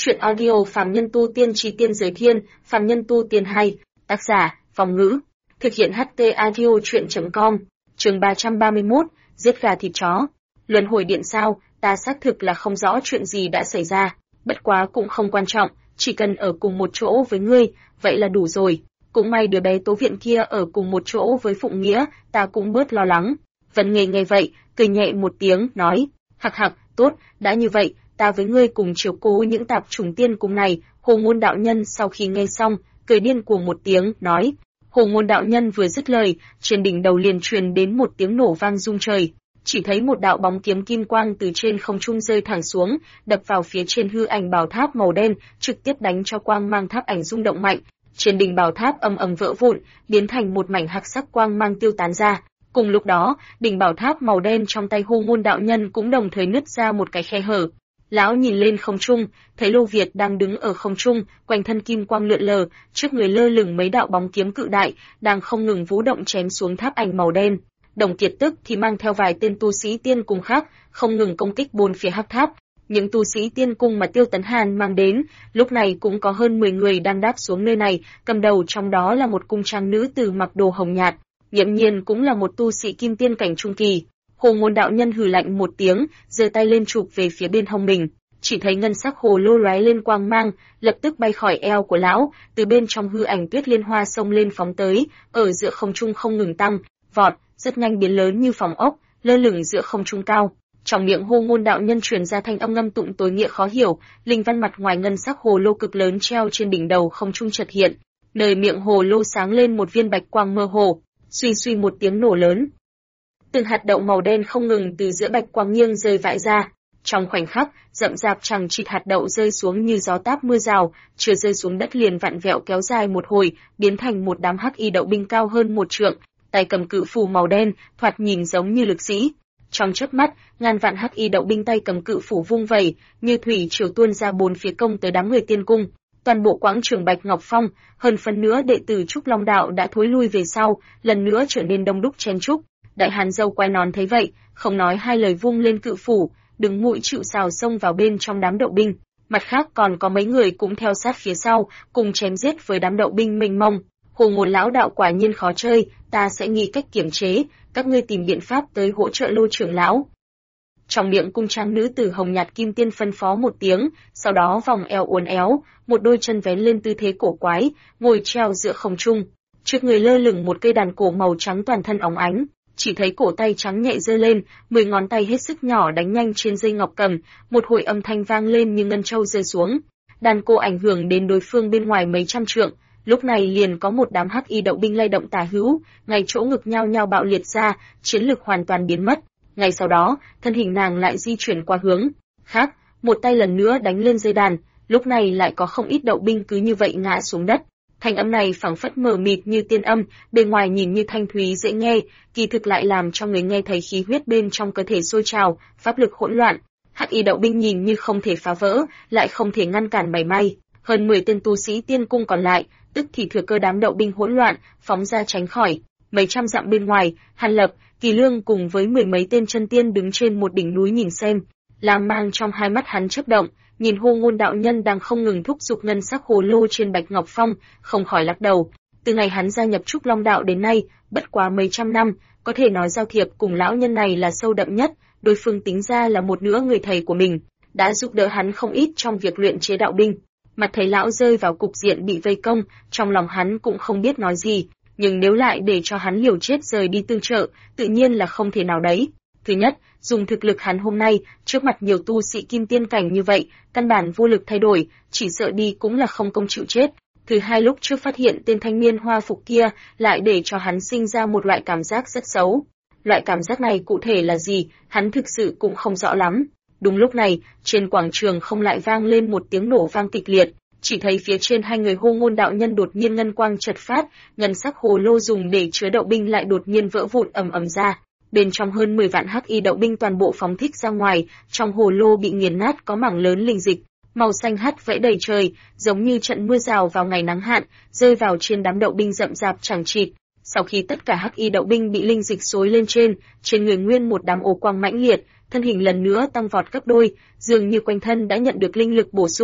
Chuyện audio Phàm Nhân Tu Tiên Chí Tiên Giới Thiên, Phàm Nhân Tu Tiên hay, tác giả, Phong Ngữ. Thực hiện HT Audio Chuyện.com, chương 331, giết gà thịt chó. Luân hồi điện sao, ta xác thực là không rõ chuyện gì đã xảy ra, bất quá cũng không quan trọng, chỉ cần ở cùng một chỗ với ngươi, vậy là đủ rồi. Cũng may đứa bé Tố Viện kia ở cùng một chỗ với Phụng Nghĩa, ta cũng bớt lo lắng. Vân Nghề nghe vậy, cười nhẹ một tiếng, nói, hặc hặc, tốt, đã như vậy, ta với ngươi cùng chiếu cố những tạp chủng tiên cung này. Hồ Ngôn đạo nhân sau khi nghe xong, cười điên cuồng một tiếng, nói. Hồ Ngôn đạo nhân vừa dứt lời, trên đỉnh đầu liền truyền đến một tiếng nổ vang rung trời. Chỉ thấy một đạo bóng kiếm kim quang từ trên không trung rơi thẳng xuống, đập vào phía trên hư ảnh bảo tháp màu đen, trực tiếp đánh cho quang mang tháp ảnh rung động mạnh. Trên đỉnh bảo tháp ầm ầm vỡ vụn, biến thành một mảnh hắc sắc quang mang tiêu tán ra. Cùng lúc đó, đỉnh bảo tháp màu đen trong tay Hồ Ngôn đạo nhân cũng đồng thời nứt ra một cái khe hở. Lão nhìn lên không trung, thấy Lô Việt đang đứng ở không trung, quanh thân kim quang lượn lờ, trước người lơ lửng mấy đạo bóng kiếm cự đại, đang không ngừng vũ động chém xuống tháp ảnh màu đen. Đồng Kiệt tức thì mang theo vài tên tu sĩ tiên cung khác, không ngừng công kích bốn phía hắc tháp. Những tu sĩ tiên cung mà Tiêu Tấn Hàn mang đến, lúc này cũng có hơn 10 người đang đáp xuống nơi này, cầm đầu trong đó là một cung trang nữ tử mặc đồ hồng nhạt, nghiễm nhiên cũng là một tu sĩ kim tiên cảnh trung kỳ. Hồ Ngôn đạo nhân hừ lạnh một tiếng, giơ tay lên chụp về phía bên hông mình, chỉ thấy ngân sắc hồ lô lóe lên quang mang, lập tức bay khỏi eo của lão, từ bên trong hư ảnh tuyết liên hoa xông lên phóng tới, ở giữa không trung không ngừng tăng, vọt, rất nhanh biến lớn như phòng ốc, lơ lửng giữa không trung cao. Trong miệng Hồ Ngôn đạo nhân truyền ra thanh âm ngâm tụng tối nghĩa khó hiểu, linh văn mặt ngoài ngân sắc hồ lô cực lớn treo trên đỉnh đầu không trung chợt hiện, nơi miệng hồ lô sáng lên một viên bạch quang mơ hồ, suy suy một tiếng nổ lớn. Từng hạt đậu màu đen không ngừng từ giữa bạch quang nghiêng rơi vãi ra. Trong khoảnh khắc, rậm rạp chằng chịt hạt đậu rơi xuống như gió táp mưa rào, chưa rơi xuống đất liền vặn vẹo kéo dài một hồi, biến thành một đám hắc y đậu binh cao hơn 1 trượng, tay cầm cự phù màu đen, thoạt nhìn giống như lực sĩ. Trong chớp mắt, ngàn vạn hắc y đậu binh tay cầm cự phủ vung vẩy, như thủy triều tuôn ra bốn phía công tới đám người tiên cung. Toàn bộ quảng trường Bạch Ngọc Phong, hơn phân nửa đệ tử Trúc Long Đạo đã thối lui về sau, lần nữa trở nên đông đúc chen chúc. Đại hán dâu quai nón thấy vậy, không nói hai lời vung lên cự phủ, đứng mũi chịu sào xông vào bên trong đám đậu binh. Mặt khác còn có mấy người cũng theo sát phía sau, cùng chém giết với đám đậu binh mênh mông. Hồ Ngôn lão đạo quả nhiên khó chơi, ta sẽ nghĩ cách kiểm chế, các ngươi tìm biện pháp tới hỗ trợ Lô trưởng lão. Trong miệng cung trang nữ tử hồng nhạt kim tiên phân phó một tiếng, sau đó vòng eo uốn éo, một đôi chân vén lên tư thế cổ quái, ngồi treo giữa không trung. Trước người lơ lửng một cây đàn cổ màu trắng toàn thân óng ánh. Chỉ thấy cổ tay trắng nhẹ giơ lên, 10 ngón tay hết sức nhỏ đánh nhanh trên dây ngọc cầm, một hồi âm thanh vang lên như ngân châu rơi xuống. Đàn cổ ảnh hưởng đến đối phương bên ngoài mấy trăm trượng, lúc này liền có một đám hắc y đậu binh lay động tả hữu, ngay chỗ ngực nhao nhao bạo liệt ra, chiến lực hoàn toàn biến mất. Ngay sau đó, thân hình nàng lại di chuyển qua hướng khác, một tay lần nữa đánh lên dây đàn, lúc này lại có không ít đậu binh cứ như vậy ngã xuống đất. Thanh âm này phảng phất mờ mịt như tiên âm, bề ngoài nhìn như thanh thúy dễ nghe, kỳ thực lại làm cho người nghe thấy khí huyết bên trong cơ thể sôi trào, pháp lực hỗn loạn. Hắc y đậu binh nhìn như không thể phá vỡ, lại không thể ngăn cản mảy may. Hơn 10 tên tu sĩ tiên cung còn lại, tức thì thừa cơ đám đậu binh hỗn loạn, phóng ra tránh khỏi. Mấy trăm dặm bên ngoài, Hàn Lập, Kỳ Lương cùng với 10 mấy tên chân tiên đứng trên một đỉnh núi nhìn xem. Lam mang trong hai mắt hắn chớp động, nhìn Hồ Ngôn đạo nhân đang không ngừng thúc giục ngân sắc hồ lô trên Bạch Ngọc Phong, không khỏi lắc đầu. Từ ngày hắn gia nhập Trúc Long Đạo đến nay, bất quá mấy trăm năm, có thể nói giao thiệp cùng lão nhân này là sâu đậm nhất, đối phương tính ra là một nửa người thầy của mình, đã giúp đỡ hắn không ít trong việc luyện chế đạo binh. Mặt thấy lão rơi vào cục diện bị vây công, trong lòng hắn cũng không biết nói gì, nhưng nếu lại để cho hắn liều chết rời đi tương trợ, tự nhiên là không thể nào đấy. Thứ nhất, dùng thực lực hắn hôm nay, trước mặt nhiều tu sĩ kim tiên cảnh như vậy, căn bản vô lực thay đổi, chỉ sợ đi cũng là không công chịu chết. Thứ hai, lúc trước phát hiện tên thanh niên hoa phục kia, lại để cho hắn sinh ra một loại cảm giác rất xấu. Loại cảm giác này cụ thể là gì, hắn thực sự cũng không rõ lắm. Đúng lúc này, trên quảng trường không lại vang lên một tiếng nổ vang kịch liệt, chỉ thấy phía trên hai người Hồ Ngôn đạo nhân đột nhiên ngân quang chợt phát, ngân sắc hồ lô dùng để chứa đậu binh lại đột nhiên vỡ vụn ầm ầm ra. Bên trong hơn 10 vạn hắc y đậu binh toàn bộ phóng thích ra ngoài, trong hồ lô bị nghiền nát có mảng lớn linh dịch, màu xanh hắt vẫy đầy trời, giống như trận mưa rào vào ngày nắng hạn, rơi vào trên đám đậu binh rậm rạp chẳng chịt. Sau khi tất cả hắc y đậu binh bị linh dịch xối lên trên người nguyên một đám ồ quang mãnh liệt, thân hình lần nữa tăng vọt gấp đôi, dường như quanh thân đã nhận được linh lực bổ sung.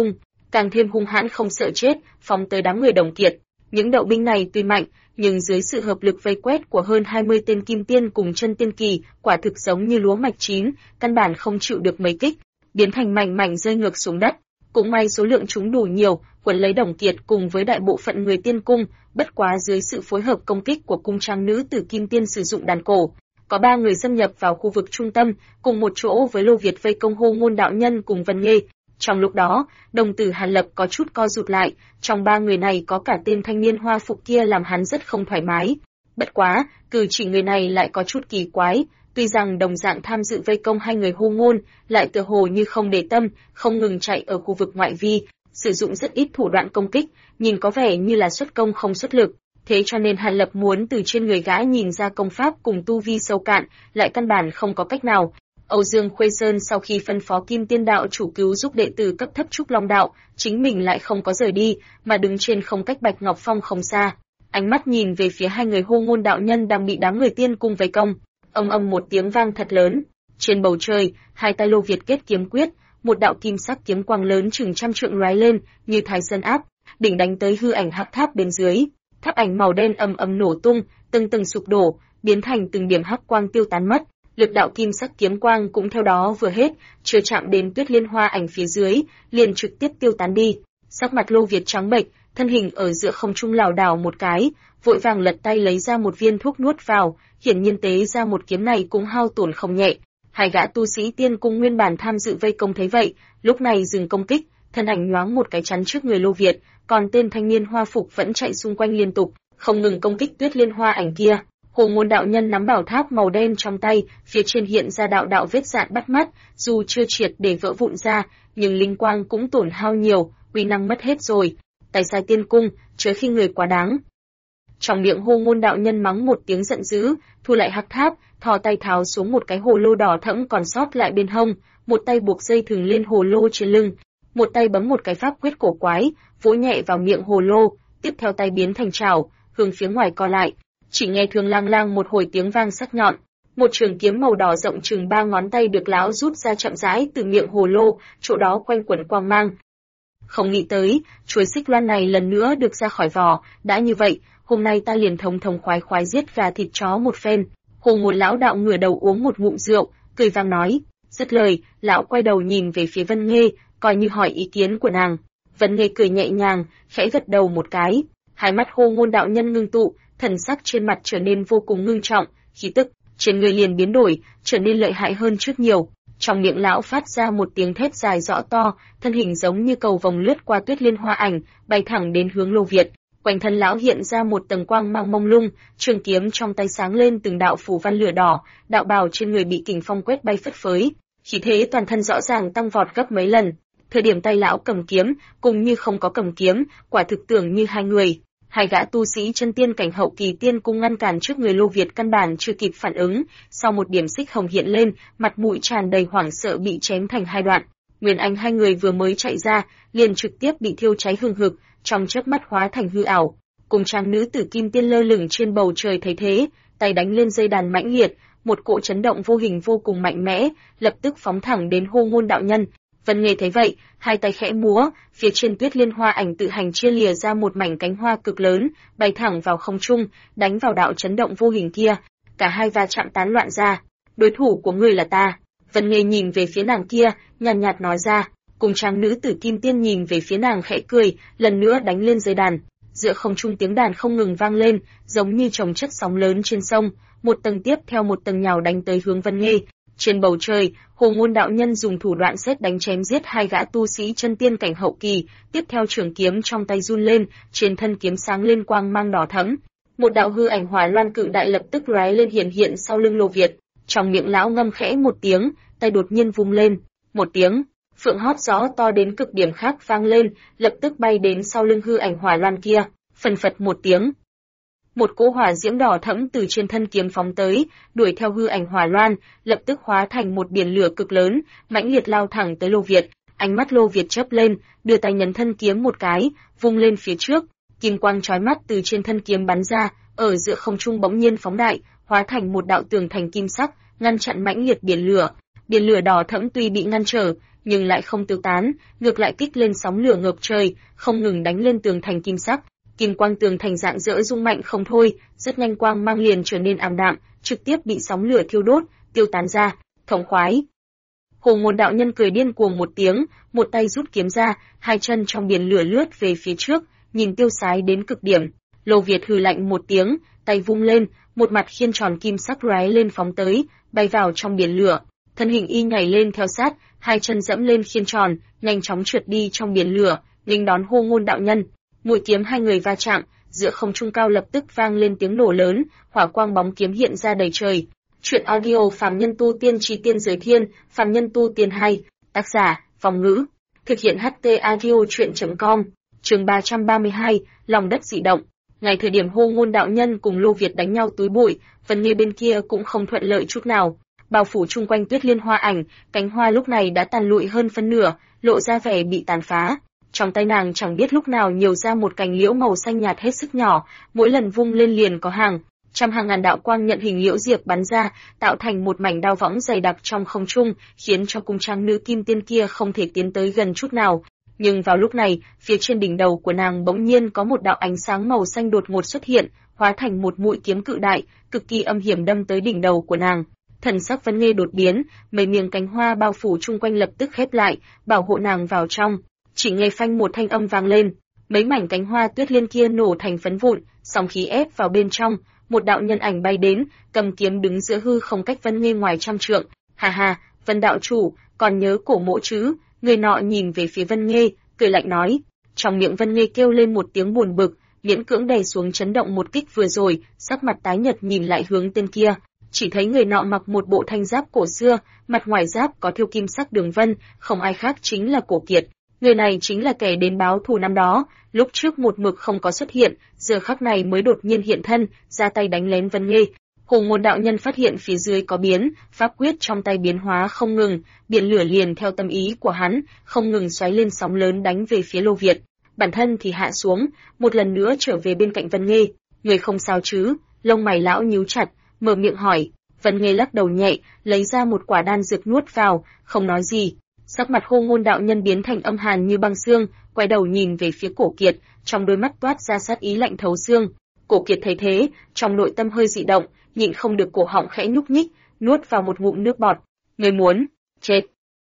càng thêm hung hãn không sợ chết, phóng tới đám người Đồng Kiệt. Những đạo binh này tuy mạnh, nhưng dưới sự hợp lực vây quét của hơn 20 tên kim tiên cùng chân tiên kỳ, quả thực giống như lúa mạch chín, căn bản không chịu được mấy kích, biến thành mảnh mảnh rơi ngược xuống đất. Cũng may số lượng chúng đủ nhiều, quấn lấy Đồng Kiệt cùng với đại bộ phận người tiên cung, bất quá dưới sự phối hợp công kích của cung trang nữ tử kim tiên sử dụng đàn cổ, có 3 người xâm nhập vào khu vực trung tâm, cùng một chỗ với Lô Việt vây công Hô Ngôn đạo nhân cùng Vân Nghê. Trong lúc đó, đồng tử Hàn Lập có chút co rụt lại, trong 3 người này có cả tên thanh niên hoa phục kia làm hắn rất không thoải mái. Bất quá, cử chỉ người này lại có chút kỳ quái, tuy rằng đồng dạng tham dự vây công 2 người Hô Ngôn, lại tựa hồ như không để tâm, không ngừng chạy ở khu vực ngoại vi, sử dụng rất ít thủ đoạn công kích, nhìn có vẻ như là xuất công không xuất lực. Thế cho nên Hàn Lập muốn từ trên người gã nhìn ra công pháp cùng tu vi sâu cạn, lại căn bản không có cách nào. Âu Dương Khuê Sơn sau khi phân phó Kim Tiên đạo chủ cứu giúp đệ tử cấp thấp Trúc Long đạo, chính mình lại không có rời đi, mà đứng trên không cách Bạch Ngọc Phong không xa. Ánh mắt nhìn về phía 2 người Hô Ngôn đạo nhân đang bị đám người tiên cung vây công. Ầm ầm một tiếng vang thật lớn. Trên bầu trời, 2 tay Lô Việt kết kiếm quyết, một đạo kim sắc kiếm quang lớn chừng trăm trượng lóe lên, như thái sơn áp, đỉnh đánh tới hư ảnh hắc tháp bên dưới. Tháp ảnh màu đen ầm ầm nổ tung, từng tầng sụp đổ, biến thành từng điểm hắc quang tiêu tán mất. Lực đạo kim sắc kiếm quang cũng theo đó vừa hết, chưa chạm đến Tuyết Liên Hoa ảnh phía dưới, liền trực tiếp tiêu tán đi. Sắc mặt Lô Việt trắng bệch, thân hình ở giữa không trung lảo đảo một cái, vội vàng lật tay lấy ra một viên thuốc nuốt vào, hiển nhiên tế ra một kiếm này cũng hao tổn không nhẹ. 2 gã tu sĩ tiên cung nguyên bản tham dự vây công thấy vậy, lúc này dừng công kích, thân ảnh nhoáng một cái chắn trước người Lô Việt, còn tên thanh niên hoa phục vẫn chạy xung quanh liên tục, không ngừng công kích Tuyết Liên Hoa ảnh kia. Hồ Ngôn đạo nhân nắm bảo tháp màu đen trong tay, phía trên hiện ra đạo đạo vết rạn bắt mắt, dù chưa triệt để vỡ vụn ra, nhưng linh quang cũng tổn hao nhiều, uy năng mất hết rồi. Tài sai tiên cung, chớ khi người quá đáng. Trong miệng Hồ Ngôn đạo nhân mắng một tiếng giận dữ, thu lại hắc tháp, thò tay tháo xuống một cái hồ lô đỏ thẫm còn sót lại bên hông, một tay buộc dây thừng lên hồ lô trên lưng, một tay bấm một cái pháp quyết cổ quái, vỗ nhẹ vào miệng hồ lô, tiếp theo tay biến thành chảo, hướng phía ngoài co lại. Chỉ nghe thường lang lang một hồi tiếng vang sắc nhọn, một trường kiếm màu đỏ rộng chừng 3 ngón tay được lão rút ra chậm rãi từ miệng hồ lô, chỗ đó quanh quẩn quang mang. Không nghĩ tới, chuôi xích loan này lần nữa được ra khỏi vỏ, đã như vậy, hôm nay ta liền thống thống khoái khoái giết gà thịt chó một phen. Hồ một lão đạo ngửa đầu uống một ngụm rượu, cười vang nói, dứt lời, lão quay đầu nhìn về phía Vân Nghê, coi như hỏi ý kiến của nàng. Vân Nghê cười nhẹ nhàng, khẽ gật đầu một cái, hai mắt Hồ Ngôn đạo nhân ngưng tụ, thần sắc trên mặt trở nên vô cùng ngưng trọng, khí tức trên người liền biến đổi, trở nên lợi hại hơn trước nhiều. Trong miệng lão phát ra một tiếng thét dài rõ to, thân hình giống như cầu vồng lướt qua Tuyết Liên Hoa ảnh, bay thẳng đến hướng Lô Việt. Quanh thân lão hiện ra một tầng quang mang mông lung, trường kiếm trong tay sáng lên từng đạo phù văn lửa đỏ, đạo bào trên người bị kình phong quét bay phất phới, khí thế toàn thân rõ ràng tăng vọt gấp mấy lần. Thời điểm tay lão cầm kiếm, cùng như không có cầm kiếm, quả thực tưởng như hai người. Hai gã tu sĩ chân tiên cảnh hậu kỳ tiên cung ngăn cản trước người Lô Việt căn bản chưa kịp phản ứng, sau một điểm xích hồng hiện lên, mặt mũi tràn đầy hoảng sợ bị chém thành hai đoạn. Nguyên Anh hai người vừa mới chạy ra, liền trực tiếp bị thiêu cháy hừng hực, trong chớp mắt hóa thành hư ảo. Cùng trang nữ tử kim tiên lơ lửng trên bầu trời thấy thế, tay đánh lên dây đàn mãnh liệt, một cỗ chấn động vô hình vô cùng mạnh mẽ, lập tức phóng thẳng đến Hồ Ngôn đạo nhân. Vân Nghê thấy vậy, hai tay khẽ múa, phía trên Tuyết Liên Hoa ảnh tự hành chia lìa ra một mảnh cánh hoa cực lớn, bay thẳng vào không trung, đánh vào đạo chấn động vô hình kia. Cả hai va chạm tán loạn ra. Đối thủ của ngươi là ta. Vân Nghê nhìn về phía nàng kia, nhàn nhạt nói ra. Cùng trang nữ tử kim tiên nhìn về phía nàng khẽ cười, lần nữa đánh lên dây đàn. Giữa không trung tiếng đàn không ngừng vang lên, giống như chồng chất sóng lớn trên sông, một tầng tiếp theo một tầng nhào đánh tới hướng Vân Nghê. Trên bầu trời, Hồ Ngôn đạo nhân dùng thủ đoạn sét đánh chém giết hai gã tu sĩ chân tiên cảnh hậu kỳ, tiếp theo trường kiếm trong tay run lên, trên thân kiếm sáng lên quang mang đỏ thẫm. Một đạo hư ảnh hỏa loan cự đại lập tức lóe lên hiện sau lưng Lô Việt. Trong miệng lão ngâm khẽ một tiếng, tay đột nhiên vung lên, một tiếng, phượng hót gió to đến cực điểm khác vang lên, lập tức bay đến sau lưng hư ảnh hỏa loan kia, phần phật một tiếng. Một cỗ hỏa diễm đỏ thẫm từ trên thân kiếm phóng tới, đuổi theo hư ảnh hỏa loan, lập tức hóa thành một biển lửa cực lớn, mãnh liệt lao thẳng tới Lô Việt. Ánh mắt Lô Việt chớp lên, đưa tay nhấn thân kiếm một cái, vung lên phía trước, kim quang chói mắt từ trên thân kiếm bắn ra, ở giữa không trung bỗng nhiên phóng đại, hóa thành một đạo tường thành kim sắc, ngăn chặn mãnh liệt biển lửa. Biển lửa đỏ thẫm tuy bị ngăn trở, nhưng lại không tiêu tán, ngược lại kích lên sóng lửa ngập trời, không ngừng đánh lên tường thành kim sắc. Kim quang tường thành rạng rỡ rung mạnh không thôi, rất nhanh quang mang liền trở nên ảm đạm, trực tiếp bị sóng lửa thiêu đốt, tiêu tán ra. Thống khoái. Hồ Ngôn đạo nhân cười điên cuồng một tiếng, một tay rút kiếm ra, hai chân trong biển lửa lướt về phía trước, nhìn tiêu sái đến cực điểm. Lô Việt hừ lạnh một tiếng, tay vung lên, một mặt khiên tròn kim sắc rói lên phóng tới, bay vào trong biển lửa. Thân hình y nhảy lên theo sát, hai chân dẫm lên khiên tròn, nhanh chóng trượt đi trong biển lửa, nghênh đón Hồ Ngôn đạo nhân. Mũi kiếm hai người va chạm, giữa không trung cao lập tức vang lên tiếng nổ lớn, hỏa quang bóng kiếm hiện ra đầy trời. Truyện audio Phàm Nhân Tu Tiên Chí Tiên Giới Thiên, Phàm Nhân Tu Tiên 2, tác giả, Phong Ngữ. Thực hiện HT audio truyện.com. Chương 332, lòng đất dị động. Ngày thời điểm Hồ Ngôn đạo nhân cùng Lô Việt đánh nhau túi bụi, Vân Nghê bên kia cũng không thuận lợi chút nào. Bao phủ chung quanh Tuyết Liên hoa ảnh, cánh hoa lúc này đã tàn lụi hơn phân nửa, lộ ra vẻ bị tàn phá. Trong tay nàng chẳng biết lúc nào nhiều ra một cành liễu màu xanh nhạt hết sức nhỏ, mỗi lần vung lên liền có trăm hàng ngàn đạo quang nhận hình liễu diệp bắn ra, tạo thành một mảnh đao võng dày đặc trong không trung, khiến cho cung trang nữ kim tiên kia không thể tiến tới gần chút nào. Nhưng vào lúc này, phía trên đỉnh đầu của nàng bỗng nhiên có một đạo ánh sáng màu xanh đột ngột xuất hiện, hóa thành một mũi kiếm cự đại, cực kỳ âm hiểm đâm tới đỉnh đầu của nàng. Thần sắc Vân Nghê đột biến, mấy miếng cánh hoa bao phủ chung quanh lập tức khép lại, bảo hộ nàng vào trong. Chỉ nghe phanh một thanh âm vang lên, mấy mảnh cánh hoa Tuyết Liên kia nổ thành phấn vụn, sóng khí ép vào bên trong, một đạo nhân ảnh bay đến, cầm kiếm đứng giữa hư không cách Vân Nghê ngoài trăm trượng. Ha ha, Vân đạo chủ, còn nhớ cổ mộ chứ? Người nọ nhìn về phía Vân Nghê, cười lạnh nói. Trong miệng Vân Nghê kêu lên một tiếng buồn bực, miễn cưỡng đè xuống chấn động một kích vừa rồi, sắc mặt tái nhợt nhìn lại hướng tên kia. Chỉ thấy người nọ mặc một bộ thanh giáp cổ xưa, mặt ngoài giáp có thêu kim sắc đường vân, không ai khác chính là Cổ Kiệt. Người này chính là kẻ đến báo thù năm đó, lúc trước một mực không có xuất hiện, giờ khắc này mới đột nhiên hiện thân, ra tay đánh lén Vân Nghê. Hồ Ngôn đạo nhân phát hiện phía dưới có biến, pháp quyết trong tay biến hóa không ngừng, biển lửa liền theo tâm ý của hắn, không ngừng xoáy lên sóng lớn đánh về phía Lô Việt. Bản thân thì hạ xuống, một lần nữa trở về bên cạnh Vân Nghê. Người không sao chứ? Lông mày lão nhíu chặt, mở miệng hỏi. Vân Nghê lắc đầu nhẹ, lấy ra một quả đan dược nuốt vào, không nói gì. Sắc mặt Hồ Ngôn đạo nhân biến thành âm hàn như băng xương, quay đầu nhìn về phía Cổ Kiệt, trong đôi mắt toát ra sát ý lạnh thấu xương. Cổ Kiệt thấy thế, trong nội tâm hơi dị động, nhịn không được cổ họng khẽ nhúc nhích, nuốt vào một ngụm nước bọt. Người muốn chết?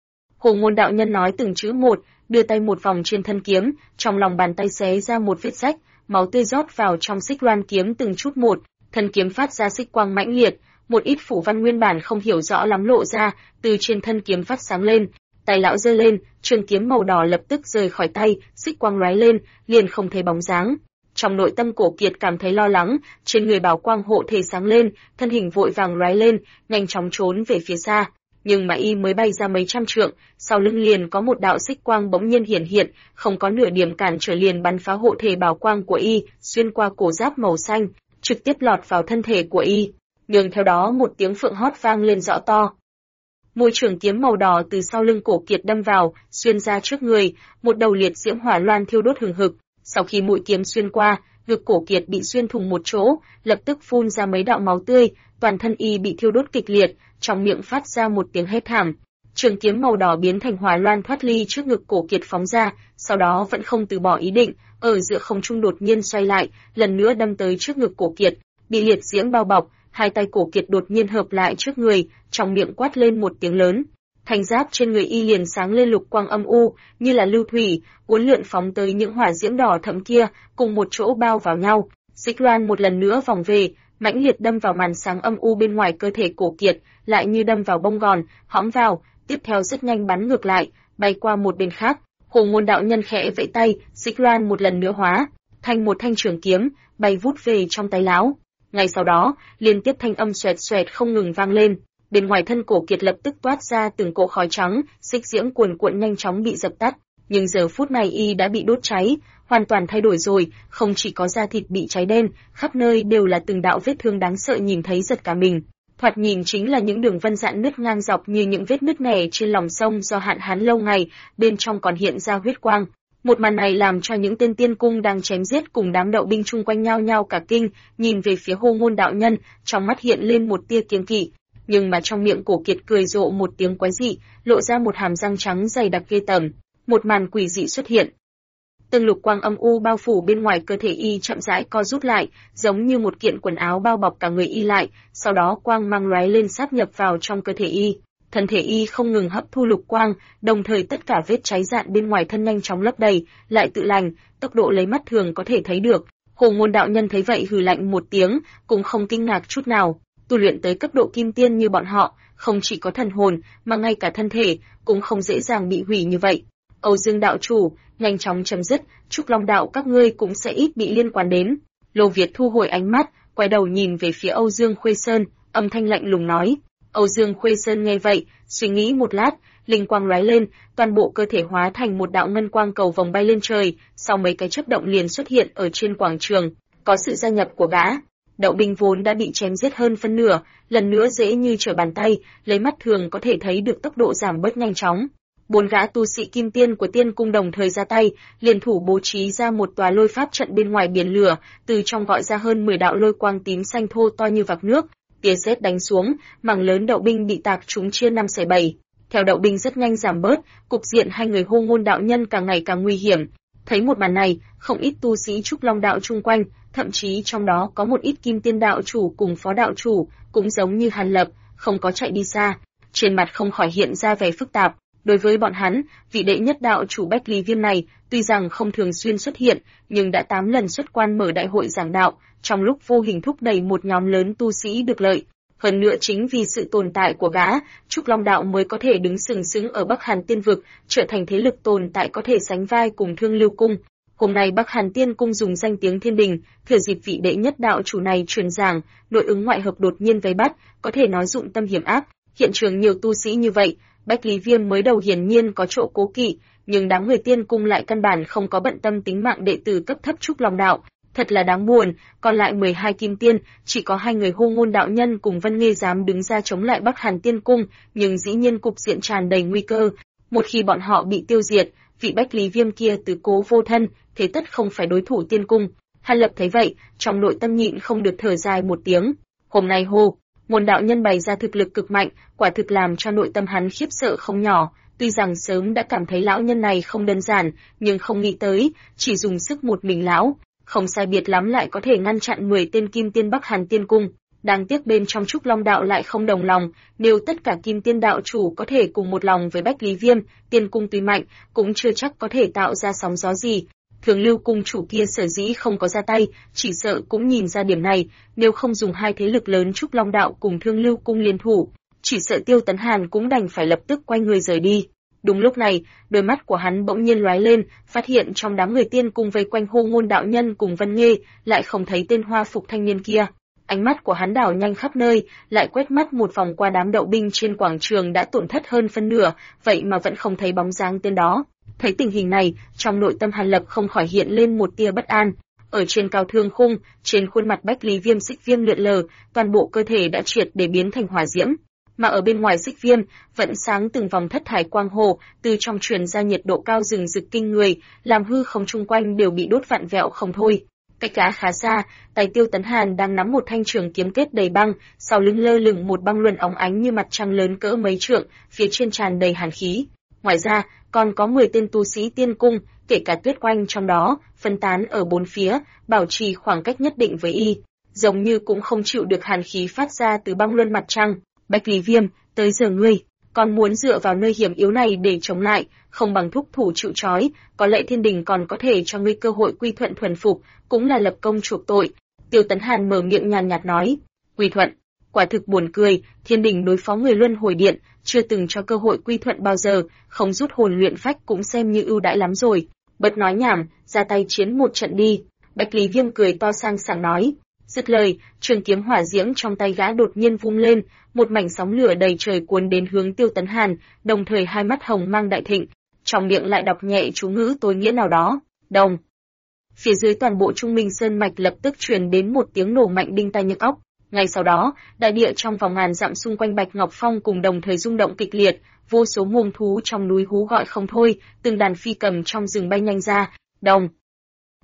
Hồ Ngôn đạo nhân nói từng chữ một, đưa tay một vòng trên thân kiếm, trong lòng bàn tay xé ra một vết rách, máu tươi rót vào trong xích loan kiếm từng chút một, thân kiếm phát ra xích quang mãnh liệt, một ít phủ văn nguyên bản không hiểu rõ lắm lộ ra, từ trên thân kiếm phát sáng lên. Tay lão giơ lên, trường kiếm màu đỏ lập tức rời khỏi tay, xích quang lóe lên, liền không thấy bóng dáng. Trong nội tâm Cổ Kiệt cảm thấy lo lắng, trên người bảo quang hộ thể sáng lên, thân hình vội vàng lóe lên, nhanh chóng trốn về phía xa. Nhưng mà y mới bay ra mấy trăm trượng, sau lưng liền có một đạo xích quang bỗng nhiên hiển hiện, không có nửa điểm cản trở liền bắn phá hộ thể bảo quang của y, xuyên qua cổ giáp màu xanh, trực tiếp lọt vào thân thể của y. Nương theo đó một tiếng phượng hót vang lên rõ to. Mũi trường kiếm màu đỏ từ sau lưng Cổ Kiệt đâm vào, xuyên ra trước người, một đầu liệt diễm hỏa loan thiêu đốt hừng hực. Sau khi mũi kiếm xuyên qua, ngực Cổ Kiệt bị xuyên thủng một chỗ, lập tức phun ra mấy đạo máu tươi, toàn thân y bị thiêu đốt kịch liệt, trong miệng phát ra một tiếng hét thảm. Trường kiếm màu đỏ biến thành hỏa loan thoát ly trước ngực Cổ Kiệt phóng ra, sau đó vẫn không từ bỏ ý định, ở giữa không trung đột nhiên xoay lại, lần nữa đâm tới trước ngực Cổ Kiệt, bị liệt diễm bao bọc. Hai tay Cổ Kiệt đột nhiên hợp lại trước người, trong miệng quát lên một tiếng lớn. Thanh giáp trên người y liền sáng lên lục quang âm u, như là lưu thủy, uốn lượn phóng tới những hỏa diễm đỏ thẫm kia, cùng một chỗ bao vào nhau. Xích loan một lần nữa vòng về, mãnh liệt đâm vào màn sáng âm u bên ngoài cơ thể Cổ Kiệt, lại như đâm vào bông gòn, hõm vào, tiếp theo rất nhanh bắn ngược lại, bay qua một bên khác. Hồ Ngôn đạo nhân khẽ vẫy tay, xích loan một lần nữa hóa thành một thanh trường kiếm, bay vút về trong tay lão. Ngay sau đó, liên tiếp thanh âm xoẹt xoẹt không ngừng vang lên. Bên ngoài thân Cổ Kiệt lập tức toát ra từng cỗ khói trắng, xích diễm cuồn cuộn nhanh chóng bị dập tắt. Nhưng giờ phút này y đã bị đốt cháy, hoàn toàn thay đổi rồi, không chỉ có da thịt bị cháy đen, khắp nơi đều là từng đạo vết thương đáng sợ nhìn thấy giật cả mình. Thoạt nhìn chính là những đường vân rạn nứt ngang dọc như những vết nứt nẻ trên lòng sông do hạn hán lâu ngày, bên trong còn hiện ra huyết quang. Một màn này làm cho những tên tiên cung đang chém giết cùng đám đậu binh chung quanh nhao nhao cả kinh, nhìn về phía Hồ Ngôn đạo nhân, trong mắt hiện lên một tia kiêng kỵ. nhưng mà trong miệng Cổ Kiệt cười rộ một tiếng quái dị, lộ ra một hàm răng trắng dày đặc ghê tởm. Một màn quỷ dị xuất hiện. Từng lục quang âm u bao phủ bên ngoài cơ thể y chậm rãi co rút lại, giống như một kiện quần áo bao bọc cả người y lại, sau đó quang mang lóe lên sáp nhập vào trong cơ thể y. Thân thể y không ngừng hấp thu lục quang, đồng thời tất cả vết cháy rạn bên ngoài thân nhanh chóng lấp đầy, lại tự lành, tốc độ lấy mắt thường có thể thấy được. Hồ Ngôn đạo nhân thấy vậy hừ lạnh một tiếng, cũng không kinh ngạc chút nào. Tu luyện tới cấp độ kim tiên như bọn họ, không chỉ có thần hồn, mà ngay cả thân thể cũng không dễ dàng bị hủy như vậy. Âu Dương đạo chủ, nhanh chóng chấm dứt, Trúc Long đạo các ngươi cũng sẽ ít bị liên quan đến. Lô Việt thu hồi ánh mắt, quay đầu nhìn về phía Âu Dương Khuê Sơn, âm thanh lạnh lùng nói. Âu Dương Khuê Sơn nghe vậy, suy nghĩ một lát, linh quang lóe lên, toàn bộ cơ thể hóa thành một đạo ngân quang cầu vồng bay lên trời, sau mấy cái chớp động liền xuất hiện ở trên quảng trường. Có sự gia nhập của gã, Đậu binh vốn đã bị chém giết hơn phân nửa, lần nữa dễ như trở bàn tay, lấy mắt thường có thể thấy được tốc độ giảm bớt nhanh chóng. 4 gã tu sĩ kim tiên của tiên cung đồng thời ra tay, liên thủ bố trí ra một tòa lôi pháp trận bên ngoài biển lửa, từ trong gọi ra hơn 10 đạo lôi quang tím xanh thô to như vạc nước, tia sét đánh xuống, mảng lớn đậu binh bị tạc trúng chia 5 xẻ 7. Theo đậu binh rất nhanh giảm bớt, cục diện hai người Hồ Ngôn đạo nhân càng ngày càng nguy hiểm. Thấy một màn này, không ít tu sĩ Trúc Long đạo chung quanh, thậm chí trong đó có một ít kim tiên đạo chủ cùng phó đạo chủ, cũng giống như Hàn Lập, không có chạy đi xa, trên mặt không khỏi hiện ra vẻ phức tạp. Đối với bọn hắn, vị đệ nhất đạo chủ Bách Lý Viêm này, tuy rằng không thường xuyên xuất hiện, nhưng đã 8 lần xuất quan mở đại hội giảng đạo, trong lúc vô hình thúc đẩy một nhóm lớn tu sĩ được lợi. Hơn nữa chính vì sự tồn tại của gã, Trúc Long đạo mới có thể đứng sừng sững ở Bắc Hàn Tiên vực, trở thành thế lực tồn tại có thể sánh vai cùng Thương Lưu cung. Hôm nay Bắc Hàn Tiên cung dùng danh tiếng thiên đình, thừa dịp vị đệ nhất đạo chủ này truyền giảng, nội ứng ngoại hợp đột nhiên vây bắt, có thể nói dụng tâm hiểm ác. Hiện trường nhiều tu sĩ như vậy, Bách Lý Viêm mới đầu hiển nhiên có chỗ cố kỵ, nhưng đám người tiên cung lại căn bản không có bận tâm tính mạng đệ tử cấp thấp Trúc Long đạo. Thật là đáng buồn, còn lại 12 kim tiên, chỉ có 2 người Hồ Ngôn đạo nhân cùng Vân Nghê dám đứng ra chống lại Bắc Hàn Tiên cung, nhưng dĩ nhiên cục diện tràn đầy nguy cơ. Một khi bọn họ bị tiêu diệt, vị Bách Lý Viêm kia tứ cố vô thân, thế tất không phải đối thủ tiên cung. Hàn Lập thấy vậy, trong nội tâm nhịn không được thở dài một tiếng. Hôm nay Hồ Ngôn đạo nhân bày ra thực lực cực mạnh, quả thực làm cho nội tâm hắn khiếp sợ không nhỏ. Tuy rằng sớm đã cảm thấy lão nhân này không đơn giản, nhưng không nghĩ tới, chỉ dùng sức một mình lão, không sai biệt lắm lại có thể ngăn chặn 10 tên kim tiên Bắc Hàn Tiên cung. Đáng tiếc bên trong Trúc Long đạo lại không đồng lòng, nếu tất cả kim tiên đạo chủ có thể cùng một lòng với Bách Lý Viêm, tiên cung tuy mạnh, cũng chưa chắc có thể tạo ra sóng gió gì. Thường Lưu cung chủ kia sở dĩ không có ra tay, chỉ sợ cũng nhìn ra điểm này, nếu không dùng hai thế lực lớn Trúc Long đạo cùng Thương Lưu cung liên thủ, chỉ sợ Tiêu Tấn Hàn cũng đành phải lập tức quay người rời đi. Đúng lúc này, đôi mắt của hắn bỗng nhiên lóe lên, phát hiện trong đám người tiên cung vây quanh Hồ Ngôn đạo nhân cùng Vân Nghê, lại không thấy tên hoa phục thanh niên kia. Ánh mắt của hắn đảo nhanh khắp nơi, lại quét mắt một vòng qua đám đậu binh trên quảng trường đã tổn thất hơn phân nửa, vậy mà vẫn không thấy bóng dáng tên đó. Thấy tình hình này, trong nội tâm Hàn Lập không khỏi hiện lên một tia bất an. Ở trên cao thương khung, trên khuôn mặt Bách Lý Viêm xích viêm lượn lờ, toàn bộ cơ thể đã triệt để biến thành hỏa diễm. Mà ở bên ngoài xích viêm, vẫn sáng từng vòng thất thải quang hồ, từ trong truyền ra nhiệt độ cao rừng rực kinh người, làm hư không chung quanh đều bị đốt vặn vẹo không thôi. Cách cá khá xa, tay Tiêu Tấn Hàn đang nắm một thanh trường kiếm kết đầy băng, sau lưng lơ lửng một băng luân óng ánh như mặt trăng lớn cỡ mấy trượng, phía trên tràn đầy hàn khí. Ngoài ra, còn có 10 tên tu sĩ tiên cung, kể cả Tuyết Oanh trong đó, phân tán ở bốn phía, bảo trì khoảng cách nhất định với y, giống như cũng không chịu được hàn khí phát ra từ băng luân mặt trăng. Bách Lý Viêm, tới giờ ngươi còn muốn dựa vào nơi hiểm yếu này để chống lại, không bằng thúc thủ chịu trói, có lẽ thiên đình còn có thể cho ngươi cơ hội quy thuận thuần phục, cũng là lập công chuộc tội. Tiêu Tấn Hàn mở miệng nhàn nhạt nói, quy thuận, quả thực buồn cười, thiên đình đối phó người luân hồi điện, chưa từng cho cơ hội quy thuận bao giờ, không rút hồn luyện phách cũng xem như ưu đãi lắm rồi. Bớt nói nhảm, ra tay chiến một trận đi. Bách Lý Viêm cười to sang sảng nói. Dứt lời, trường kiếm hỏa diễm trong tay gã đột nhiên vung lên, một mảnh sóng lửa đầy trời cuốn đến hướng Tiêu Tấn Hàn, đồng thời hai mắt hồng mang đại thịnh, trong miệng lại đọc nhẹ chú ngữ tối nghĩa nào đó. Đồng. Phía dưới toàn bộ Trung Minh Sơn mạch lập tức truyền đến một tiếng nổ mạnh đinh tai nhức óc. Ngay sau đó, đại địa trong vòng ngàn dặm xung quanh Bạch Ngọc Phong cùng đồng thời rung động kịch liệt, vô số muông thú trong núi hú gọi không thôi, từng đàn phi cầm trong rừng bay nhanh ra. Đồng.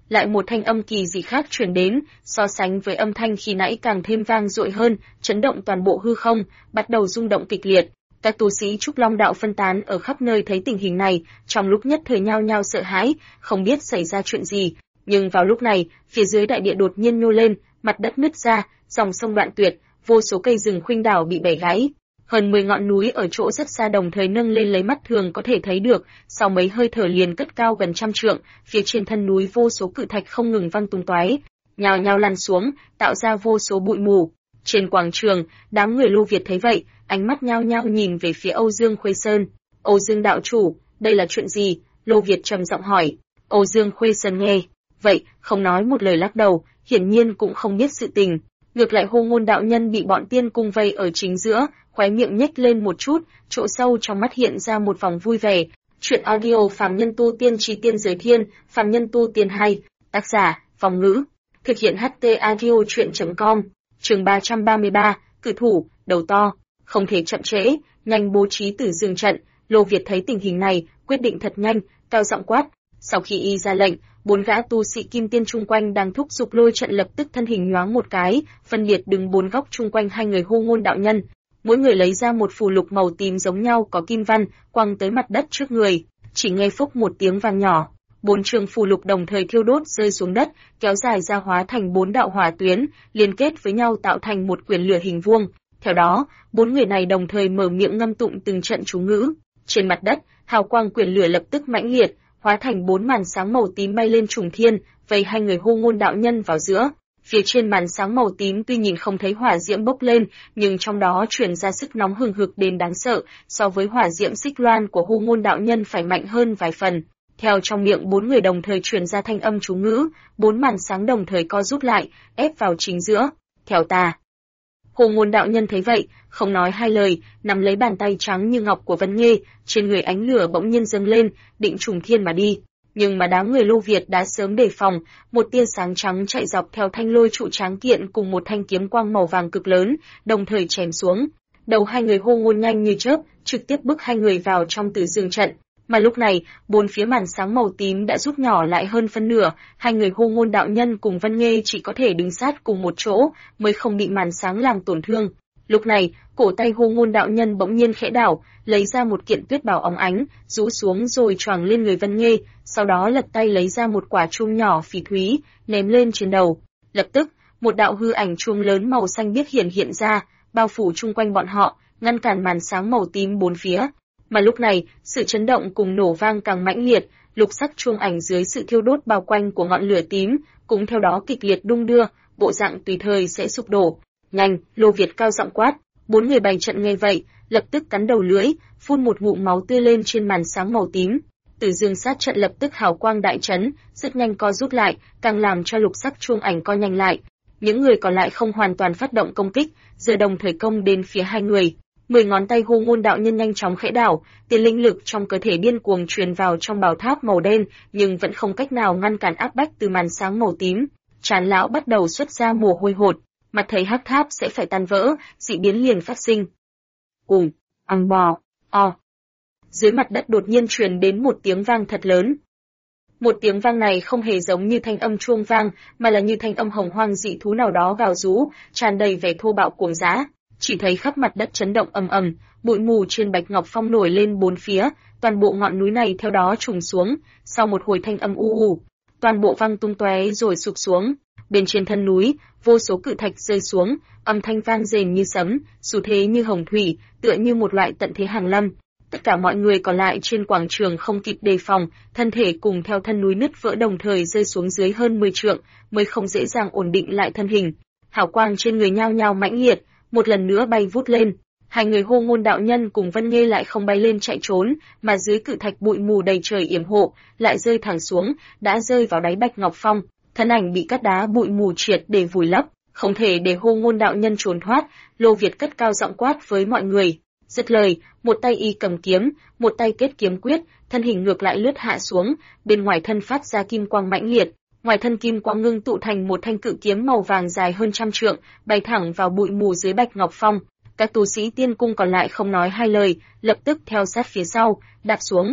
lại một thanh âm kỳ dị khác truyền đến, so sánh với âm thanh khi nãy càng thêm vang dội hơn, chấn động toàn bộ hư không, bắt đầu rung động kịch liệt. Các tu sĩ Trúc Long đạo phân tán ở khắp nơi thấy tình hình này, trong lúc nhất thời nhao nhao sợ hãi, không biết xảy ra chuyện gì. Nhưng vào lúc này, phía dưới đại địa đột nhiên nhô lên, mặt đất nứt ra, dòng sông đoạn tuyệt, vô số cây rừng khuynh đảo bị bẻ gãy. Hơn 10 ngọn núi ở chỗ rất xa đồng thời nâng lên lấy mắt thường có thể thấy được, sau mấy hơi thở liền cất cao gần 100 trượng, phía trên thân núi vô số cự thạch không ngừng văng tung tóe, nhào nhào lăn xuống, tạo ra vô số bụi mù. Trên quảng trường, đám người Lô Việt thấy vậy, ánh mắt nhao nhao nhìn về phía Âu Dương Khuê Sơn. Âu Dương đạo chủ, đây là chuyện gì? Lô Việt trầm giọng hỏi. Âu Dương Khuê Sơn nghe vậy, không nói một lời lắc đầu, hiển nhiên cũng không biết sự tình. Ngược lại Hô Ngôn đạo nhân bị bọn tiên cung vây ở chính giữa, khóe miệng nhếch lên một chút, chỗ sâu trong mắt hiện ra một vòng vui vẻ. Chuyện audio Phàm Nhân Tu Tiên Chí Tiên Giới Thiên, Phàm Nhân Tu Tiên 2, tác giả, Phòng Ngữ, thực hiện HT audio chuyện.com, chương 333, cử thủ, đầu to, không thể chậm trễ, nhanh bố trí tử dương trận. Lô Việt thấy tình hình này, quyết định thật nhanh, cao giọng quát. Sau khi y ra lệnh, 4 gã tu sĩ kim tiên chung quanh đang thúc giục lôi trận lập tức thân hình nhoáng một cái, phân biệt đứng 4 góc chung quanh hai người Hô Ngôn đạo nhân. Mỗi người lấy ra một phù lục màu tím giống nhau có kim văn, quăng tới mặt đất trước người. Chỉ nghe phúc một tiếng vang nhỏ, 4 trường phù lục đồng thời thiêu đốt rơi xuống đất, kéo dài ra hóa thành 4 đạo hỏa tuyến, liên kết với nhau tạo thành một quyển lửa hình vuông. Theo đó, 4 người này đồng thời mở miệng ngâm tụng từng trận chú ngữ. Trên mặt đất, hào quang quyển lửa lập tức mãnh liệt, hóa thành 4 màn sáng màu tím bay lên trùng thiên, vây hai người Hô Ngôn đạo nhân vào giữa. Phía trên màn sáng màu tím tuy nhìn không thấy hỏa diễm bốc lên, nhưng trong đó truyền ra sức nóng hừng hực đến đáng sợ, so với hỏa diễm xích loan của Hô Ngôn đạo nhân phải mạnh hơn vài phần. Theo trong miệng 4 người đồng thời truyền ra thanh âm chú ngữ, 4 màn sáng đồng thời co rút lại, ép vào chính giữa. Theo ta. Hô Ngôn đạo nhân thấy vậy, không nói hai lời, nắm lấy bàn tay trắng như ngọc của Vân Nghê, trên người ánh lửa bỗng nhiên dâng lên, định trùng thiên mà đi. Nhưng mà đám người Lô Việt đã sớm đề phòng, một tia sáng trắng chạy dọc theo thanh lôi trụ tráng kiện cùng một thanh kiếm quang màu vàng cực lớn, đồng thời chém xuống. Đầu hai người Hô Ngôn nhanh như chớp, trực tiếp bức hai người vào trong tử dương trận. Mà lúc này, bốn phía màn sáng màu tím đã rút nhỏ lại hơn phân nửa, hai người Hô Ngôn đạo nhân cùng Vân Nghê chỉ có thể đứng sát cùng một chỗ, mới không bị màn sáng làm tổn thương. Lúc này, cổ tay Hô Ngôn đạo nhân bỗng nhiên khẽ đảo, lấy ra một kiện tuyết bào óng ánh, rũ xuống rồi choàng lên người Vân Nghê, sau đó lật tay lấy ra một quả chuông nhỏ phỉ thúy, ném lên trên đầu. Lập tức, một đạo hư ảnh chuông lớn màu xanh biếc hiện ra, bao phủ chung quanh bọn họ, ngăn cản màn sáng màu tím bốn phía. Mà lúc này, sự chấn động cùng nổ vang càng mãnh liệt, lục sắc chuông ảnh dưới sự thiêu đốt bao quanh của ngọn lửa tím, cũng theo đó kịch liệt đung đưa, bộ dạng tùy thời sẽ sụp đổ. Nhanh, Lô Việt cao giọng quát, 4 người bày trận nghe vậy, lập tức cắn đầu lưỡi, phun một ngụm máu tươi lên trên màn sáng màu tím. Tử dương sát trận lập tức hào quang đại chấn, rất nhanh co rút lại, càng làm cho lục sắc chuông ảnh co nhanh lại. Những người còn lại không hoàn toàn phát động công kích, giờ đồng thời công đến phía hai người. 10 ngón tay Hô Ngôn đạo nhân nhanh chóng khẽ đảo, tiền linh lực trong cơ thể điên cuồng truyền vào trong bảo tháp màu đen, nhưng vẫn không cách nào ngăn cản áp bách từ màn sáng màu tím. Trán lão bắt đầu xuất ra mồ hôi hột, mặt thấy hắc tháp sẽ phải tan vỡ, dị biến liền phát sinh. Cùng, ong bò, o. Dưới mặt đất đột nhiên truyền đến một tiếng vang thật lớn. Một tiếng vang này không hề giống như thanh âm chuông vang, mà là như thanh âm hồng hoang dị thú nào đó gào rú, tràn đầy vẻ thô bạo cuồng dã. Chỉ thấy khắp mặt đất chấn động ầm ầm, bụi mù trên Bạch Ngọc Phong nổi lên bốn phía, toàn bộ ngọn núi này theo đó trùng xuống, sau một hồi thanh âm u u, toàn bộ văng tung tóe rồi sụp xuống. Bên trên thân núi, vô số cự thạch rơi xuống, âm thanh vang rền như sấm, xu thế như hồng thủy, tựa như một loại tận thế hàng lâm. Tất cả mọi người còn lại trên quảng trường không kịp đề phòng, thân thể cùng theo thân núi nứt vỡ đồng thời rơi xuống dưới hơn 10 trượng, mới không dễ dàng ổn định lại thân hình. Hào quang trên người nhao nhao mãnh liệt, một lần nữa bay vút lên. Hai người Hô Ngôn đạo nhân cùng Vân Nghê lại không bay lên chạy trốn, mà dưới cự thạch bụi mù đầy trời yểm hộ, lại rơi thẳng xuống, đã rơi vào đáy Bạch Ngọc Phong. Thân ảnh bị cát đá bụi mù triệt để vùi lấp, không thể để Hô Ngôn đạo nhân trốn thoát. Lô Việt cất cao giọng quát với mọi người. Dứt lời, một tay y cầm kiếm, một tay kết kiếm quyết, thân hình ngược lại lướt hạ xuống, bên ngoài thân phát ra kim quang mãnh liệt. Ngoài thân kim quang ngưng tụ thành một thanh cự kiếm màu vàng dài hơn 100 trượng, bay thẳng vào bụi mù dưới Bạch Ngọc Phong. Các tu sĩ tiên cung còn lại không nói hai lời, lập tức theo sát phía sau, đạp xuống.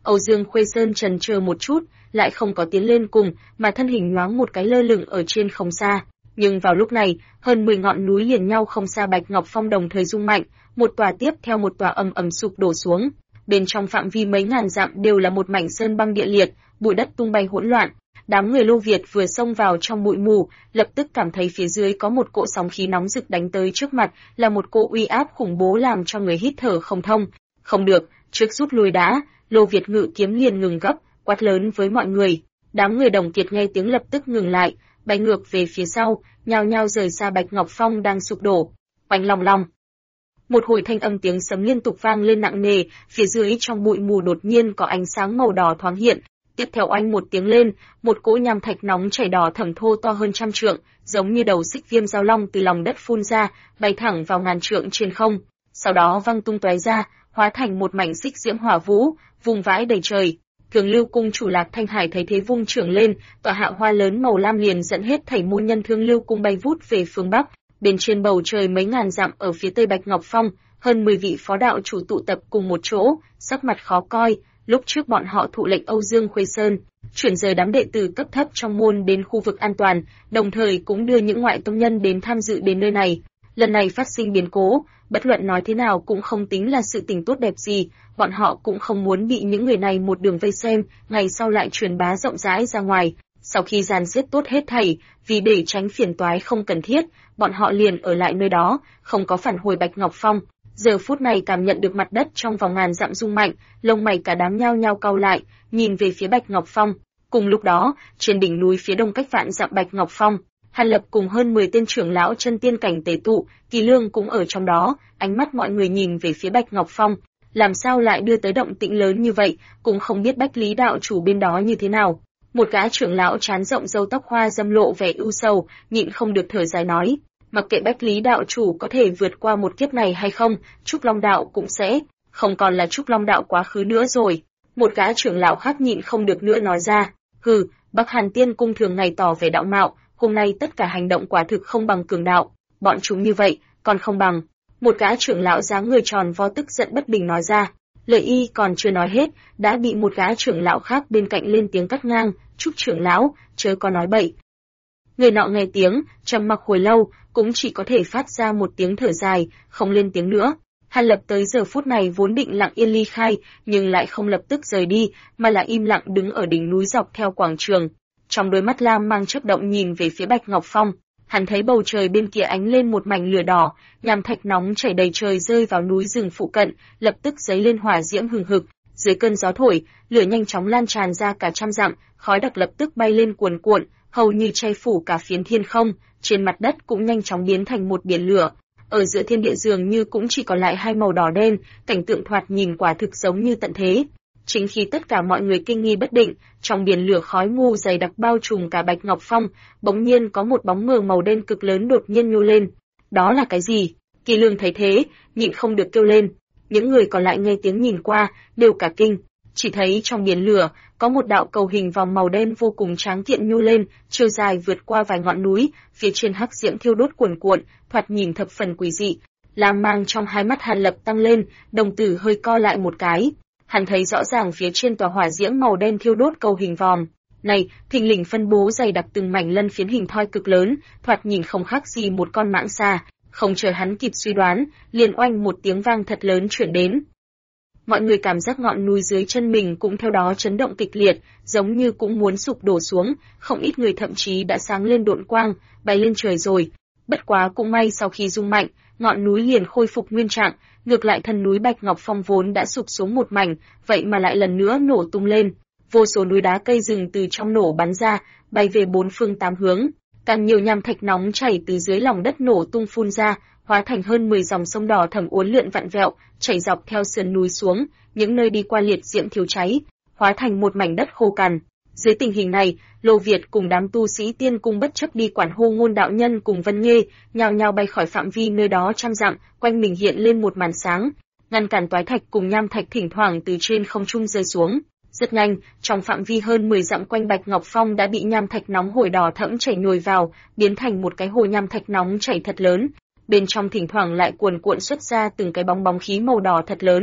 Âu Dương Khuê Sơn chần chờ một chút, lại không có tiến lên cùng, mà thân hình nhoáng một cái lơ lửng ở trên không xa. Nhưng vào lúc này, hơn 10 ngọn núi liền nhau không xa Bạch Ngọc Phong đồng thời rung mạnh, một tòa tiếp theo một tòa ầm ầm sụp đổ xuống. Bên trong phạm vi mấy ngàn dặm đều là một mảnh sơn băng địa liệt, bụi đất tung bay hỗn loạn. Đám người Lô Việt vừa xông vào trong bụi mù, lập tức cảm thấy phía dưới có một cỗ sóng khí nóng rực đánh tới trước mặt, là một cỗ uy áp khủng bố làm cho người hít thở không thông. Không được, trước rút lui đã. Lô Việt ngự kiếm liền ngừng gấp, quát lớn với mọi người. Đám người Đồng Kiệt nghe tiếng lập tức ngừng lại, bay ngược về phía sau, nhao nhao rời xa Bạch Ngọc Phong đang sụp đổ. Oanh long long. Một hồi thanh âm tiếng sấm liên tục vang lên nặng nề, phía dưới trong bụi mù đột nhiên có ánh sáng màu đỏ thoáng hiện. Tiếp theo oanh một tiếng lên, một cỗ nham thạch nóng chảy đỏ thẫm thô to hơn trăm trượng, giống như đầu xích viêm giao long từ lòng đất phun ra, bay thẳng vào ngàn trượng trên không. Sau đó văng tung tóe ra, hóa thành một mảnh xích diễm hỏa vũ, vùng vãi đầy trời. Thường Lưu cung chủ Lạc Thanh Hải thấy thế vung trưởng lên, tòa hạ hoa lớn màu lam liền dẫn hết thảy môn nhân Thương Lưu cung bay vút về phương bắc. Bên trên bầu trời mấy ngàn dặm ở phía tây Bạch Ngọc Phong, hơn 10 vị phó đạo chủ tụ tập cùng một chỗ, sắc mặt khó coi. Lúc trước bọn họ thụ lệnh Âu Dương Khuê Sơn chuyển rời đám đệ tử cấp thấp trong môn đến khu vực an toàn, đồng thời cũng đưa những ngoại tông nhân đến tham dự đến nơi này. Lần này phát sinh biến cố, bất luận nói thế nào cũng không tính là sự tình tốt đẹp gì, bọn họ cũng không muốn bị những người này một đường vây xem, ngày sau lại truyền bá rộng rãi ra ngoài. Sau khi dàn xếp tốt hết thảy, vì để tránh phiền toái không cần thiết, bọn họ liền ở lại nơi đó, không có phản hồi Bạch Ngọc Phong. Giờ phút này cảm nhận được mặt đất trong vòng ngàn dặm rung mạnh, lông mày cả đám nhao nhao cau lại, nhìn về phía Bạch Ngọc Phong. Cùng lúc đó, trên đỉnh núi phía đông cách vạn dặm Bạch Ngọc Phong, Hàn Lập cùng hơn 10 tên trưởng lão chân tiên cảnh tề tụ, Kỳ Lương cũng ở trong đó, ánh mắt mọi người nhìn về phía Bạch Ngọc Phong, làm sao lại đưa tới động tĩnh lớn như vậy, cũng không biết Bách Lý đạo chủ bên đó như thế nào. Một gã trưởng lão trán rộng râu tóc hoa râm lộ vẻ ưu sầu, nhịn không được thở dài nói, mặc kệ Bách Lý đạo chủ có thể vượt qua một kiếp này hay không, Trúc Long đạo cũng sẽ không còn là Trúc Long đạo quá khứ nữa rồi. Một gã trưởng lão khác nhịn không được nữa nói ra, hừ, Bắc Hàn Tiên cung thường ngày tỏ vẻ đạo mạo, hôm nay tất cả hành động quả thực không bằng cường đạo, bọn chúng như vậy, còn không bằng. Một gã trưởng lão dáng người tròn vo tức giận bất bình nói ra, lời y còn chưa nói hết, đã bị một gã trưởng lão khác bên cạnh lên tiếng cắt ngang, Trúc trưởng lão, chớ có nói bậy. Người nọ nghe tiếng, trầm mặc hồi lâu, cũng chỉ có thể phát ra một tiếng thở dài, không lên tiếng nữa. Hàn Lập tới giờ phút này vốn định lặng yên ly khai, nhưng lại không lập tức rời đi, mà là im lặng đứng ở đỉnh núi dọc theo quảng trường. Trong đôi mắt lam mang chớp động nhìn về phía Bạch Ngọc Phong, hắn thấy bầu trời bên kia ánh lên một mảnh lửa đỏ, nham thạch nóng chảy đầy trời rơi vào núi rừng phụ cận, lập tức dấy lên hỏa diễm hừng hực. Dưới cơn gió thổi, lửa nhanh chóng lan tràn ra cả trăm dặm, khói đặc lập tức bay lên cuồn cuộn, hầu như che phủ cả phiến thiên không, trên mặt đất cũng nhanh chóng biến thành một biển lửa. Ở giữa thiên địa dường như cũng chỉ còn lại hai màu đỏ đen, cảnh tượng thoạt nhìn quả thực giống như tận thế. Chính khi tất cả mọi người kinh nghi bất định, trong biển lửa khói mù dày đặc bao trùm cả Bạch Ngọc Phong, bỗng nhiên có một bóng mờ màu đen cực lớn đột nhiên nhô lên. Đó là cái gì? Kỳ Lương thấy thế, nhịn không được kêu lên. Những người còn lại nghe tiếng nhìn qua, đều cả kinh. Chỉ thấy trong biển lửa, có một đạo cầu hình vòng màu đen vô cùng tráng kiện nhô lên, chiều dài vượt qua vài ngọn núi, phía trên hắc diễm thiêu đốt cuồn cuộn, thoạt nhìn thập phần quỷ dị. Lam mang trong hai mắt Hàn Lập tăng lên, đồng tử hơi co lại một cái. Hắn thấy rõ ràng phía trên tòa hỏa diễm màu đen thiêu đốt cầu hình vòm này, thình lình phân bố dày đặc từng mảnh lân phiến hình thoi cực lớn, thoạt nhìn không khác gì một con mãng xà. Không chờ hắn kịp suy đoán, liền oanh một tiếng vang thật lớn chuyển đến. Mọi người cảm giác ngọn núi dưới chân mình cũng theo đó chấn động kịch liệt, giống như cũng muốn sụp đổ xuống, không ít người thậm chí đã sáng lên độn quang, bay lên trời rồi. Bất quá cũng may sau khi rung mạnh, ngọn núi liền khôi phục nguyên trạng, ngược lại thân núi Bạch Ngọc Phong vốn đã sụp xuống một mảnh, vậy mà lại lần nữa nổ tung lên. Vô số núi đá cây rừng từ trong nổ bắn ra, bay về bốn phương tám hướng. Càng nhiều nham thạch nóng chảy từ dưới lòng đất nổ tung phun ra, hóa thành hơn 10 dòng sông đỏ thẫm uốn lượn vặn vẹo, chảy dọc theo sườn núi xuống, những nơi đi qua liệt diễm thiêu cháy, hóa thành một mảnh đất khô cằn. Dưới tình hình này, Lô Việt cùng đám tu sĩ tiên cung bất chấp đi quản hô ngôn đạo nhân cùng Vân Nghê, nhao nhao bay khỏi phạm vi nơi đó trăm dặm, quanh mình hiện lên một màn sáng, ngăn cản toái thạch cùng nham thạch thỉnh thoảng từ trên không trung rơi xuống. Rất nhanh, trong phạm vi hơn 10 dặm quanh Bạch Ngọc Phong đã bị nham thạch nóng hổi đỏ thẫm chảy nhồi vào, biến thành một cái hồ nham thạch nóng chảy thật lớn. Bên trong thỉnh thoảng lại cuồn cuộn xuất ra từng cái bong bóng khí màu đỏ thật lớn.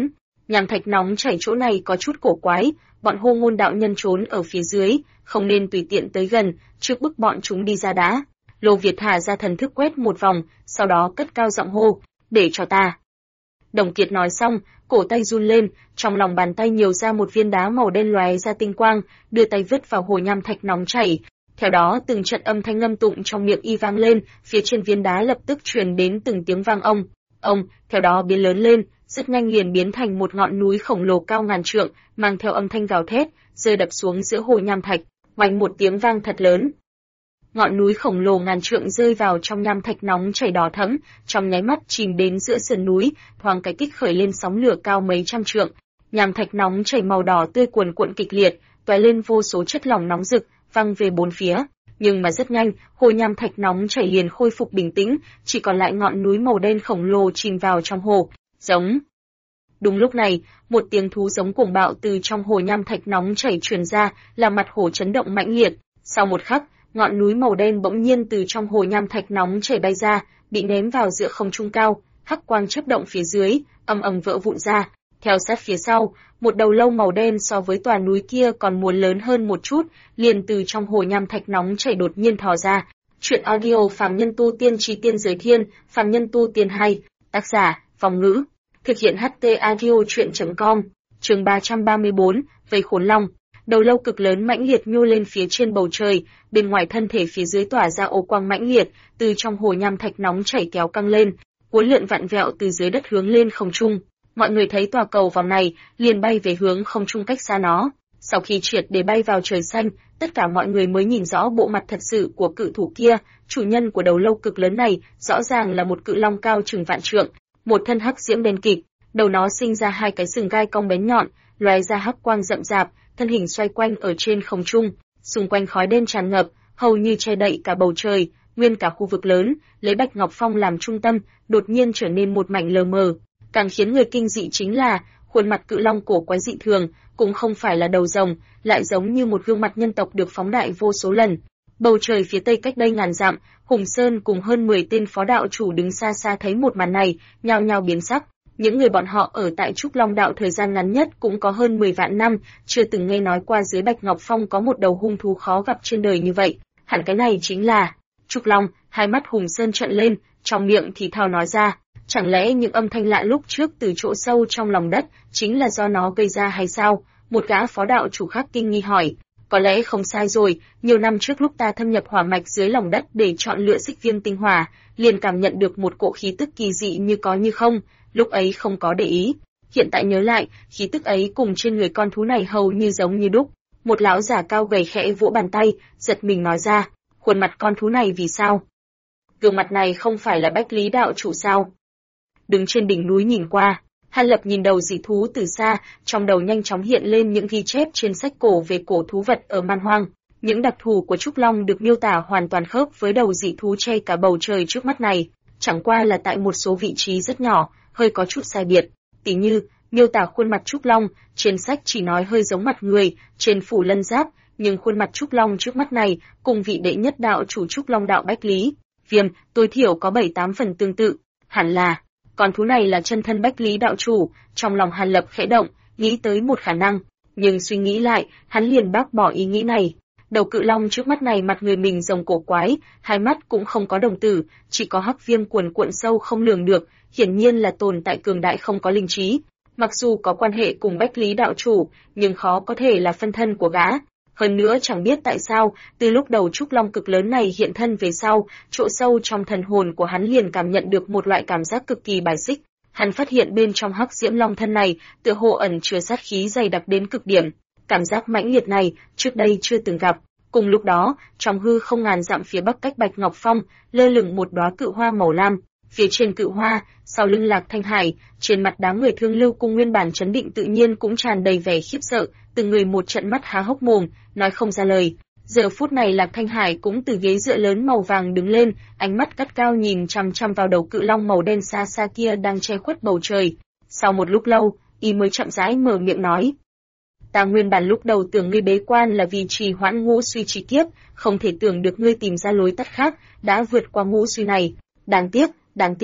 Nham thạch nóng chảy chỗ này có chút cổ quái, bọn Hô Ngôn đạo nhân trốn ở phía dưới, không nên tùy tiện tới gần, trước bức bọn chúng đi ra đã. Lô Việt thả ra thần thức quét một vòng, sau đó cất cao giọng hô, để cho ta. Đồng Kiệt nói xong, cổ tay run lên, trong lòng bàn tay nhiều ra một viên đá màu đen lóe ra tinh quang, đưa tay vứt vào hồ nham thạch nóng chảy. Theo đó từng trận âm thanh ngâm tụng trong miệng y vang lên, phía trên viên đá lập tức truyền đến từng tiếng vang ông, theo đó biến lớn lên, rất nhanh liền biến thành một ngọn núi khổng lồ cao ngàn trượng, mang theo âm thanh gào thét, rơi đập xuống giữa hồ nham thạch, oanh một tiếng vang thật lớn. Ngọn núi khổng lồ ngàn trượng rơi vào trong nham thạch nóng chảy đỏ thẫm, trong nháy mắt chìm đến giữa sườn núi, thoáng cái kích khởi lên sóng lửa cao mấy trăm trượng. Nham thạch nóng chảy màu đỏ tươi cuồn cuộn kịch liệt, tóe lên vô số chất lỏng nóng rực, văng về bốn phía. Nhưng mà rất nhanh, hồ nham thạch nóng chảy liền khôi phục bình tĩnh, chỉ còn lại ngọn núi màu đen khổng lồ chìm vào trong hồ. Giống. Đúng lúc này, một tiếng thú giống cuồng bạo từ trong hồ nham thạch nóng chảy truyền ra, làm mặt hồ chấn động mãnh liệt. Sau một khắc, ngọn núi màu đen bỗng nhiên từ trong hồ nham thạch nóng chảy bay ra, bị ném vào giữa không trung cao, hắc quang chớp động phía dưới, ầm ầm vỡ vụn ra. Theo sát phía sau, một đầu lâu màu đen so với tòa núi kia còn muốn lớn hơn một chút, liền từ trong hồ nham thạch nóng chảy đột nhiên thò ra. Chuyện audio Phàm Nhân Tu Tiên Chí Tiên Giới Thiên, Phàm Nhân Tu Tiên hay, tác giả, Vong Ngữ. Thực hiện HT Audio Chuyện.com, chương 334, Vây Khốn Long. Đầu lâu cực lớn mãnh liệt nhô lên phía trên bầu trời, bên ngoài thân thể phía dưới tỏa ra ô quang mãnh liệt, từ trong hồ nham thạch nóng chảy kéo căng lên, uốn lượn vặn vẹo từ dưới đất hướng lên không trung. Mọi người thấy tòa cầu vòng này, liền bay về hướng không trung cách xa nó. Sau khi triệt để bay vào trời xanh, tất cả mọi người mới nhìn rõ bộ mặt thật sự của cự thủ kia, chủ nhân của đầu lâu cực lớn này, rõ ràng là một cự long cao chừng vạn trượng, một thân hắc diễm đen kịt, đầu nó sinh ra hai cái sừng gai cong bén nhọn, lóe ra hắc quang rậm rạp, thân hình xoay quanh ở trên không trung, xung quanh khói đen tràn ngập, hầu như che đậy cả bầu trời, nguyên cả khu vực lớn, lấy Bạch Ngọc Phong làm trung tâm, đột nhiên trở nên một mảnh lờ mờ. Càng khiến người kinh dị chính là, khuôn mặt cự long cổ quái dị thường, cũng không phải là đầu rồng, lại giống như một gương mặt nhân tộc được phóng đại vô số lần. Bầu trời phía tây cách đây ngàn dặm, Hùng Sơn cùng hơn 10 tên phó đạo chủ đứng xa xa thấy một màn này, nhao nhao biến sắc. Những người bọn họ ở tại Trúc Long đạo thời gian ngắn nhất cũng có hơn 10 vạn năm, chưa từng nghe nói qua dưới Bạch Ngọc Phong có một đầu hung thú khó gặp trên đời như vậy. Hẳn cái này chính là Trúc Long. Hai mắt Hùng Sơn trợn lên, trong miệng thì thào nói ra, chẳng lẽ những âm thanh lạ lúc trước từ chỗ sâu trong lòng đất chính là do nó gây ra hay sao? Một gã phó đạo chủ khác kinh nghi hỏi. Có lẽ không sai rồi, nhiều năm trước lúc ta thâm nhập hỏa mạch dưới lòng đất để chọn lựa xích viêm tinh hỏa, liền cảm nhận được một cỗ khí tức kỳ dị như có như không, lúc ấy không có để ý. Hiện tại nhớ lại, khí tức ấy cùng trên người con thú này hầu như giống như đúc. Một lão giả cao gầy khẽ vỗ bàn tay, giật mình nói ra, khuôn mặt con thú này vì sao? Gương mặt này không phải là Bách Lý đạo chủ sao? Đứng trên đỉnh núi nhìn qua, Hàn Lập nhìn đầu dị thú từ xa, trong đầu nhanh chóng hiện lên những ghi chép trên sách cổ về cổ thú vật ở Man Hoang. Những đặc thù của Trúc Long được miêu tả hoàn toàn khớp với đầu dị thú che cả bầu trời trước mắt này, chẳng qua là tại một số vị trí rất nhỏ, hơi có chút sai biệt. Tỉ như, miêu tả khuôn mặt Trúc Long, trên sách chỉ nói hơi giống mặt người, trên phủ lân giáp, nhưng khuôn mặt Trúc Long trước mắt này, cùng vị đệ nhất đạo chủ Trúc Long đạo Bách Lý Viêm, tối thiểu có 7-8 phần tương tự. Hẳn là con thú này là chân thân Bách Lý đạo chủ. Trong lòng Hàn Lập khẽ động, nghĩ tới một khả năng, nhưng suy nghĩ lại, hắn liền bác bỏ ý nghĩ này. Đầu cự long trước mắt này mặt người mình rồng cổ quái, hai mắt cũng không có đồng tử, chỉ có hắc viêm cuồn cuộn sâu không lường được, hiển nhiên là tồn tại cường đại không có linh trí. Mặc dù có quan hệ cùng Bách Lý đạo chủ, nhưng khó có thể là phân thân của gã. Hơn nữa chẳng biết tại sao, từ lúc đầu Trúc Long cực lớn này hiện thân về sau, chỗ sâu trong thần hồn của hắn liền cảm nhận được một loại cảm giác cực kỳ bài xích. Hắn phát hiện bên trong hắc diễm long thân này, tựa hồ ẩn chứa sát khí dày đặc đến cực điểm. Cảm giác mãnh liệt này, trước đây chưa từng gặp. Cùng lúc đó, trong hư không ngàn dặm phía bắc cách Bạch Ngọc Phong, lơ lửng một đóa cự hoa màu lam. Phía trên cự hoa, sau lưng Lạc Thanh Hải, trên mặt đám người Thương Lưu Cung nguyên bản trấn định tự nhiên cũng tràn đầy vẻ khiếp sợ, từng người một trận mắt há hốc mồm, nói không ra lời. Giờ phút này Lạc Thanh Hải cũng từ ghế dựa lớn màu vàng đứng lên, ánh mắt gắt cao nhìn chằm chằm vào đầu cự long màu đen xa xa kia đang che khuất bầu trời. Sau một lúc lâu, y mới chậm rãi mở miệng nói: "Ta nguyên bản lúc đầu tưởng ngươi bế quan là vì trì hoãn ngũ suy chi kiếp, không thể tưởng được ngươi tìm ra lối tắt khác, đã vượt qua ngũ suy này. Đáng tiếc,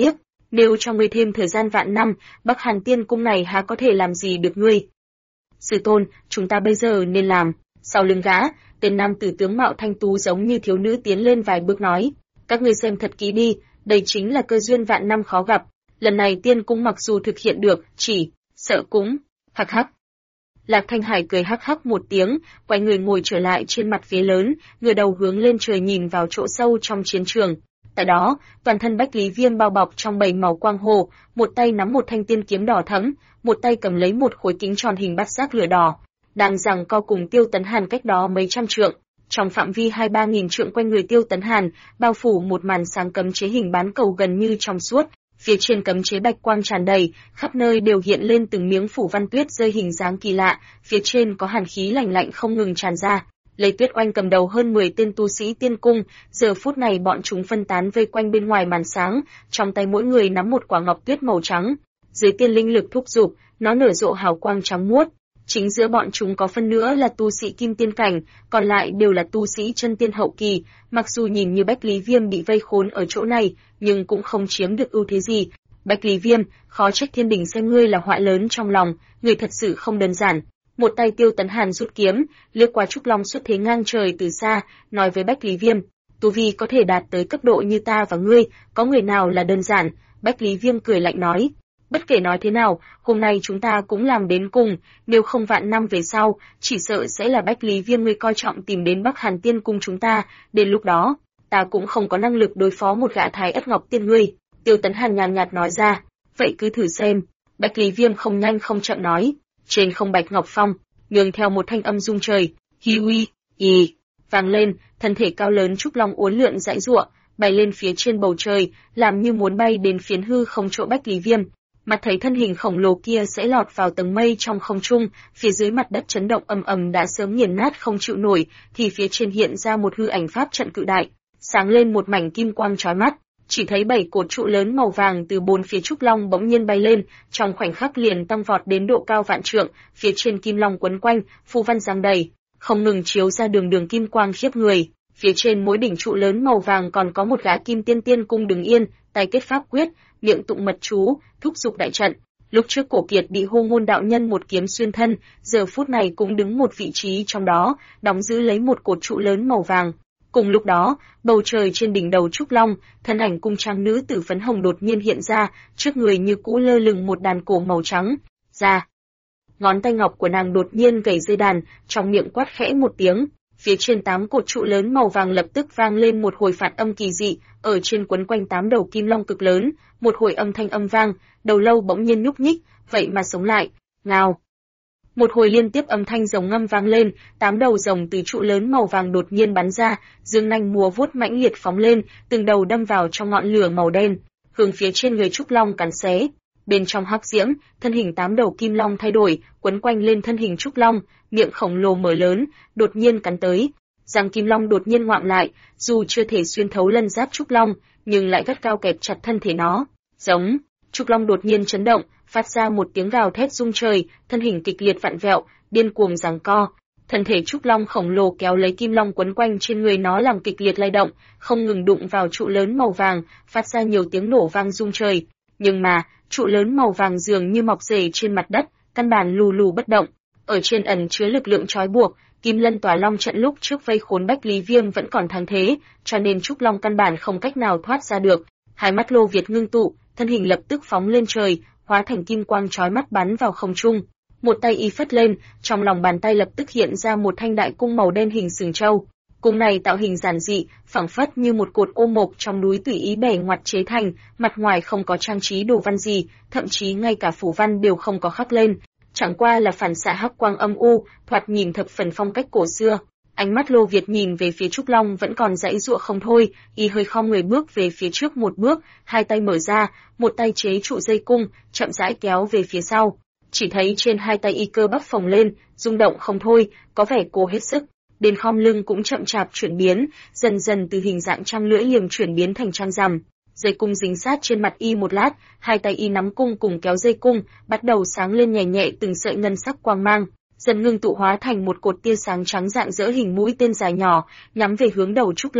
Nếu cho ngươi thêm thời gian vạn năm, Bắc Hàn Tiên Cung này há có thể làm gì được ngươi? Sư tôn, chúng ta bây giờ nên làm. Sau lưng gã, tên nam tử tướng mạo thanh tú giống như thiếu nữ tiến lên vài bước nói, các ngươi xem thật kỹ đi, đây chính là cơ duyên vạn năm khó gặp. Lần này Tiên Cung mặc dù thực hiện được, chỉ sợ cũng hắc hắc. Lạc Thanh Hải cười hắc hắc một tiếng, quay người ngồi trở lại trên mặt ghế lớn, ngửa đầu hướng lên trời nhìn vào chỗ sâu trong chiến trường. Tại đó, toàn thân Bách Lý Viêm bao bọc trong bảy màu quang hồ, một tay nắm một thanh tiên kiếm đỏ thẫm, một tay cầm lấy một khối kính tròn hình bát giác lửa đỏ, đang giằng co cùng Tiêu Tấn Hàn cách đó mấy trăm trượng. Trong phạm vi 2-3 nghìn trượng quanh người Tiêu Tấn Hàn, bao phủ một màn sáng cấm chế hình bán cầu gần như trong suốt. Phía trên cấm chế bạch quang tràn đầy, khắp nơi đều hiện lên từng miếng phủ văn tuyết rơi hình dáng kỳ lạ, phía trên có hàn khí lạnh lạnh không ngừng tràn ra. Lê Tuyết Oanh cầm đầu hơn 10 tên tu sĩ tiên cung, giờ phút này bọn chúng phân tán vây quanh bên ngoài màn sáng, trong tay mỗi người nắm một quả ngọc tuyết màu trắng. Dưới tiên linh lực thúc giục, nó nở rộ hào quang trắng muốt. Chính giữa bọn chúng có phân nữa là tu sĩ kim tiên cảnh, còn lại đều là tu sĩ chân tiên hậu kỳ. Mặc dù nhìn như Bách Lý Viêm bị vây khốn ở chỗ này, nhưng cũng không chiếm được ưu thế gì. Bách Lý Viêm, khó trách thiên đình xem ngươi là họa lớn trong lòng, ngươi thật sự không đơn giản. Một tay Tiêu Tấn Hàn rút kiếm, lướt qua trúc long xuất thế ngang trời từ xa, nói với Bách Lý Viêm, tu vi có thể đạt tới cấp độ như ta và ngươi, có người nào là đơn giản? Bách Lý Viêm cười lạnh nói, bất kể nói thế nào, hôm nay chúng ta cũng làm đến cùng, nếu không vạn năm về sau, chỉ sợ sẽ là Bách Lý Viêm ngươi coi trọng tìm đến Bắc Hàn Tiên Cung chúng ta, đến lúc đó, ta cũng không có năng lực đối phó một gã Thái Ất Ngọc Tiên ngươi. Tiêu Tấn Hàn nhàn nhạt nói ra, vậy cứ thử xem. Bách Lý Viêm không nhanh không chậm nói, trên không bạch ngọc phong, nương theo một thanh âm rung trời, hi uy, vang lên, thân thể cao lớn trúc long uốn lượn dãy giụa, bay lên phía trên bầu trời, làm như muốn bay đến phiến hư không chỗ Bách Lý Viêm. Mặt thấy thân hình khổng lồ kia sẽ lọt vào tầng mây trong không trung, phía dưới mặt đất chấn động ầm ầm đã sớm nghiền nát không chịu nổi, thì phía trên hiện ra một hư ảnh pháp trận cự đại, sáng lên một mảnh kim quang chói mắt. Chỉ thấy 7 cột trụ lớn màu vàng từ bốn phía trúc long bỗng nhiên bay lên, trong khoảnh khắc liền tăng vọt đến độ cao vạn trượng, phía trên kim long quấn quanh, phù văn giăng đầy, không ngừng chiếu ra đường đường kim quang khiếp người. Phía trên mỗi đỉnh trụ lớn màu vàng còn có một gã kim tiên tiên cung đứng yên, tay kết pháp quyết, miệng tụng mật chú, thúc giục đại trận. Lúc trước Cổ Kiệt bị Hô Ngôn đạo nhân một kiếm xuyên thân, giờ phút này cũng đứng một vị trí trong đó, đóng giữ lấy một cột trụ lớn màu vàng. Cùng lúc đó, bầu trời trên đỉnh đầu trúc long, thân ảnh cung trang nữ tử phấn hồng đột nhiên hiện ra, trước người như cũ lơ lửng một đàn cổ màu trắng. Ra, ngón tay ngọc của nàng đột nhiên gảy dây đàn, trong miệng quát khẽ một tiếng. Phía trên 8 cột trụ lớn màu vàng lập tức vang lên một hồi phản âm kỳ dị, ở trên quấn quanh 8 đầu kim long cực lớn, một hồi âm thanh âm vang, đầu lâu bỗng nhiên nhúc nhích, vậy mà sống lại. Ngao. Một hồi liên tiếp âm thanh rồng ngâm vang lên, 8 đầu rồng từ trụ lớn màu vàng đột nhiên bắn ra, dương nanh múa vuốt mãnh liệt phóng lên, từng đầu đâm vào trong ngọn lửa màu đen, hướng phía trên người trúc long cắn xé. Bên trong hắc diễm, thân hình 8 đầu kim long thay đổi, quấn quanh lên thân hình trúc long, miệng khổng lồ mở lớn, đột nhiên cắn tới. Răng kim long đột nhiên ngoạm lại, dù chưa thể xuyên thấu lân giáp trúc long, nhưng lại gắt cao kẹp chặt thân thể nó. Giống, trúc long đột nhiên chấn động, phát ra một tiếng gào thét rung trời, thân hình kịch liệt vặn vẹo, điên cuồng giằng co. Thân thể trúc long khổng lồ kéo lấy kim long quấn quanh trên người nó làm kịch liệt lay động, không ngừng đụng vào trụ lớn màu vàng, phát ra nhiều tiếng nổ vang rung trời. Nhưng mà, trụ lớn màu vàng dường như mọc rễ trên mặt đất, căn bản lù lù bất động. Ở trên ẩn chứa lực lượng trói buộc, Kim Lân Tỏa Long trận lúc trước vây khốn Bách Lý Viêm vẫn còn thắng thế, cho nên trúc long căn bản không cách nào thoát ra được. Hai mắt Lô Việt ngưng tụ, thân hình lập tức phóng lên trời, hóa thành kim quang chói mắt bắn vào không trung. Một tay y phất lên, trong lòng bàn tay lập tức hiện ra một thanh đại cung màu đen hình sừng trâu. Cung này tạo hình giản dị, phẳng phất như một cột ô mộc trong núi tùy ý bẻ ngoặt chế thành, mặt ngoài không có trang trí đồ văn gì, thậm chí ngay cả phủ văn đều không có khắc lên, chẳng qua là phản xạ hắc quang âm u, thoạt nhìn thập phần phong cách cổ xưa. Ánh mắt Lô Việt nhìn về phía trúc long vẫn còn giãy giụa không thôi, y hơi khom người bước về phía trước một bước, hai tay mở ra, một tay chế trụ dây cung, chậm rãi kéo về phía sau. Chỉ thấy trên hai tay y cơ bắp phồng lên, rung động không thôi, có vẻ cố hết sức. Đến khom lưng cũng chậm chạp chuyển biến, dần dần từ hình dạng trăng lưỡi liềm chuyển biến thành trăng rằm. Dây cung dính sát trên mặt y một lát, hai tay y nắm cung cùng kéo dây cung, bắt đầu sáng lên nhẹ nhẹ từng sợi ngân sắc quang mang, dần ngưng tụ hóa thành một cột tia sáng trắng rạng rỡ hình mũi tên dài nhỏ, nhắm về hướng đầu trúc long.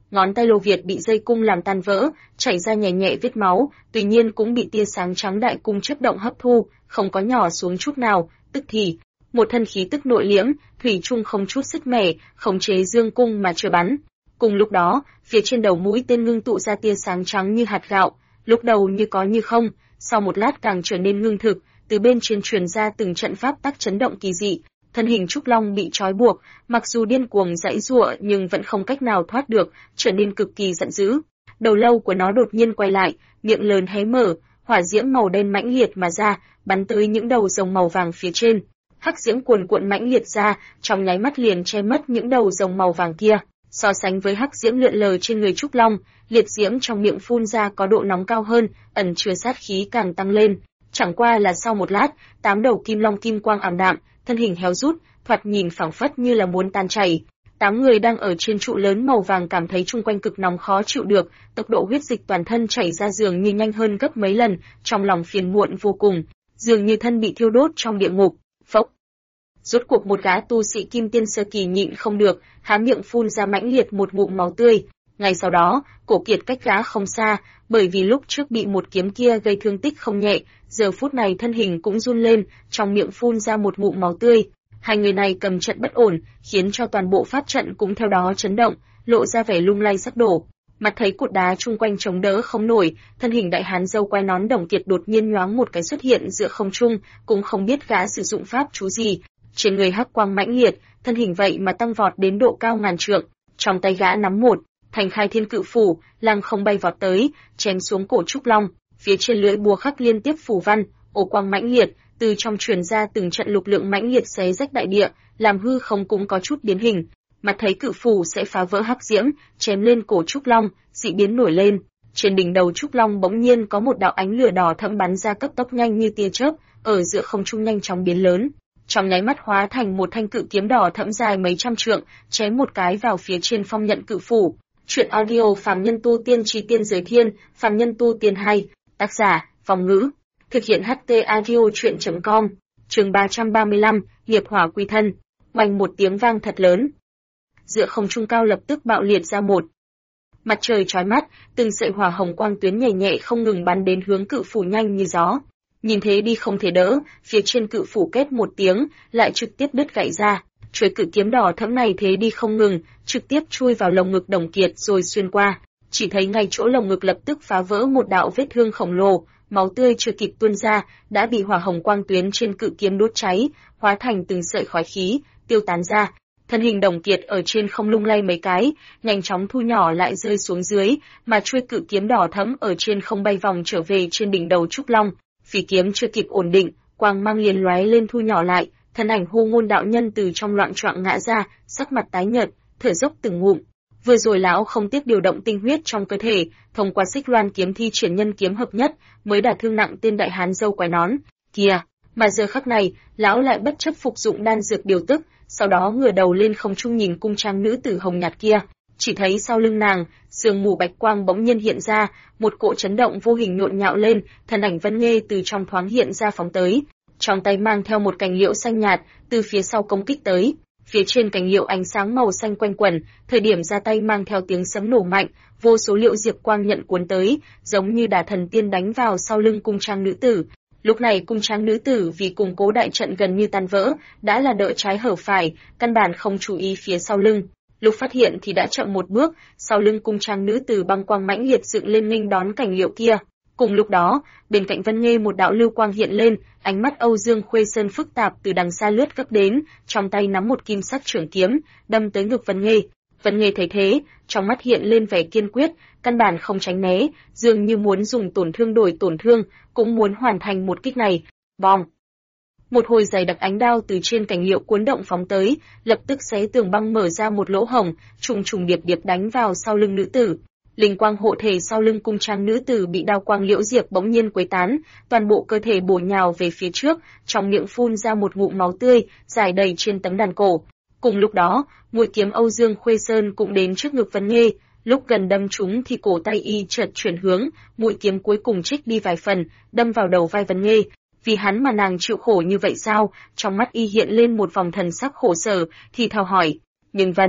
ngón tay Lô Việt bị dây cung làm tan vỡ, chảy ra nhẹ nhẹ vết máu, tuy nhiên cũng bị tia sáng trắng đại cung chớp động hấp thu, không có nhỏ xuống chút nào, tức thì một thân khí tức nội liễm, thủy chung không chút sức mẻ, khống chế dương cung mà chưa bắn. Cùng lúc đó, phía trên đầu mũi tên ngưng tụ ra tia sáng trắng như hạt gạo, lúc đầu như có như không, sau một lát càng trở nên ngưng thực, từ bên trên truyền ra từng trận pháp tắc chấn động kỳ dị. Thân hình Trúc Long bị trói buộc, mặc dù điên cuồng giãy giụa nhưng vẫn không cách nào thoát được, trở nên cực kỳ giận dữ. Đầu lâu của nó đột nhiên quay lại, miệng lớn hé mở, hỏa diễm màu đen mãnh liệt mà ra, bắn tới những đầu rồng màu vàng phía trên. Hắc diễm cuồn cuộn mãnh liệt ra, trong nháy mắt liền che mất những đầu rồng màu vàng kia. So sánh với hắc diễm lượn lờ trên người Trúc Long, liệt diễm trong miệng phun ra có độ nóng cao hơn, ẩn chứa sát khí càng tăng lên. Chẳng qua là sau một lát, 8 đầu kim long kim quang ảm đạm, thân hình héo rút, thoạt nhìn phảng phất như là muốn tan chảy. 8 người đang ở trên trụ lớn màu vàng cảm thấy chung quanh cực nóng khó chịu được, tốc độ huyết dịch toàn thân chảy ra dường như nhanh hơn gấp mấy lần, trong lòng phiền muộn vô cùng, dường như thân bị thiêu đốt trong địa ngục. Phốc. Rốt cuộc một gã tu sĩ kim tiên sơ kỳ nhịn không được, há miệng phun ra mãnh liệt một ngụm máu tươi. Ngay sau đó, Cổ Kiệt cách gã không xa, bởi vì lúc trước bị một kiếm kia gây thương tích không nhẹ, giờ phút này thân hình cũng run lên, trong miệng phun ra một ngụm máu tươi. Hai người này cầm trận bất ổn, khiến cho toàn bộ pháp trận cũng theo đó chấn động, lộ ra vẻ lung lay sắp đổ. Mặt thấy cột đá chung quanh chống đỡ không nổi, thân hình đại hán râu quai nón Đồng Kiệt đột nhiên nhoáng một cái xuất hiện giữa không trung, cũng không biết gã sử dụng pháp chú gì. Trên người hắc quang mãnh liệt, thân hình vậy mà tăng vọt đến độ cao ngàn trượng, trong tay gã nắm một thành khai thiên cự phủ, lăng không bay vọt tới, chém xuống cổ Trúc Long. Phía trên lưỡi búa khắc liên tiếp phù văn, ổ quang mãnh liệt, từ trong truyền ra từng trận lục lượng mãnh liệt xé rách đại địa, làm hư không cũng có chút biến hình. Mặt thấy cự phủ sẽ phá vỡ hắc diễm, chém lên cổ Trúc Long, dị biến nổi lên. Trên đỉnh đầu Trúc Long bỗng nhiên có một đạo ánh lửa đỏ thẫm bắn ra cấp tốc nhanh như tia chớp, ở giữa không trung nhanh chóng biến lớn, trong nháy mắt hóa thành một thanh cự kiếm đỏ thẫm dài mấy trăm trượng, chém một cái vào phía trên phong nhận cự phủ. Truyện audio Phàm Nhân Tu Tiên Chí Tiên Giới Thiên, Phàm Nhân Tu Tiên hay, tác giả, Phong Ngữ. Thực hiện HT audio truyện.com. Chương 335, Liệp Hỏa Quy Thân. Oanh một tiếng vang thật lớn. Giữa không trung cao lập tức bạo liệt ra một mặt trời chói mắt, từng sợi hỏa hồng quang tuyến nhẹ nhẹ không ngừng bắn đến hướng cự phủ nhanh như gió. Nhìn thế đi không thể đỡ, phía trên cự phủ kết một tiếng, lại trực tiếp đứt gãy ra. Chuôi cự kiếm đỏ thẫm này thế đi không ngừng, trực tiếp chui vào lồng ngực Đồng Kiệt rồi xuyên qua. Chỉ thấy ngay chỗ lồng ngực lập tức phá vỡ một đạo vết thương khổng lồ, máu tươi chưa kịp tuôn ra, đã bị hỏa hồng quang tuyến trên cự kiếm đốt cháy, hóa thành từng sợi khói khí, tiêu tán ra. Thân hình Đồng Kiệt ở trên không lung lay mấy cái, nhanh chóng thu nhỏ lại rơi xuống dưới, mà chuôi cự kiếm đỏ thẫm ở trên không bay vòng trở về trên đỉnh đầu Trúc Long. Phỉ kiếm chưa kịp ổn định, quang mang liền lóe lên thu nhỏ lại, thân ảnh Hô Ngôn đạo nhân từ trong loạng choạng ngã ra, sắc mặt tái nhợt, thở dốc từng ngụm. Vừa rồi lão không tiếc điều động tinh huyết trong cơ thể, thông qua Xích Loan kiếm thi triển nhân kiếm hợp nhất, mới đả thương nặng tên đại hán râu quai nón kia, mà giờ khắc này, lão lại bất chấp phục dụng đan dược điều tức, sau đó ngửa đầu lên không trung nhìn cung trang nữ tử hồng nhạt kia, chỉ thấy sau lưng nàng, sương mù bạch quang bỗng nhiên hiện ra, một cỗ chấn động vô hình nhộn nhạo lên, thân ảnh Vân Nghê từ trong thoáng hiện ra phóng tới, trong tay mang theo một cành liễu xanh nhạt, từ phía sau công kích tới. Phía trên cành liễu ánh sáng màu xanh quanh quẩn, thời điểm ra tay mang theo tiếng sấm nổ mạnh, vô số liễu diệp quang nhận cuốn tới, giống như đả thần tiên đánh vào sau lưng cung trang nữ tử. Lúc này cung trang nữ tử vì củng cố đại trận gần như tan vỡ, đã là đỡ trái hở phải, căn bản không chú ý phía sau lưng. Lúc phát hiện thì đã chậm một bước, sau lưng cung trang nữ tử băng quang mãnh liệt dựng lên nghênh đón cành liễu kia. Cùng lúc đó, bên cạnh Vân Nghê một đạo lưu quang hiện lên, ánh mắt Âu Dương Khuê Sơn phức tạp từ đằng xa lướt gấp đến, trong tay nắm một kim sắc chưởng kiếm, đâm tới ngực Vân Nghê. Vân Nghê thấy thế, trong mắt hiện lên vẻ kiên quyết, căn bản không tránh né, dường như muốn dùng tổn thương đổi tổn thương, cũng muốn hoàn thành một kích này. Bong! Một hồi dày đặc ánh đao từ trên cành liễu cuốn động phóng tới, lập tức xé tường băng mở ra một lỗ hổng, trùng trùng điệp điệp đánh vào sau lưng nữ tử. Linh quang hộ thể sau lưng cung trang nữ tử bị đao quang liễu diệp bỗng nhiên quấy tán, toàn bộ cơ thể bổ nhào về phía trước, trong miệng phun ra một ngụm máu tươi, dài đầy trên tấm đàn cổ. Cùng lúc đó, mũi kiếm Âu Dương Khuê Sơn cũng đến trước ngực Vân Nghê, lúc gần đâm trúng thì cổ tay y chợt chuyển hướng, mũi kiếm cuối cùng trích đi vài phần, đâm vào đầu vai Vân Nghê. Vì hắn mà nàng chịu khổ như vậy sao? Trong mắt y hiện lên một vòng thần sắc khổ sở, thì thào hỏi, "Nhưng Vân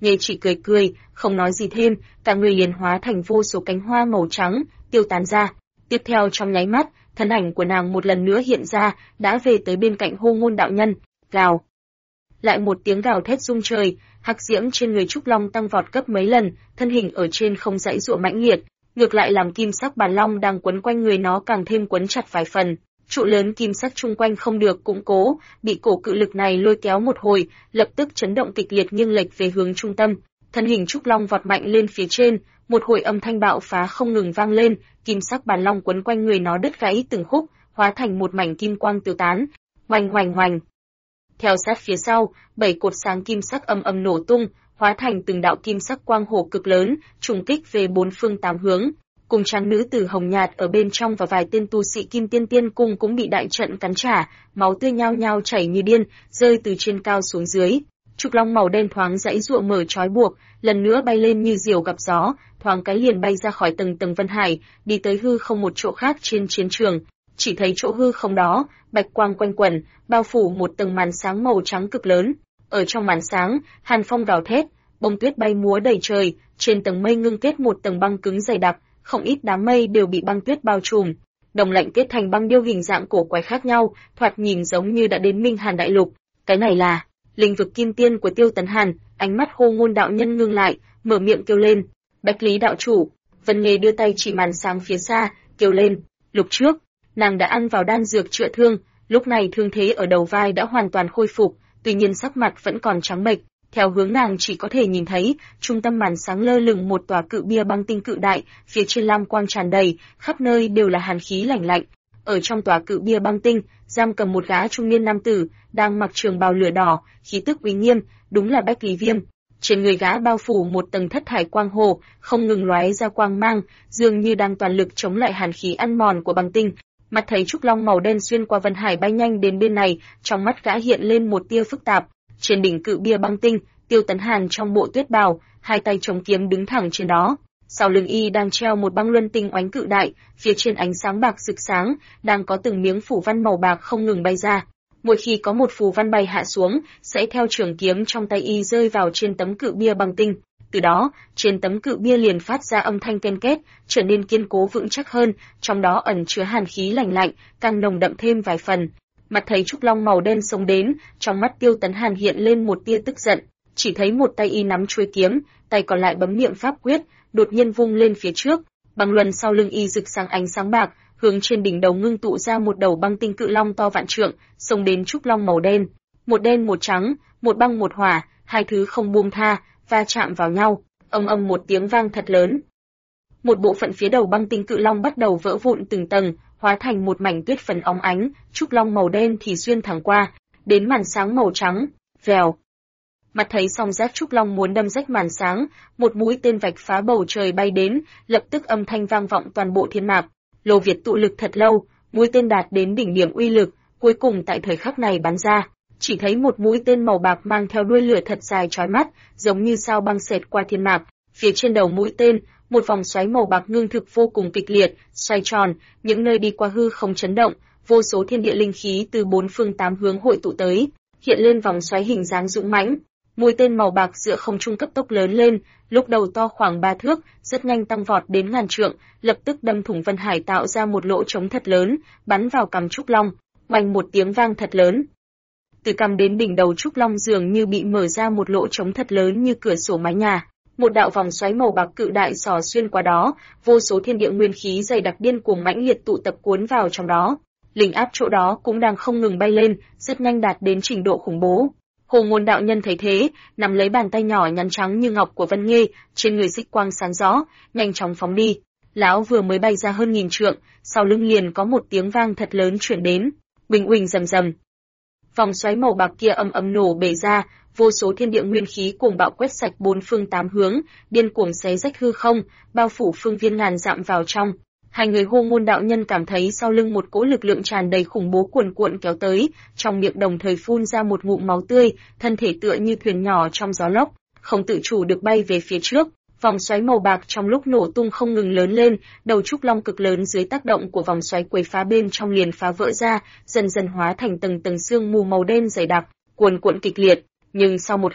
Nghê chỉ cười cười, không nói gì thêm, cả người liền hóa thành vô số cánh hoa màu trắng, tiêu tán ra. Tiếp theo trong nháy mắt, thân ảnh của nàng một lần nữa hiện ra, đã về tới bên cạnh Hô Ngôn đạo nhân, gào. Lại một tiếng gào thét rung trời, hắc diễm trên người Trúc Long tăng vọt gấp mấy lần, thân hình ở trên không giãy giụa mãnh liệt, ngược lại làm kim sắc bàn long đang quấn quanh người nó càng thêm quấn chặt vài phần. Trụ lớn kim sắc chung quanh không được củng cố, bị cổ cự lực này lôi kéo một hồi, lập tức chấn động kịch liệt nghiêng lệch về hướng trung tâm. Thân hình Trúc Long vọt mạnh lên phía trên, một hồi âm thanh bạo phá không ngừng vang lên, kim sắc bàn long quấn quanh người nó đứt gãy từng khúc, hóa thành một mảnh kim quang tiêu tán. Oanh oanh oanh. Theo sát phía sau, 7 cột sáng kim sắc ầm ầm nổ tung, hóa thành từng đạo kim sắc quang hồ cực lớn, trùng kích về bốn phương tám hướng. Cùng trang nữ tử hồng nhạt ở bên trong và vài tên tu sĩ Kim Tiên Tiên cung cũng bị đại trận cắn trả, máu tươi nhao nhao chảy như điên, rơi từ trên cao xuống dưới. Trục long màu đen thoáng giãy giụa mở trói buộc, lần nữa bay lên như diều gặp gió, thoáng cái liền bay ra khỏi tầng tầng vân hải, đi tới hư không một chỗ khác trên chiến trường. Chỉ thấy chỗ hư không đó, bạch quang quanh quẩn, bao phủ một tầng màn sáng màu trắng cực lớn. Ở trong màn sáng, hàn phong gào thét, bông tuyết bay múa đầy trời, trên tầng mây ngưng kết một tầng băng cứng dày đặc, không ít đám mây đều bị băng tuyết bao trùm. Đồng lạnh kết thành băng điêu hình dạng cổ quái khác nhau, thoạt nhìn giống như đã đến Minh Hàn đại lục. Cái này là linh vực kim tiên của Tiêu Tấn Hàn. Ánh mắt Hô Ngôn đạo nhân ngưng lại, mở miệng kêu lên, Bạch Lý đạo chủ. Vân Nghê đưa tay chỉ màn sáng phía xa, kêu lên, lúc trước nàng đã ăn vào đan dược chữa thương, lúc này thương thế ở đầu vai đã hoàn toàn khôi phục, tuy nhiên sắc mặt vẫn còn trắng bệch. Theo hướng nàng chỉ có thể nhìn thấy, trung tâm màn sáng lơ lửng một tòa cự bia băng tinh cự đại, phía trên lam quang tràn đầy, khắp nơi đều là hàn khí lạnh lạnh. Ở trong tòa cự bia băng tinh, giam cầm một gã trung niên nam tử, đang mặc trường bào lửa đỏ, khí tức uy nghiêm, đúng là Bách Lý Viêm. Trên người gã bao phủ một tầng thất thải quang hồ, không ngừng lóe ra quang mang, dường như đang toàn lực chống lại hàn khí ăn mòn của băng tinh. Mắt thấy trúc long màu đen xuyên qua vân hải bay nhanh đến bên này, trong mắt gã hiện lên một tia phức tạp. Trên đỉnh cự bia băng tinh, Tiêu Tấn Hàn trong bộ tuyết bào, hai tay chống kiếm đứng thẳng trên đó. Sau lưng y đang treo một băng luân tinh oánh cự đại, phía trên ánh sáng bạc rực sáng, đang có từng miếng phủ văn màu bạc không ngừng bay ra. Mỗi khi có một phù văn bay hạ xuống, sẽ theo trường kiếm trong tay y rơi vào trên tấm cự bia băng tinh. Từ đó, trên tấm cự bia liền phát ra âm thanh ken két, trở nên kiên cố vững chắc hơn, trong đó ẩn chứa hàn khí lạnh lạnh, càng nồng đậm thêm vài phần. Mặt thấy trúc long màu đen xông đến, trong mắt Tiêu Tấn Hàn hiện lên một tia tức giận, chỉ thấy một tay y nắm chuôi kiếm, tay còn lại bấm niệm pháp quyết, đột nhiên vung lên phía trước, băng luân sau lưng y rực sáng ánh sáng bạc, hướng trên đỉnh đầu ngưng tụ ra một đầu băng tinh cự long to vạn trượng, xông đến trúc long màu đen. Một đen một trắng, một băng một hỏa, hai thứ không buông tha, va chạm vào nhau, ầm ầm một tiếng vang thật lớn. Một bộ phận phía đầu băng tinh cự long bắt đầu vỡ vụn từng tầng, hóa thành một mảnh tuyết phấn óng ánh, trúc long màu đen thì xuyên thẳng qua, đến màn sáng màu trắng, vèo. Mặt thấy song giác trúc long muốn đâm rách màn sáng, một mũi tên vạch phá bầu trời bay đến, lập tức âm thanh vang vọng toàn bộ thiên mạc. Lô Việt tụ lực thật lâu, mũi tên đạt đến đỉnh điểm uy lực, cuối cùng tại thời khắc này bắn ra. Chỉ thấy một mũi tên màu bạc mang theo đuôi lửa thật dài chói mắt, giống như sao băng xẹt qua thiên mạc. Phía trên đầu mũi tên, một vòng xoáy màu bạc ngưng thực vô cùng kịch liệt, xoay tròn, những nơi đi qua hư không chấn động, vô số thiên địa linh khí từ bốn phương tám hướng hội tụ tới, hiện lên vòng xoáy hình dáng dũng mãnh. Mũi tên màu bạc giữa không trung cấp tốc lớn lên, lúc đầu to khoảng 3 thước, rất nhanh tăng vọt đến ngàn trượng, lập tức đâm thủng vân hải tạo ra một lỗ trống thật lớn, bắn vào cằm trúc long, oanh một tiếng vang thật lớn. Từ cằm đến đỉnh đầu trúc long dường như bị mở ra một lỗ trống thật lớn như cửa sổ mái nhà. Một đạo vòng xoáy màu bạc cự đại xỏ xuyên qua đó, vô số thiên địa nguyên khí dày đặc điên cuồng mãnh liệt tụ tập cuốn vào trong đó. Linh áp chỗ đó cũng đang không ngừng bay lên, rất nhanh đạt đến trình độ khủng bố. Hồ Ngôn đạo nhân thấy thế, nắm lấy bàn tay nhỏ nhắn trắng như ngọc của Vân Nghê, trên người xích quang sáng rõ, nhanh chóng phóng đi. Lão vừa mới bay ra hơn 1000 trượng, sau lưng liền có một tiếng vang thật lớn truyền đến, bình uỳnh rầm rầm. Vòng xoáy màu bạc kia ầm ầm nổ bể ra, vô số thiên địa nguyên khí cuồng bạo quét sạch bốn phương tám hướng, điên cuồng xé rách hư không, bao phủ phương viên ngàn dặm vào trong. Hai người Hồ Ngôn đạo nhân cảm thấy sau lưng một cỗ lực lượng tràn đầy khủng bố cuồn cuộn kéo tới, trong miệng đồng thời phun ra một ngụm máu tươi, thân thể tựa như thuyền nhỏ trong gió lốc, không tự chủ được bay về phía trước. Vòng xoáy màu bạc trong lúc nổ tung không ngừng lớn lên, đầu trúc long cực lớn dưới tác động của vòng xoáy quấy phá bên trong liền phá vỡ ra, dần dần hóa thành tầng tầng sương mù màu đen dày đặc, cuồn cuộn kịch liệt. Nhưng sau một khắc,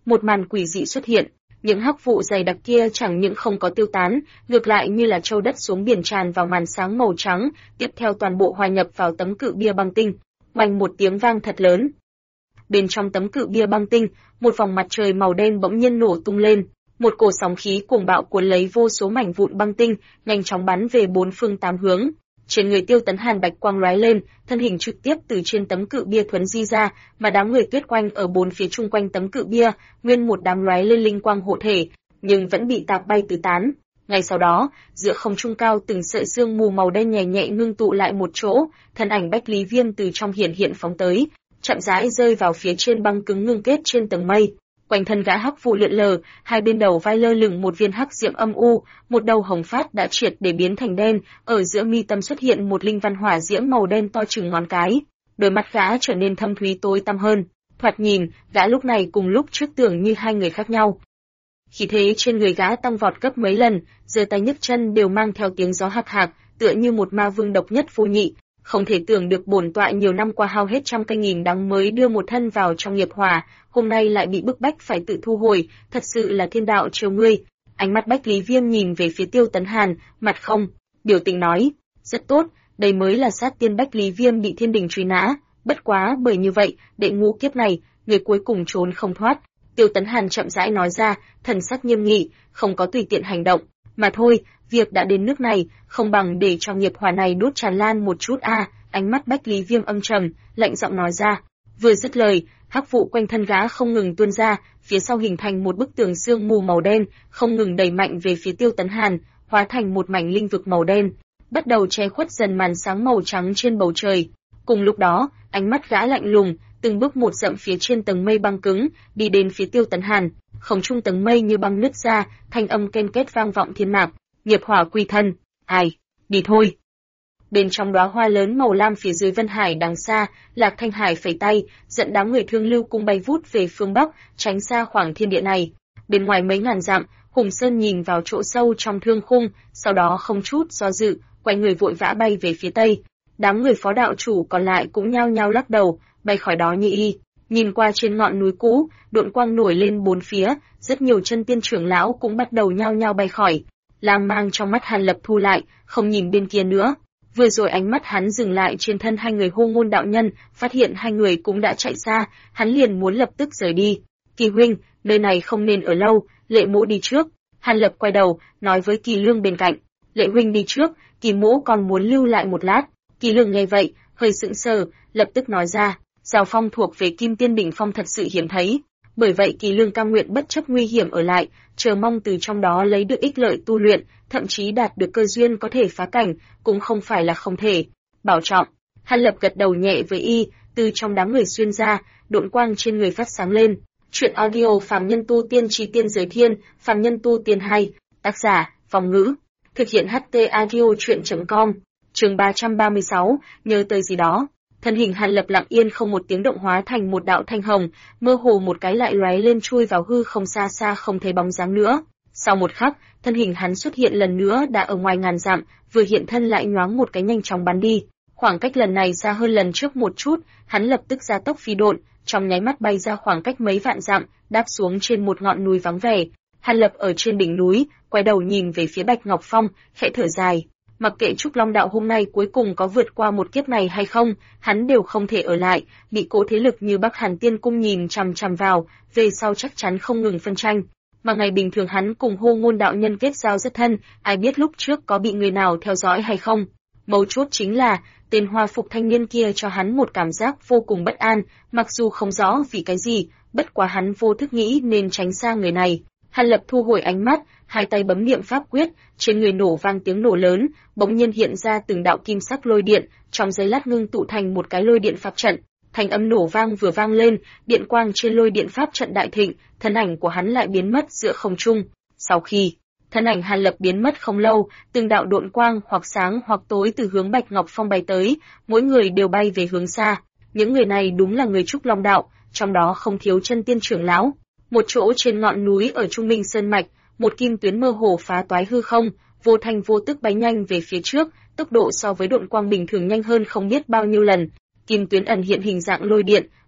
một màn quỷ dị xuất hiện. Những hắc vụ dày đặc kia chẳng những không có tiêu tán, ngược lại như là châu đất xuống biển tràn vào màn sáng màu trắng, tiếp theo toàn bộ hòa nhập vào tấm cự bia băng tinh. Oanh một tiếng vang thật lớn. Bên trong tấm cự bia băng tinh, một vòng mặt trời màu đen bỗng nhiên nổ tung lên, một cổ sóng khí cuồng bạo cuốn lấy vô số mảnh vụn băng tinh, nhanh chóng bắn về bốn phương tám hướng. Trên người Tiêu Tấn Hàn bạch quang lóe lên, thân hình trực tiếp từ trên tấm cự bia thuấn di ra, mà đám người Tuyết quanh ở bốn phía chung quanh tấm cự bia, nguyên một đám lóe lên linh quang hộ thể, nhưng vẫn bị tạc bay tứ tán. Ngay sau đó, giữa không trung cao từng sợi sương mù màu đen nhẹ nhẹ ngưng tụ lại một chỗ, thân ảnh Bách Lý Viêm từ trong hiển hiện phóng tới, chậm rãi rơi vào phía trên băng cứng ngưng kết trên tầng mây. Quanh thân gã hắc vụ lượn lờ, hai bên đầu vai lơ lửng một viên hắc diệm âm u, một đầu hồng phát đã triệt để biến thành đen, ở giữa mi tâm xuất hiện một linh văn hỏa diễm màu đen to chừng ngón cái. Đôi mắt gã trở nên thâm thúy tối tăm hơn, thoạt nhìn, gã lúc này cùng lúc trước tưởng như hai người khác nhau. Khí thế trên người gã tăng vọt gấp mấy lần, giơ tay nhấc chân đều mang theo tiếng gió hạc hạc, tựa như một ma vương độc nhất vô nhị. Không thể tưởng được bổn tọa nhiều năm qua hao hết trăm cây nghìn đắng mới đưa một thân vào trong nghiệp hỏa, hôm nay lại bị bức bách phải tự thu hồi, thật sự là thiên đạo chiều ngươi. Ánh mắt Bách Lý Viêm nhìn về phía Tiêu Tấn Hàn, mặt không, biểu tình nói, rất tốt, đây mới là sát tiên Bách Lý Viêm bị thiên đình truy nã, bất quá bởi như vậy, đệ ngũ kiếp này, người cuối cùng trốn không thoát. Tiêu Tấn Hàn chậm rãi nói ra, thần sắc nghiêm nghị, không có tùy tiện hành động, mà thôi, việc đã đến nước này, không bằng để cho nghiệp hỏa này đốt tràn lan một chút a. Ánh mắt Bách Lý Viêm âm trầm, lạnh giọng nói ra. Vừa dứt lời, hắc vụ quanh thân gã không ngừng tuôn ra, phía sau hình thành một bức tường sương mù màu đen, không ngừng đẩy mạnh về phía Tiêu Tấn Hàn, hóa thành một mảnh linh vực màu đen, bắt đầu che khuất dần màn sáng màu trắng trên bầu trời. Cùng lúc đó, ánh mắt gã lạnh lùng, từng bước một dậm phía trên tầng mây băng cứng, đi đến phía Tiêu Tấn Hàn. Không trung tầng mây như băng nứt ra, thanh âm ken két vang vọng thiên mạc. Nghiệp hỏa quy thân, ai, đi thôi. Bên trong đóa hoa lớn màu lam phía dưới Vân Hải đằng xa, Lạc Thanh Hải phẩy tay, dẫn đám người Thương Lưu cung bay vút về phương bắc, tránh xa khoảng thiên địa này. Bên ngoài mấy ngàn dặm, Hùng Sơn nhìn vào chỗ sâu trong thương khung, sau đó không chút do dự, quay người vội vã bay về phía tây. Đám người phó đạo chủ còn lại cũng nhao nhao lắc đầu, bay khỏi đó nhị y. Nhìn qua trên ngọn núi cũ, độn quang nổi lên bốn phía, rất nhiều chân tiên trưởng lão cũng bắt đầu nhao nhao bay khỏi. Lam mang trong mắt Hàn Lập thu lại, không nhìn bên kia nữa. Vừa rồi ánh mắt hắn dừng lại trên thân hai người Hô Ngôn đạo nhân, phát hiện hai người cũng đã chạy xa, hắn liền muốn lập tức rời đi. Kỳ huynh, nơi này không nên ở lâu, Lệ Mỗ đi trước. Hàn Lập quay đầu, nói với Kỳ Lương bên cạnh. Lệ huynh đi trước, Kỳ Mỗ còn muốn lưu lại một lát. Kỳ Lương nghe vậy, hơi sững sờ, lập tức nói ra, Giao Phong thuộc về Kim Tiên đỉnh phong thật sự hiếm thấy. Bởi vậy Kỳ Lương cam nguyện bất chấp nguy hiểm ở lại, chờ mong từ trong đó lấy được ích lợi tu luyện, thậm chí đạt được cơ duyên có thể phá cảnh, cũng không phải là không thể. Bảo trọng. Hàn Lập gật đầu nhẹ với y, từ trong đám người xuyên ra, độn quang trên người phát sáng lên. Chuyện audio Phàm Nhân Tu Tiên Chí Tiên Giới Thiên, Phàm Nhân Tu Tiên 2, tác giả, Phong Ngữ. Thực hiện HT Audio Chuyện.com. Chương 336, nhớ tới gì đó. Thân hình Hàn Lập lặng yên không một tiếng động hóa thành một đạo thanh hồng, mơ hồ một cái lại lóe lên chui vào hư không xa xa không thấy bóng dáng nữa. Sau một khắc, thân hình hắn xuất hiện lần nữa đã ở ngoài ngàn dặm, vừa hiện thân lại nhoáng một cái nhanh chóng bắn đi. Khoảng cách lần này xa hơn lần trước một chút, hắn lập tức gia tốc phi độn, trong nháy mắt bay ra khoảng cách mấy vạn dặm, đáp xuống trên một ngọn núi vắng vẻ. Hàn Lập ở trên đỉnh núi, quay đầu nhìn về phía Bạch Ngọc Phong, khẽ thở dài. Mặc kệ Trúc Long đạo hôm nay cuối cùng có vượt qua một kiếp này hay không, hắn đều không thể ở lại, bị cố thế lực như Bắc Hàn Tiên Cung nhìn chằm chằm vào, về sau chắc chắn không ngừng phân tranh. Mà ngày bình thường hắn cùng Hô Ngôn đạo nhân kết giao rất thân, ai biết lúc trước có bị người nào theo dõi hay không. Mấu chốt chính là, tên hoa phục thanh niên kia cho hắn một cảm giác vô cùng bất an, mặc dù không rõ vì cái gì, bất quá hắn vô thức nghĩ nên tránh xa người này. Hàn Lập thu hồi ánh mắt, hai tay bấm niệm pháp quyết, trên người nổ vang tiếng nổ lớn, bỗng nhiên hiện ra từng đạo kim sắc lôi điện, trong giây lát ngưng tụ thành một cái lôi điện pháp trận. Thanh âm nổ vang vừa vang lên, điện quang trên lôi điện pháp trận đại thịnh, thân ảnh của hắn lại biến mất giữa không trung. Sau khi thân ảnh Hàn Lập biến mất không lâu, từng đạo độn quang hoặc sáng hoặc tối từ hướng Bạch Ngọc Phong bay tới, mỗi người đều bay về hướng xa. Những người này đúng là người Trúc Long đạo, trong đó không thiếu chân tiên trưởng lão. Một chỗ trên ngọn núi ở Trung Minh Sơn Mạch, một kim tuyến mơ hồ phá toái hư không, vô thanh vô tức bay nhanh về phía trước, tốc độ so với độn quang bình thường nhanh hơn không biết bao nhiêu lần. Kim tuyến ẩn hiện hình dạng lôi điện,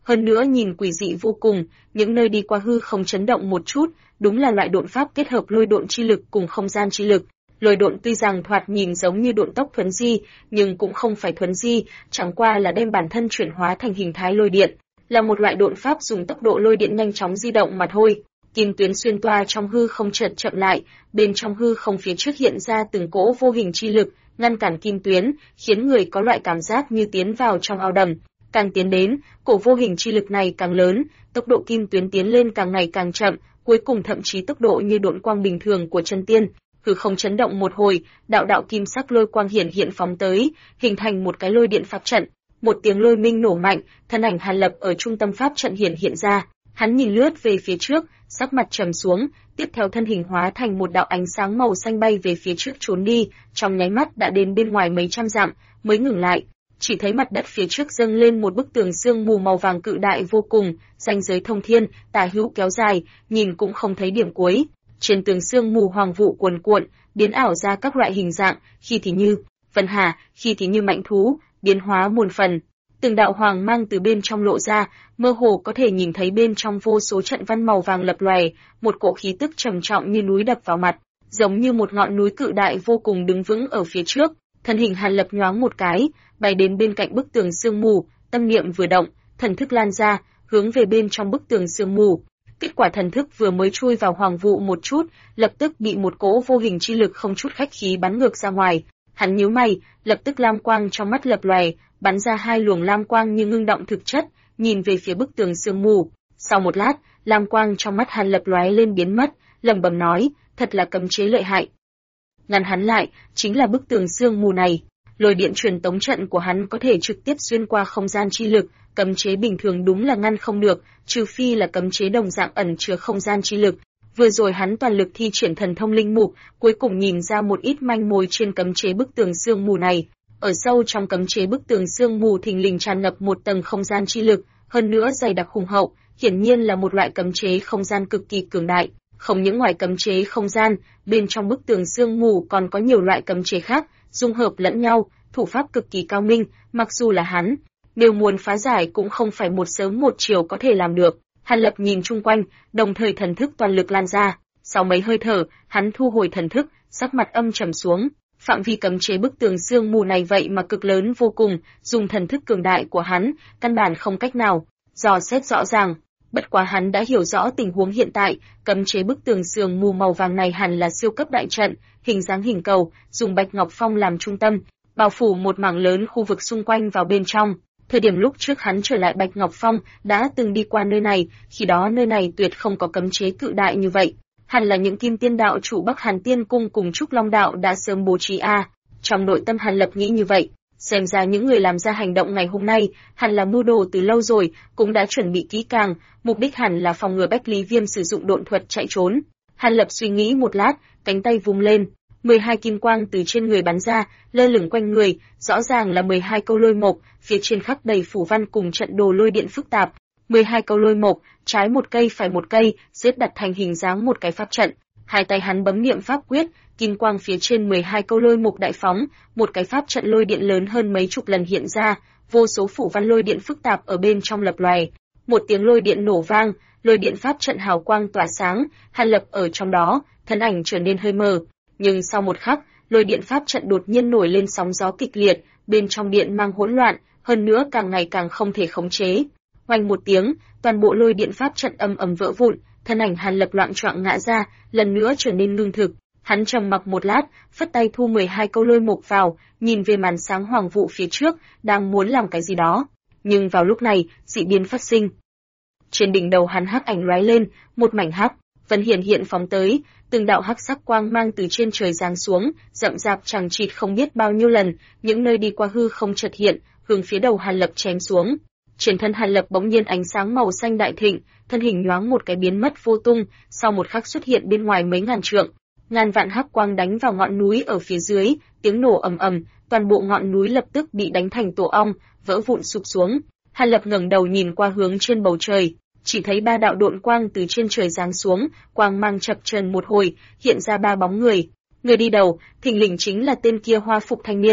hơn nữa nhìn quỷ dị vô cùng, những nơi đi qua hư không chấn động một chút, đúng là loại độn pháp kết hợp lôi độn chi lực cùng không gian chi lực. Lôi độn tuy rằng thoạt nhìn giống như độn tốc thuấn di, nhưng cũng không phải thuấn di, chẳng qua là đem bản thân chuyển hóa thành hình thái lôi điện, là một loại độn pháp dùng tốc độ lôi điện nhanh chóng di động mà thôi. Kim tuyến xuyên toa trong hư không chợt chậm lại, bên trong hư không phía trước hiện ra từng cỗ vô hình chi lực, ngăn cản kim tuyến, khiến người có loại cảm giác như tiến vào trong ao đầm. Càng tiến đến, cổ vô hình chi lực này càng lớn, tốc độ kim tuyến tiến lên càng ngày càng chậm, cuối cùng thậm chí tốc độ như độn quang bình thường của chân tiên. Hư không chấn động một hồi, đạo đạo kim sắc lôi quang hiển hiện phóng tới, hình thành một cái lôi điện pháp trận. Một tiếng lôi minh nổ mạnh, thân ảnh Hàn Lập ở trung tâm pháp trận hiện ra. Hắn nhìn lướt về phía trước, sắc mặt trầm xuống, tiếp theo thân hình hóa thành một đạo ánh sáng màu xanh bay về phía trước trốn đi, trong nháy mắt đã đến bên ngoài mấy trăm dặm, mới ngừng lại. Chỉ thấy mặt đất phía trước dâng lên một bức tường sương mù màu vàng cự đại vô cùng, ranh giới thông thiên, tả hữu kéo dài, nhìn cũng không thấy điểm cuối. Trên tường sương mù hoàng vụ cuồn cuộn, biến ảo ra các loại hình dạng, khi thì như vân hà, khi thì như mãnh thú, biến hóa muôn phần. Từng đạo hoàng mang từ bên trong lộ ra, mơ hồ có thể nhìn thấy bên trong vô số trận văn màu vàng lập lòe, một cỗ khí tức trầm trọng như núi đập vào mặt, giống như một ngọn núi cự đại vô cùng đứng vững ở phía trước. Thân hình Hàn Lập nhoáng một cái, bay đến bên cạnh bức tường sương mù, tâm niệm vừa động, thần thức lan ra, hướng về bên trong bức tường sương mù. Kết quả thần thức vừa mới chui vào hoàng vụ một chút, lập tức bị một cỗ vô hình chi lực không chút khách khí bắn ngược ra ngoài. Hắn nhíu mày, lập tức lam quang trong mắt lập lòe, bắn ra hai luồng lam quang như ngưng động thực chất, nhìn về phía bức tường sương mù. Sau một lát, lam quang trong mắt Hàn Lập lóe lên biến mất, lẩm bẩm nói, thật là cấm chế lợi hại. Ngăn hắn lại, chính là bức tường sương mù này. Lôi điện truyền tống trận của hắn có thể trực tiếp xuyên qua không gian chi lực, cấm chế bình thường đúng là ngăn không được, trừ phi là cấm chế đồng dạng ẩn chứa không gian chi lực. Vừa rồi hắn toàn lực thi triển thần thông linh mục, cuối cùng nhìn ra một ít manh mối trên cấm chế bức tường sương mù này. Ở sâu trong cấm chế bức tường sương mù thình lình tràn ngập một tầng không gian chi lực, hơn nữa dày đặc hùng hậu, hiển nhiên là một loại cấm chế không gian cực kỳ cường đại. Không những ngoài cấm chế không gian, bên trong bức tường sương mù còn có nhiều loại cấm chế khác, dung hợp lẫn nhau, thủ pháp cực kỳ cao minh, mặc dù là hắn, nếu muốn phá giải cũng không phải một sớm một chiều có thể làm được. Hàn Lập nhìn chung quanh, đồng thời thần thức toàn lực lan ra, sau mấy hơi thở, hắn thu hồi thần thức, sắc mặt âm trầm xuống. Phạm vi cấm chế bức tường sương mù này vậy mà cực lớn vô cùng, dùng thần thức cường đại của hắn, căn bản không cách nào dò xét rõ ràng. Bất quá hắn đã hiểu rõ tình huống hiện tại, cấm chế bức tường sương mù màu vàng này hẳn là siêu cấp đại trận, hình dáng hình cầu, dùng Bạch Ngọc Phong làm trung tâm, bao phủ một mảng lớn khu vực xung quanh vào bên trong. Thời điểm lúc trước hắn trở lại Bạch Ngọc Phong, đã từng đi qua nơi này, khi đó nơi này tuyệt không có cấm chế cự đại như vậy. Hẳn là những Kim Tiên đạo chủ Bắc Hàn Tiên Cung cùng Trúc Long đạo đã sớm bố trí Trong nội tâm Hàn Lập nghĩ như vậy, xem ra những người làm ra hành động ngày hôm nay, hẳn là mưu đồ từ lâu rồi, cũng đã chuẩn bị kỹ càng, mục đích hẳn là phòng ngừa Bách Lý Viêm sử dụng độn thuật chạy trốn. Hàn Lập suy nghĩ một lát, cánh tay vung lên, 12 kim quang từ trên người bắn ra, lơ lửng quanh người, rõ ràng là 12 câu lôi mộc, phía trên khắc đầy phù văn cùng trận đồ lôi điện phức tạp. 12 câu lôi mộc, trái một cây phải một cây, xếp đặt thành hình dáng một cái pháp trận. Hai tay hắn bấm niệm pháp quyết, kim quang phía trên 12 câu lôi mộc đại phóng, một cái pháp trận lôi điện lớn hơn mấy chục lần hiện ra, vô số phù văn lôi điện phức tạp ở bên trong lập lòe. Một tiếng lôi điện nổ vang, lôi điện pháp trận hào quang tỏa sáng, Hàn Lập ở trong đó, thân ảnh trở nên hơi mờ. Nhưng sau một khắc, lôi điện pháp trận đột nhiên nổi lên sóng gió kịch liệt, bên trong điện mang hỗn loạn, hơn nữa càng ngày càng không thể khống chế. Oanh một tiếng, toàn bộ lôi điện pháp trận ầm ầm vỡ vụn, thân ảnh Hàn Lập loạng choạng ngã ra, lần nữa trở nên ngưng thực. Hắn trầm mặc một lát, phất tay thu 12 câu lôi mộc vào, nhìn về màn sáng hoàng vụ phía trước, đang muốn làm cái gì đó. Nhưng vào lúc này, dị biến phát sinh. Trên đỉnh đầu hắn hắc ảnh lóe lên, một mảnh hắc vân hiện phóng tới, từng đạo hắc sắc quang mang từ trên trời giáng xuống, rậm rạp chằng chịt không biết bao nhiêu lần, những nơi đi qua hư không chợt hiện, hướng phía đầu Hàn Lập chém xuống. Trên thân Hàn Lập bỗng nhiên ánh sáng màu xanh đại thịnh, thân hình nhoáng một cái biến mất vô tung, sau một khắc xuất hiện bên ngoài mấy ngàn trượng. Ngàn vạn hắc quang đánh vào ngọn núi ở phía dưới, tiếng nổ ầm ầm, toàn bộ ngọn núi lập tức bị đánh thành tổ ong, vỡ vụn sụp xuống. Hàn Lập ngẩng đầu nhìn qua hướng trên bầu trời, chỉ thấy ba đạo độn quang từ trên trời giáng xuống, quang mang chập chờn một hồi, hiện ra ba bóng người. Người đi đầu, thình lình chính là tên kia hoa phục thanh niên.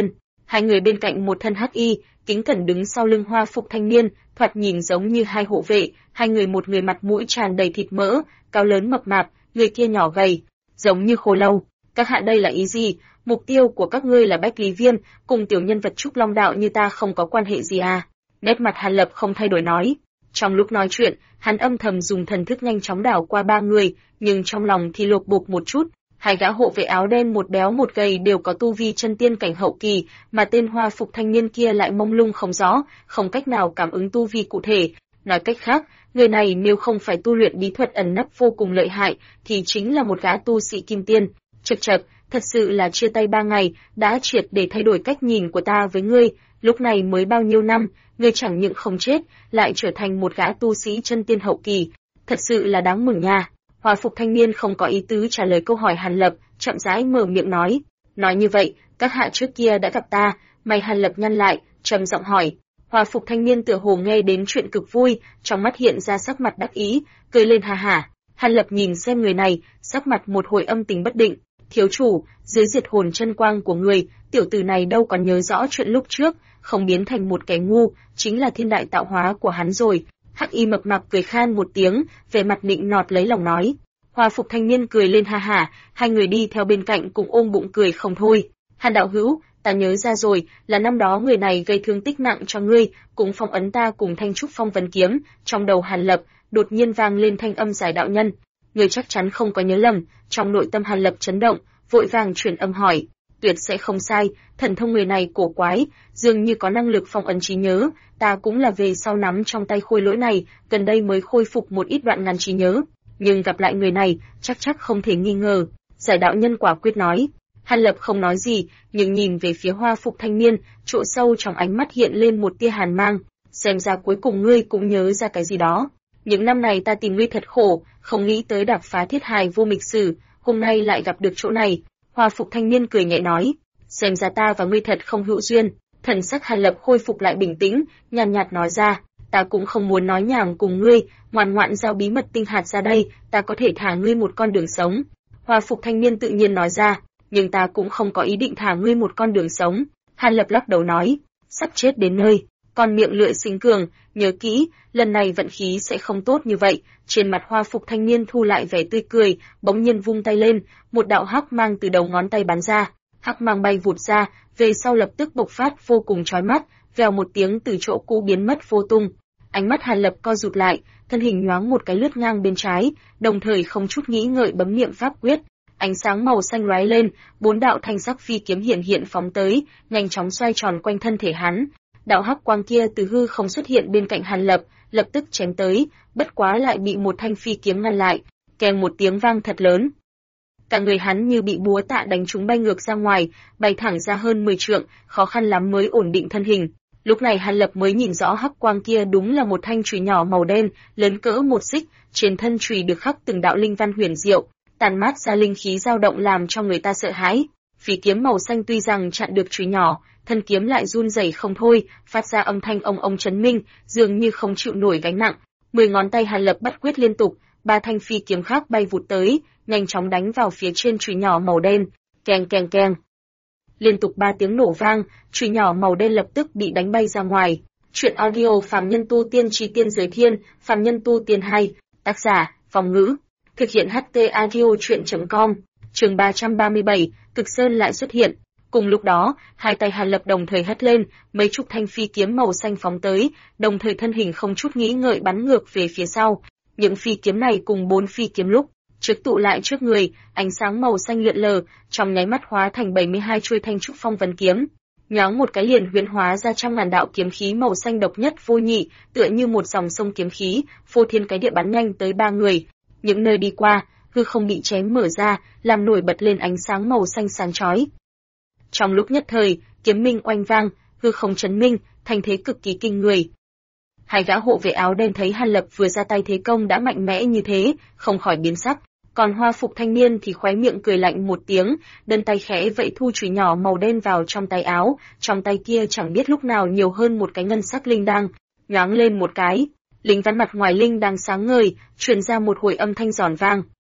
Hai người bên cạnh một thân hắc y, kính cẩn đứng sau lưng Hoa phục thanh niên, thoạt nhìn giống như hai hộ vệ, hai người một người mặt mũi tràn đầy thịt mỡ, cao lớn mập mạp, người kia nhỏ gầy, giống như khô lâu. Các hạ đây là ý gì? Mục tiêu của các ngươi là Bách Lý Viêm, cùng tiểu nhân vật Trúc Long đạo như ta không có quan hệ gì à? Nét mặt Hàn Lập không thay đổi nói. Trong lúc nói chuyện, hắn âm thầm dùng thần thức nhanh chóng đảo qua ba người, nhưng trong lòng thì lột bột một chút. Hai gã hộ vệ áo đen một béo một gầy đều có tu vi chân tiên cảnh hậu kỳ, mà tên Hoa phục thanh niên kia lại mông lung không rõ, không cách nào cảm ứng tu vi cụ thể. Nói cách khác, người này nếu không phải tu luyện bí thuật ẩn nấp vô cùng lợi hại, thì chính là một gã tu sĩ kim tiên. Chậc chậc, thật sự là chia tay 3 ngày, đã triệt để thay đổi cách nhìn của ta với ngươi, lúc này mới bao nhiêu năm, ngươi chẳng những không chết, lại trở thành một gã tu sĩ chân tiên hậu kỳ, thật sự là đáng mừng nha. Hoa phục thanh niên không có ý tứ trả lời câu hỏi Hàn Lập, chậm rãi mở miệng nói. Nói như vậy, các hạ trước kia đã gặp ta, mày Hàn Lập nhăn lại, trầm giọng hỏi. Hoa phục thanh niên tựa hồ nghe đến chuyện cực vui, trong mắt hiện ra sắc mặt đắc ý, cười lên ha hả. Hàn Lập nhìn xem người này, sắc mặt một hồi âm tình bất định. Thiếu chủ, dưới diệt hồn chân quang của người, tiểu tử này đâu còn nhớ rõ chuyện lúc trước, không biến thành một kẻ ngu, chính là thiên đại tạo hóa của hắn rồi. Hắc y mập mạp cười khan một tiếng, về mặt nịnh nọt lấy lòng nói. Hoa phục thanh niên cười lên ha hả, hai người đi theo bên cạnh cùng ôm bụng cười không thôi. Hàn đạo hữu, ta nhớ ra rồi, là năm đó người này gây thương tích nặng cho ngươi, cũng phong ấn ta cùng thanh trúc phong vân kiếm. Trong đầu Hàn Lập đột nhiên vang lên thanh âm giải đạo nhân. Ngươi chắc chắn không có nhớ lầm. Trong nội tâm Hàn Lập chấn động, vội vàng chuyển âm hỏi. Tuyệt sẽ không sai, thần thông người này cổ quái, dường như có năng lực phong ấn trí nhớ, ta cũng là về sau nắm trong tay khôi lỗi này, gần đây mới khôi phục một ít đoạn ngắn trí nhớ, nhưng gặp lại người này, chắc không thể nghi ngờ. Giải đạo nhân quả quyết nói. Hàn Lập không nói gì, nhưng nhìn về phía Hoa phục thanh niên, chỗ sâu trong ánh mắt hiện lên một tia hàn mang, xem ra cuối cùng ngươi cũng nhớ ra cái gì đó. Những năm này ta tìm ngươi thật khổ, không nghĩ tới đạp phá thiết hài vô mịch sử, hôm nay lại gặp được chỗ này. Hoa phục thanh niên cười nhẹ nói, xem ra ta và ngươi thật không hữu duyên. Thần sắc Hàn Lập khôi phục lại bình tĩnh, nhàn nhạt nói ra, ta cũng không muốn nói nhảm cùng ngươi, ngoan ngoãn giao bí mật tinh hạt ra đây, ta có thể thả ngươi một con đường sống. Hoa phục thanh niên tự nhiên nói ra, nhưng ta cũng không có ý định thả ngươi một con đường sống. Hàn Lập lắc đầu nói, sắp chết đến nơi, con miệng lưỡi sinh cường, nhớ kỹ, lần này vận khí sẽ không tốt như vậy. Trên mặt Hoa phục thanh niên thu lại vẻ tươi cười, bỗng nhiên vung tay lên, một đạo hắc mang từ đầu ngón tay bắn ra, hắc mang bay vụt ra, về sau lập tức bộc phát vô cùng chói mắt, vèo một tiếng từ chỗ cũ biến mất vô tung. Ánh mắt Hàn Lập co rụt lại, thân hình nhoáng một cái lướt ngang bên trái, đồng thời không chút nghĩ ngợi bấm niệm pháp quyết. Ánh sáng màu xanh lóe lên, 4 đạo thanh sắc phi kiếm hiện phóng tới, nhanh chóng xoay tròn quanh thân thể hắn. Đạo hắc quang kia từ hư không xuất hiện bên cạnh Hàn Lập, lập tức chém tới, bất quá lại bị một thanh phi kiếm ngăn lại, kèm một tiếng vang thật lớn. Cả người hắn như bị búa tạ đánh trúng bay ngược ra ngoài, bay thẳng ra hơn 10 trượng, khó khăn lắm mới ổn định thân hình. Lúc này Hàn Lập mới nhìn rõ hắc quang kia đúng là một thanh chùy nhỏ màu đen, lớn cỡ một xích, trên thân chùy được khắc từng đạo linh văn huyền diệu, tàn mát ra linh khí dao động làm cho người ta sợ hãi. Phi kiếm màu xanh tuy rằng chặn được chùy nhỏ, thân kiếm lại run rẩy không thôi, phát ra âm thanh ông ông chấn minh, dường như không chịu nổi gánh nặng. 10 ngón tay Hàn Lập bắt quyết liên tục, 3 thanh phi kiếm khác bay vụt tới, nhanh chóng đánh vào phía trên chùy nhỏ màu đen, keng keng keng. Liên tục 3 tiếng nổ vang, chùy nhỏ màu đen lập tức bị đánh bay ra ngoài. Chuyện audio Phàm Nhân Tu Tiên Chi Tiên Giới Thiên, Phàm Nhân Tu Tiên 2, tác giả, Phong Ngữ, thực hiện HT audio chuyện.com. Chương 337, Cực Sơn lại xuất hiện. Cùng lúc đó, hai tay Hàn Lập đồng thời hất lên, mấy chục thanh phi kiếm màu xanh phóng tới, đồng thời thân hình không chút nghĩ ngợi bắn ngược về phía sau. Những phi kiếm này cùng 4 phi kiếm lúc trước tụ lại trước người, ánh sáng màu xanh lượn lờ, trong nháy mắt hóa thành 72 chuôi thanh trúc phong vân kiếm. Nhoáng một cái liền huyễn hóa ra trăm ngàn đạo kiếm khí màu xanh độc nhất vô nhị, tựa như một dòng sông kiếm khí, phô thiên cái địa bắn nhanh tới 3 người. Những nơi đi qua, hư không bị chém mở ra, làm nổi bật lên ánh sáng màu xanh sáng chói. Trong lúc nhất thời, kiếm minh oanh vang, hư không chấn minh, thành thế cực kỳ kinh người. Hai gã hộ vệ áo đen thấy Hàn Lập vừa ra tay thế công đã mạnh mẽ như thế, không khỏi biến sắc. Còn Hoa phục thanh niên thì khóe miệng cười lạnh một tiếng, đơn tay khẽ vậy thu chùy nhỏ màu đen vào trong tay áo, trong tay kia chẳng biết lúc nào nhiều hơn một cái ngân sắc linh đăng, nhoáng lên một cái, linh văn mặt ngoài linh đăng sáng ngời, truyền ra một hồi âm thanh giòn vang.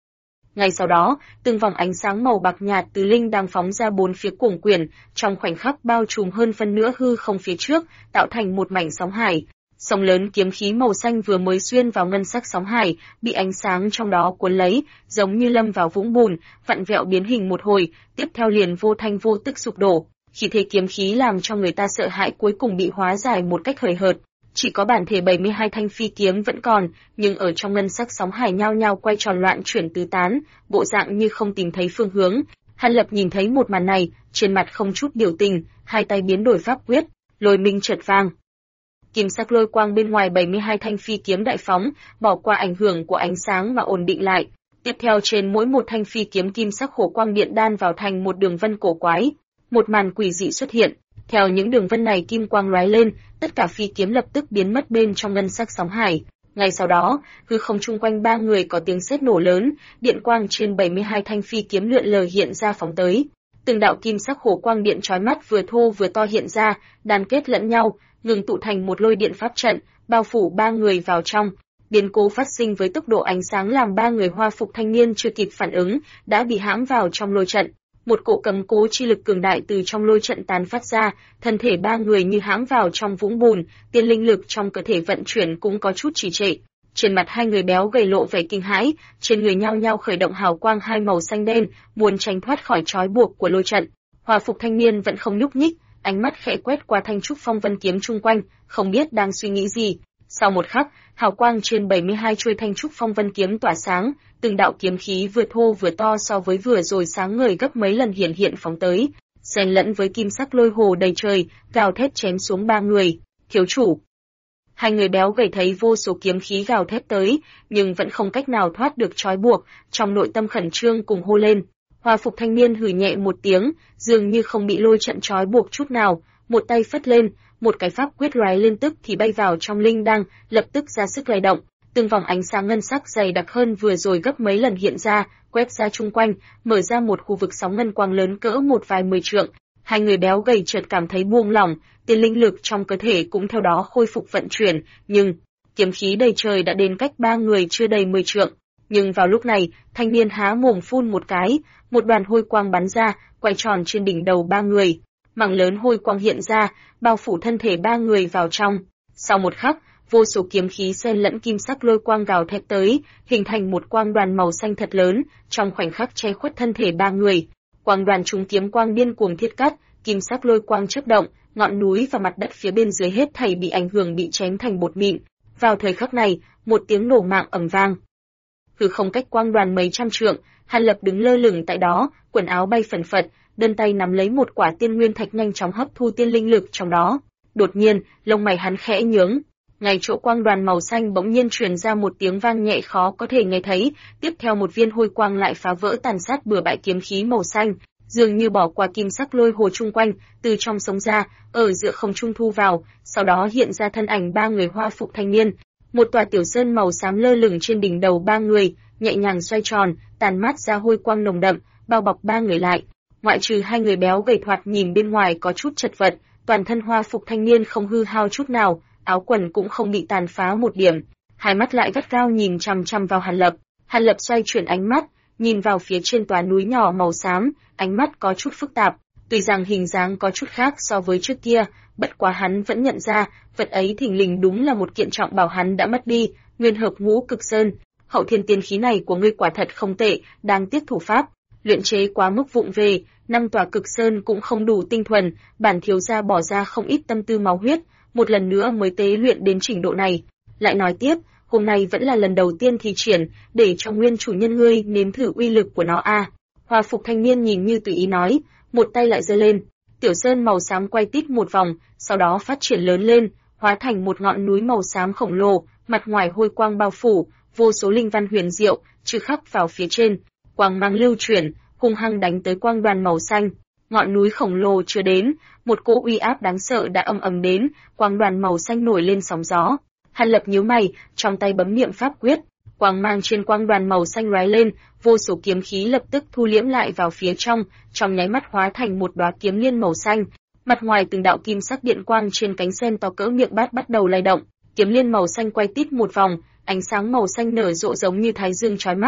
Ngay sau đó, từng vòng ánh sáng màu bạc nhạt từ linh đang phóng ra bốn phía cuồng quyển, trong khoảnh khắc bao trùm hơn phân nửa hư không phía trước, tạo thành một mảnh sóng hải. Sóng lớn kiếm khí màu xanh vừa mới xuyên vào ngân sắc sóng hải, bị ánh sáng trong đó cuốn lấy, giống như lâm vào vũng bùn, vặn vẹo biến hình một hồi, tiếp theo liền vô thanh vô tức sụp đổ. Khí thế kiếm khí làm cho người ta sợ hãi cuối cùng bị hóa giải một cách hời hợt. Chỉ có bản thể 72 thanh phi kiếm vẫn còn, nhưng ở trong ngân sắc sóng hải nhao nhao quay tròn loạn chuyển tứ tán, bộ dạng như không tìm thấy phương hướng. Hàn Lập nhìn thấy một màn này, trên mặt không chút biểu tình, hai tay biến đổi pháp quyết, lôi minh chợt vang. Kim sắc lôi quang bên ngoài 72 thanh phi kiếm đại phóng, bỏ qua ảnh hưởng của ánh sáng mà ổn định lại. Tiếp theo trên mỗi một thanh phi kiếm kim sắc hổ quang điện đan vào thành một đường vân cổ quái. Một màn quỷ dị xuất hiện, theo những đường vân này kim quang lóe lên, tất cả phi kiếm lập tức biến mất bên trong ngân sắc sóng hải. Ngay sau đó, hư không chung quanh ba người có tiếng sét nổ lớn, điện quang trên 72 thanh phi kiếm lượn lờ hiện ra phóng tới. Từng đạo kim sắc hổ quang điện chói mắt vừa thô vừa to hiện ra, đan kết lẫn nhau, ngừng tụ thành một lôi điện pháp trận, bao phủ ba người vào trong. Biến cố phát sinh với tốc độ ánh sáng làm ba người hoa phục thanh niên chưa kịp phản ứng, đã bị hãm vào trong lôi trận. Một cỗ cấm cố chi lực cường đại từ trong lôi trận tán phát ra, thân thể ba người như hãm vào trong vũng bùn, tiên linh lực trong cơ thể vận chuyển cũng có chút trì trệ. Trên mặt hai người béo gầy lộ vẻ kinh hãi, trên người nhao nhao khởi động hào quang hai màu xanh đen, muốn tránh thoát khỏi trói buộc của lôi trận. Hoa phục thanh niên vẫn không nhúc nhích, ánh mắt khẽ quét qua thanh trúc phong vân kiếm chung quanh, không biết đang suy nghĩ gì. Sau một khắc, hào quang trên 72 chuôi thanh trúc phong vân kiếm tỏa sáng, từng đạo kiếm khí vừa thô vừa to so với vừa rồi sáng ngời gấp mấy lần hiện phóng tới, xen lẫn với kim sắc lôi hồ đầy trời, gào thét chém xuống ba người. Thiếu chủ. Hai người béo gầy thấy vô số kiếm khí gào thét tới, nhưng vẫn không cách nào thoát được trói buộc, trong nội tâm khẩn trương cùng hô lên. Hoa phục thanh niên hừ nhẹ một tiếng, dường như không bị lôi trận trói buộc chút nào, một tay phất lên, một cái pháp quyết lóe lên tức thì bay vào trong linh đăng, lập tức ra sức lay động, từng vòng ánh sáng ngân sắc dày đặc hơn vừa rồi gấp mấy lần hiện ra, quét ra chung quanh, mở ra một khu vực sóng ngân quang lớn cỡ một vài 10 trượng. Hai người béo gầy chợt cảm thấy buông lỏng, tiên linh lực trong cơ thể cũng theo đó khôi phục vận chuyển, nhưng kiếm khí đầy trời đã đến cách ba người chưa đầy 10 trượng. Nhưng vào lúc này, thanh niên há mồm phun một cái, một đoàn hôi quang bắn ra, quay tròn trên đỉnh đầu ba người. Mảng lớn hôi quang hiện ra, bao phủ thân thể ba người vào trong. Sau một khắc, vô số kiếm khí xen lẫn kim sắc lôi quang gào thét tới, hình thành một quang đoàn màu xanh thật lớn, trong khoảnh khắc che khuất thân thể ba người. Quang đoàn trúng kiếm quang điên cuồng thiết cắt, kim sắc lôi quang chớp động, ngọn núi và mặt đất phía bên dưới hết thảy bị ảnh hưởng bị chém thành bột mịn. Vào thời khắc này, một tiếng nổ mạng ầm vang. Hư không cách quang đoàn mấy trăm trượng, Hàn Lập đứng lơ lửng tại đó, quần áo bay phẩn phật, đơn tay nắm lấy một quả tiên nguyên thạch nhanh chóng hấp thu tiên linh lực trong đó. Đột nhiên, lông mày hắn khẽ nhướng. Ngay chỗ quang đoàn màu xanh bỗng nhiên truyền ra một tiếng vang nhẹ khó có thể nghe thấy, tiếp theo một viên hôi quang lại phá vỡ tàn sát bừa bãi kiếm khí màu xanh, dường như bỏ qua kim sắc lôi hồ chung quanh, từ trong sống ra, ở giữa không trung thu vào, sau đó hiện ra thân ảnh ba người hoa phục thanh niên. Một tòa tiểu sơn màu xám lơ lửng trên đỉnh đầu ba người, nhẹ nhàng xoay tròn, tàn mát ra hôi quang nồng đậm, bao bọc ba người lại. Ngoại trừ hai người béo gầy thoạt nhìn bên ngoài có chút chật vật, toàn thân hoa phục thanh niên không hư hao chút nào, áo quần cũng không bị tàn phá một điểm. Hai mắt lại gắt gao nhìn chằm chằm vào Hàn Lập. Hàn Lập xoay chuyển ánh mắt, nhìn vào phía trên tòa núi nhỏ màu xám, ánh mắt có chút phức tạp. Tuy rằng hình dáng có chút khác so với trước kia, bất quá hắn vẫn nhận ra, vật ấy thình lình đúng là một kiện trọng bảo hắn đã mất đi, nguyên hợp ngũ cực sơn. Hậu thiên tiên khí này của ngươi quả thật không tệ, đang tiếc thủ pháp, luyện chế quá mức vụng về, 5 tòa cực sơn cũng không đủ tinh thuần, bản thiếu gia bỏ ra không ít tâm tư máu huyết, một lần nữa mới tế luyện đến trình độ này. Lại nói tiếp, hôm nay vẫn là lần đầu tiên thi triển, để cho nguyên chủ nhân ngươi nếm thử uy lực của nó a. Hoa phục thanh niên nhìn như tùy ý nói, một tay lại giơ lên, tiểu sơn màu xám quay tít một vòng, sau đó phát triển lớn lên, hóa thành một ngọn núi màu xám khổng lồ, mặt ngoài hôi quang bao phủ, vô số linh văn huyền diệu chữ khắc vào phía trên, quang mang lưu chuyển, hung hăng đánh tới quang đoàn màu xanh. Ngọn núi khổng lồ chưa đến, một cỗ uy áp đáng sợ đã ầm ầm đến, quang đoàn màu xanh nổi lên sóng gió. Hàn Lập nhíu mày, trong tay bấm niệm pháp quyết, quang mang trên quang đoàn màu xanh lóe lên, vô số kiếm khí lập tức thu liễm lại vào phía trong nháy mắt hóa thành một đóa kiếm liên màu xanh. Mặt ngoài từng đạo kim sắc điện quang trên cánh sen to cỡ miệng bát bắt đầu lay động, kiếm liên màu xanh quay tít một vòng, ánh sáng màu xanh nở rộ giống như thái dương chói mắt,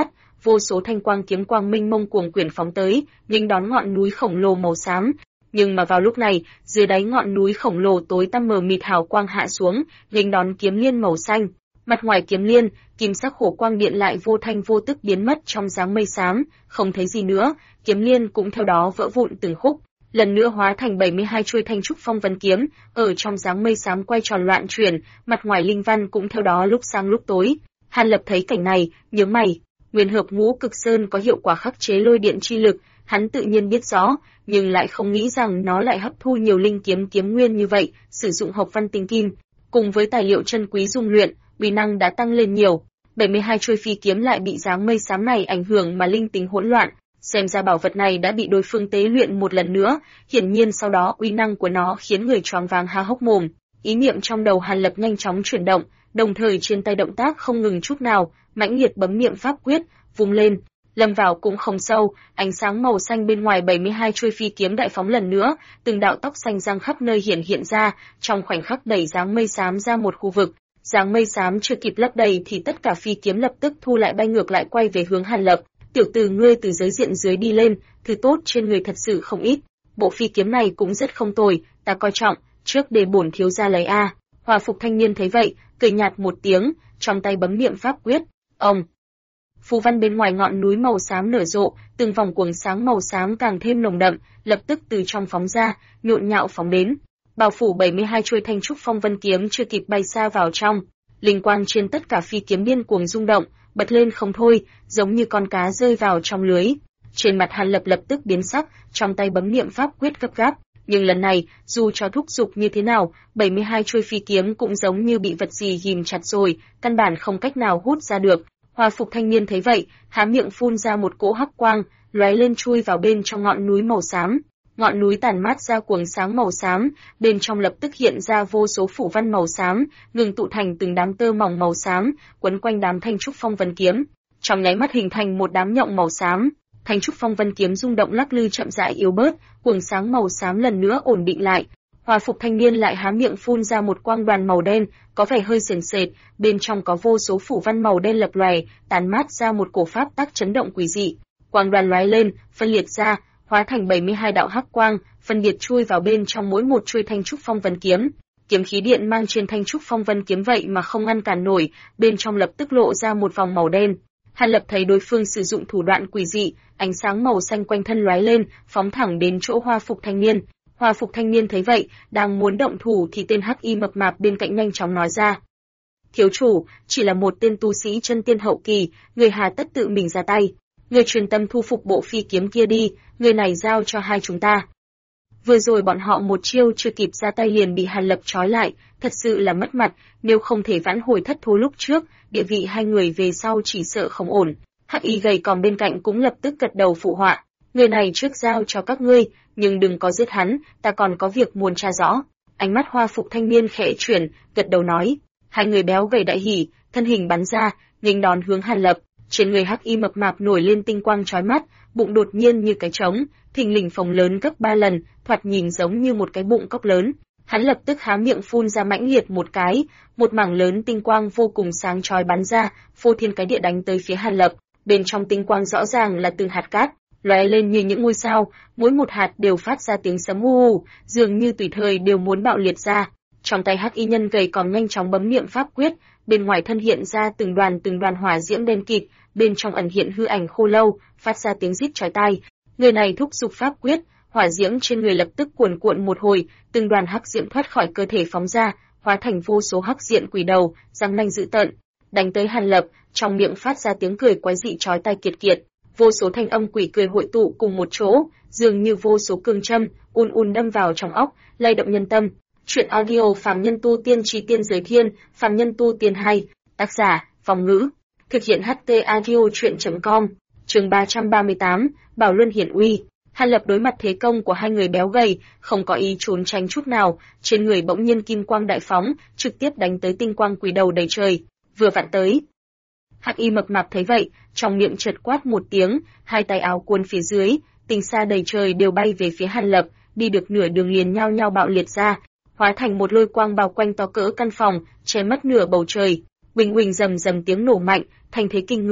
vô số thanh quang kiếm quang minh mông cuồng quyển phóng tới, nghênh đón ngọn núi khổng lồ màu xám. Nhưng mà vào lúc này, dưới đáy ngọn núi khổng lồ tối tăm mờ mịt hào quang hạ xuống, nghênh đón kiếm liên màu xanh. Mặt ngoài kiếm liên, kim sắc khổ quang điện lại vô thanh vô tức biến mất trong dáng mây xám, không thấy gì nữa, kiếm liên cũng theo đó vỡ vụn từng khúc, lần nữa hóa thành 72 chuôi thanh trúc phong vân kiếm, ở trong dáng mây xám quay tròn loạn chuyển, mặt ngoài linh văn cũng theo đó lúc sáng lúc tối. Hàn Lập thấy cảnh này, nhướng mày, Nguyên Hợp Ngũ Cực Sơn có hiệu quả khắc chế lôi điện chi lực, hắn tự nhiên biết rõ, nhưng lại không nghĩ rằng nó lại hấp thu nhiều linh kiếm kiếm nguyên như vậy, sử dụng Hộc Văn Tinh Kim, cùng với tài liệu chân quý dung luyện, uy năng đã tăng lên nhiều. 72 chuôi phi kiếm lại bị dáng mây xám này ảnh hưởng mà linh tính hỗn loạn, xem ra bảo vật này đã bị đối phương tế luyện một lần nữa, hiển nhiên sau đó uy năng của nó khiến người choáng váng há hốc mồm. Ý niệm trong đầu Hàn Lập nhanh chóng chuyển động, đồng thời trên tay động tác không ngừng chút nào, mãnh liệt bấm niệm pháp quyết, vung lên, lâm vào cũng không sâu, ánh sáng màu xanh bên ngoài 72 chuôi phi kiếm đại phóng lần nữa, từng đạo tóc xanh giăng khắp nơi hiện ra, trong khoảnh khắc đẩy dáng mây xám ra một khu vực. Dáng mây xám chưa kịp lấp đầy thì tất cả phi kiếm lập tức thu lại bay ngược lại quay về hướng Hàn Lập. Tiểu tử ngươi từ giới diện dưới đi lên, thứ tốt trên người thật sự không ít. Bộ phi kiếm này cũng rất không tồi, ta coi trọng, trước để bổn thiếu gia lấy a. Hòa phục thanh niên thấy vậy, cười nhạt một tiếng, trong tay bấm niệm pháp quyết. Ông. Phù văn bên ngoài ngọn núi màu xám nở rộ, từng vòng cuồng sáng màu xám càng thêm nồng đậm, lập tức từ trong phóng ra, nhộn nhạo phóng đến. Bao phủ 72 chuôi thanh trúc phong vân kiếm chưa kịp bay xa vào trong, linh quang trên tất cả phi kiếm điên cuồng rung động, bật lên không thôi, giống như con cá rơi vào trong lưới. Trên mặt Hàn Lập lập tức biến sắc, trong tay bấm niệm pháp quyết gấp gáp, nhưng lần này, dù cho thúc giục như thế nào, 72 chuôi phi kiếm cũng giống như bị vật gì ghim chặt rồi, căn bản không cách nào hút ra được. Hòa phục thanh niên thấy vậy, há miệng phun ra một cỗ hắc quang, lóe lên chui vào bên trong ngọn núi màu xám. Ngọn núi tản mát ra cuồng sáng màu xám, bên trong lập tức hiện ra vô số phủ văn màu xám, ngừng tụ thành từng đám tơ mỏng màu xám, quấn quanh đám thanh trúc phong vân kiếm, trong nháy mắt hình thành một đám nhộng màu xám. Thanh trúc phong vân kiếm rung động lắc lư chậm rãi yếu bớt, cuồng sáng màu xám lần nữa ổn định lại. Hòa phục thanh niên lại há miệng phun ra một quang đoàn màu đen, có vẻ hơi sền sệt, bên trong có vô số phủ văn màu đen lập lòe, tản mát ra một cổ pháp tắc chấn động quỷ dị. Quang đoàn lóe lên, phân liệt ra, hóa thành 72 đạo hắc quang, phân biệt chui vào bên trong mỗi một chuôi thanh trúc phong vân kiếm. Kiếm khí điện mang trên thanh trúc phong vân kiếm vậy mà không ngăn cản nổi, bên trong lập tức lộ ra một vòng màu đen. Hàn Lập thấy đối phương sử dụng thủ đoạn quỷ dị, ánh sáng màu xanh quanh thân lóe lên, phóng thẳng đến chỗ Hoa phục thanh niên. Hoa phục thanh niên thấy vậy, đang muốn động thủ thì tên hắc y mập mạp bên cạnh nhanh chóng nói ra: "Thiếu chủ, chỉ là một tên tu sĩ chân tiên hậu kỳ, người hà tất tự mình ra tay. Người truyền tâm thu phục bộ phi kiếm kia đi, người này giao cho hai chúng ta." Vừa rồi bọn họ một chiêu chưa kịp ra tay liền bị Hàn Lập trói lại, thật sự là mất mặt, nếu không thể vãn hồi thất thố lúc trước, địa vị hai người về sau chỉ sợ không ổn. Hắc y gầy còm bên cạnh cũng lập tức gật đầu phụ họa: "Người này trước giao cho các ngươi, nhưng đừng có giết hắn, ta còn có việc muốn tra rõ." Ánh mắt Hoa phục thanh niên khẽ chuyển, gật đầu nói. Hai người béo gầy đại hỉ, thân hình bắn ra, nghênh đón hướng Hàn Lập. Trên người hắc y mập mạp nổi lên tinh quang chói mắt, bụng đột nhiên như cái trống, thình lình phồng lớn gấp 3 lần, thoạt nhìn giống như một cái bụng cốc lớn. Hắn lập tức há miệng phun ra mãnh liệt một cái, một mảng lớn tinh quang vô cùng sáng chói bắn ra, phô thiên cái địa đánh tới phía Hàn Lập. Bên trong tinh quang rõ ràng là từng hạt cát, lóe lên như những ngôi sao, mỗi một hạt đều phát ra tiếng sấm ù, dường như tùy thời đều muốn bạo liệt ra. Trong tay hắc y nhân gầy còm nhanh chóng bấm niệm pháp quyết, bên ngoài thân hiện ra từng đoàn hỏa diễm đen kịt, bên trong ẩn hiện hư ảnh khô lâu, phát ra tiếng rít chói tai. Người này thúc giục pháp quyết, hỏa diễm trên người lập tức cuồn cuộn một hồi, từng đoàn hắc diễm thoát khỏi cơ thể phóng ra, hóa thành vô số hắc diện quỷ đầu, răng nanh dữ tợn, đánh tới Hàn Lập, trong miệng phát ra tiếng cười quái dị chói tai kiệt kiệt. Vô số thanh âm quỷ cười hội tụ cùng một chỗ, dường như vô số cương châm, đâm vào trong óc, lay động nhân tâm. Chuyện audio Phàm Nhân Tu Tiên Chí Tiên Giới Thiên, Phàm Nhân Tu Tiên 2, tác giả, Vong Ngữ, thực hiện HT audio chuyện.com, chương 338, Bảo Luân Hiển Uy. Hàn Lập đối mặt thế công của hai người béo gầy, không có ý trốn tránh chút nào, trên người bỗng nhiên kim quang đại phóng, trực tiếp đánh tới tinh quang quỷ đầu đầy trời, vừa vặn tới. Hắc y mập mạp thấy vậy, trong miệng chợt quát một tiếng, hai tay áo cuốn phía dưới, tinh sa đầy trời đều bay về phía Hàn Lập, đi được nửa đường liền nhao nhao bạo liệt ra, hóa thành một lôi quang bao quanh to cỡ căn phòng, che mất nửa bầu trời. Huỳnh huỳnh rầm rầm tiếng nổ mạnh, thành thế kinh người.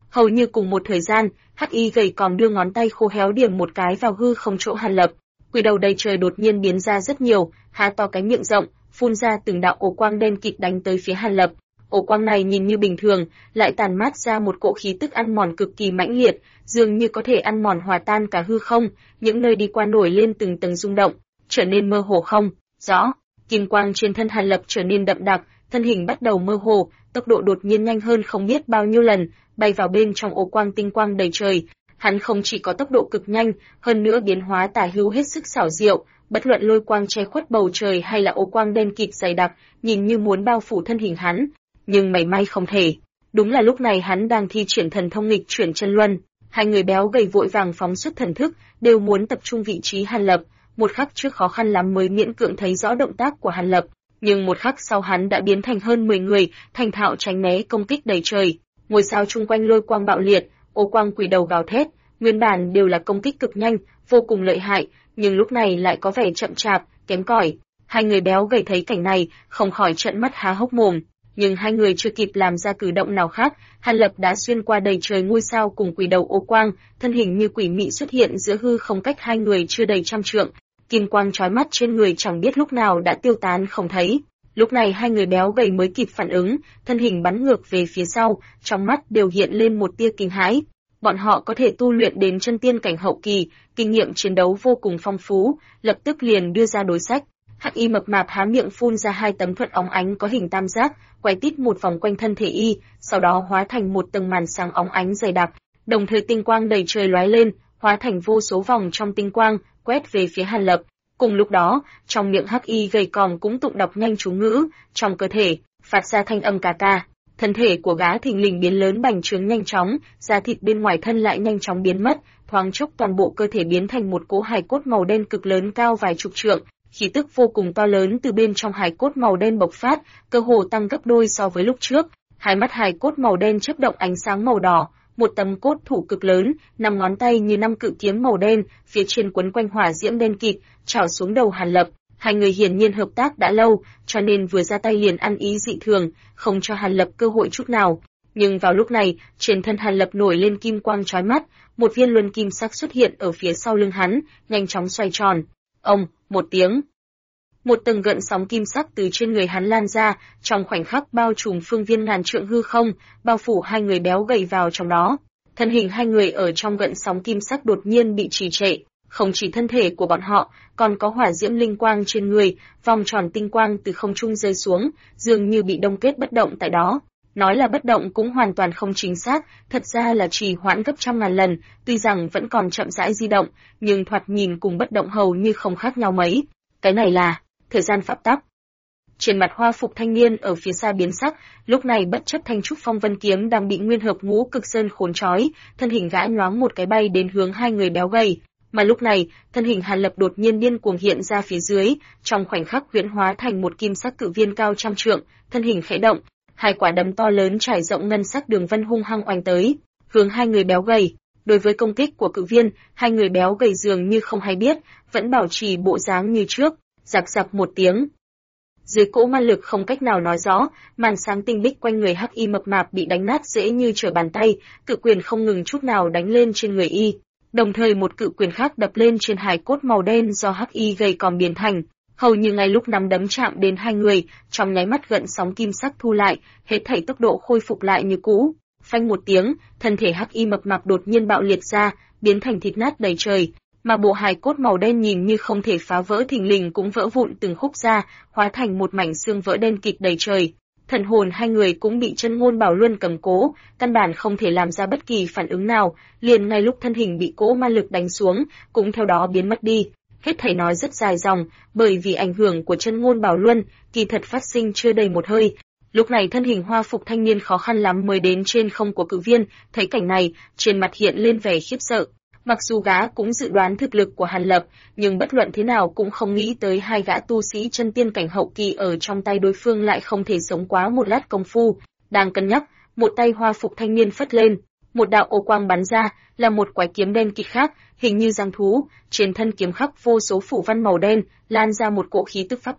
Hầu như cùng một thời gian, Hắc Y gầy còm đưa ngón tay khô héo điểm một cái vào hư không chỗ Hàn Lập. Quỷ đầu đầy trời đột nhiên biến ra rất nhiều, há to cái miệng rộng, phun ra từng đạo ổ quang đen kịt đánh tới phía Hàn Lập. Ổ quang này nhìn như bình thường, lại tàn mát ra một cỗ khí tức ăn mòn cực kỳ mãnh liệt, dường như có thể ăn mòn hòa tan cả hư không, những nơi đi qua nổi lên từng tầng rung động, trở nên mơ hồ không rõ. Kim quang trên thân Hàn Lập trở nên đậm đặc, thân hình bắt đầu mơ hồ, tốc độ đột nhiên nhanh hơn không biết bao nhiêu lần, bay vào bên trong ổ quang tinh quang đầy trời. Hắn không chỉ có tốc độ cực nhanh, hơn nữa biến hóa tả hữu hết sức xảo diệu, bất luận lôi quang che khuất bầu trời hay là ổ quang đen kịt dày đặc, nhìn như muốn bao phủ thân hình hắn, nhưng mảy may không thể. Đúng là lúc này hắn đang thi triển thần thông nghịch chuyển chân luân, hai người béo gầy vội vàng phóng xuất thần thức, đều muốn tập trung vị trí Hàn Lập. Một khắc trước khó khăn lắm mới miễn cưỡng thấy rõ động tác của Hàn Lập, nhưng một khắc sau hắn đã biến thành hơn 10 người, thành thạo tránh né công kích đầy trời. Ngôi sao chung quanh lôi quang bạo liệt, ô quang quỷ đầu gào thét, nguyên bản đều là công kích cực nhanh, vô cùng lợi hại, nhưng lúc này lại có vẻ chậm chạp, kém cỏi. Hai người béo gầy thấy cảnh này, không khỏi trợn mắt há hốc mồm, nhưng hai người chưa kịp làm ra cử động nào khác, Hàn Lập đã xuyên qua đầy trời ngôi sao cùng quỷ đầu ô quang, thân hình như quỷ mị xuất hiện giữa hư không cách hai người chưa đầy trăm trượng. Kim quang chói mắt trên người chẳng biết lúc nào đã tiêu tán không thấy. Lúc này hai người béo gầy mới kịp phản ứng, thân hình bắn ngược về phía sau, trong mắt đều hiện lên một tia kinh hãi. Bọn họ có thể tu luyện đến chân tiên cảnh hậu kỳ, kinh nghiệm chiến đấu vô cùng phong phú, lập tức liền đưa ra đối sách. Hắc Y mập mạp há miệng phun ra hai tấm thuẫn óng ánh có hình tam giác, quay tít một vòng quanh thân thể y, sau đó hóa thành một tầng màn sáng óng ánh dày đặc, đồng thời tinh quang đầy trời lóe lên, hóa thành vô số vòng trong tinh quang, quét về phía Hàn Lập. Cùng lúc đó, trong miệng Hắc Y gầy còm cũng tụng đọc nhanh chú ngữ, trong cơ thể phát ra thanh âm cà ca. Thân thể của gã thình lình biến lớn bành trướng nhanh chóng, da thịt bên ngoài thân lại nhanh chóng biến mất, thoáng chốc toàn bộ cơ thể biến thành một cỗ hài cốt màu đen cực lớn cao vài chục trượng, khí tức vô cùng to lớn từ bên trong hài cốt màu đen bộc phát, cơ hồ tăng gấp đôi so với lúc trước. Hai mắt hài cốt màu đen chớp động ánh sáng màu đỏ, một tấm cốt thủ cực lớn, năm ngón tay như năm cự kiếm màu đen, phía trên quấn quanh hỏa diễm đen kịt, chảo xuống đầu Hàn Lập. Hai người hiển nhiên hợp tác đã lâu, cho nên vừa ra tay liền ăn ý dị thường, không cho Hàn Lập cơ hội chút nào. Nhưng vào lúc này, trên thân Hàn Lập nổi lên kim quang chói mắt, một viên luân kim sắc xuất hiện ở phía sau lưng hắn, nhanh chóng xoay tròn. Ông, một tiếng. Một tầng gợn sóng kim sắc từ trên người hắn lan ra, trong khoảnh khắc bao trùm phương viên ngàn trượng hư không, bao phủ hai người béo gầy vào trong đó. Thân hình hai người ở trong gợn sóng kim sắc đột nhiên bị trì trệ, không chỉ thân thể của bọn họ, còn có hỏa diễm linh quang trên người, vòng tròn tinh quang từ không trung rơi xuống, dường như bị đông kết bất động tại đó. Nói là bất động cũng hoàn toàn không chính xác, thật ra là trì hoãn gấp trăm ngàn lần, tuy rằng vẫn còn chậm rãi di động, nhưng thoạt nhìn cùng bất động hầu như không khác nhau mấy. Cái này là thời gian pháp tắc. Trên mặt hoa phục thanh niên ở phía xa biến sắc, lúc này bất chấp thanh trúc phong vân kiếm đang bị nguyên hợp ngũ cực sơn khốn trói, thân hình gã nhoáng một cái bay đến hướng hai người béo gầy. Mà lúc này, thân hình Hàn Lập đột nhiên điên cuồng hiện ra phía dưới, trong khoảnh khắc huyễn hóa thành một kim sắc cự viên cao trăm trượng, thân hình khẽ động, hai quả đấm to lớn trải rộng ngân sắc đường vân hung hăng oanh tới, hướng hai người béo gầy. Đối với công kích của cự viên, hai người béo gầy dường như không hay biết, vẫn bảo trì bộ dáng như trước, rạc rạc một tiếng. Dưới cỗ ma lực không cách nào nói rõ, màn sáng tinh bích quanh người Hắc Y mập mạp bị đánh nát dễ như trở bàn tay, cự quyền không ngừng chút nào đánh lên trên người y. Đồng thời một cự quyền khác đập lên trên hài cốt màu đen do Hắc Y gầy còm biến thành. Hầu như ngay lúc nắm đấm chạm đến hai người, trong nháy mắt gợn sóng kim sắc thu lại, hết thảy tốc độ khôi phục lại như cũ. Phanh một tiếng, thân thể Hắc Y mập mạp đột nhiên bạo liệt ra, biến thành thịt nát đầy trời, mà bộ hài cốt màu đen nhìn như không thể phá vỡ thình lình cũng vỡ vụn từng khúc ra, hóa thành một mảnh xương vỡ đen kịt đầy trời. Thần hồn hai người cũng bị chân ngôn bảo luân cầm cố, căn bản không thể làm ra bất kỳ phản ứng nào, liền ngay lúc thân hình bị cỗ ma lực đánh xuống, cũng theo đó biến mất đi. Hết thảy nói rất dài dòng, bởi vì ảnh hưởng của chân ngôn bảo luân, kỳ thật phát sinh chưa đầy một hơi. Lúc này thân hình hoa phục thanh niên khó khăn lắm mới đến trên không của cự viên, thấy cảnh này, trên mặt hiện lên vẻ khiếp sợ. Mặc dù gã cũng dự đoán thực lực của Hàn Lập, nhưng bất luận thế nào cũng không nghĩ tới hai gã tu sĩ chân tiên cảnh hậu kỳ ở trong tay đối phương lại không thể sống quá một lát công phu. Đang cân nhắc, một tay hoa phục thanh niên phất lên, một đạo ô quang bắn ra, là một quái kiếm đen kịt khác, hình như giang thú, trên thân kiếm khắc vô số phủ văn màu đen, lan ra một cỗ khí tức pháp tắc.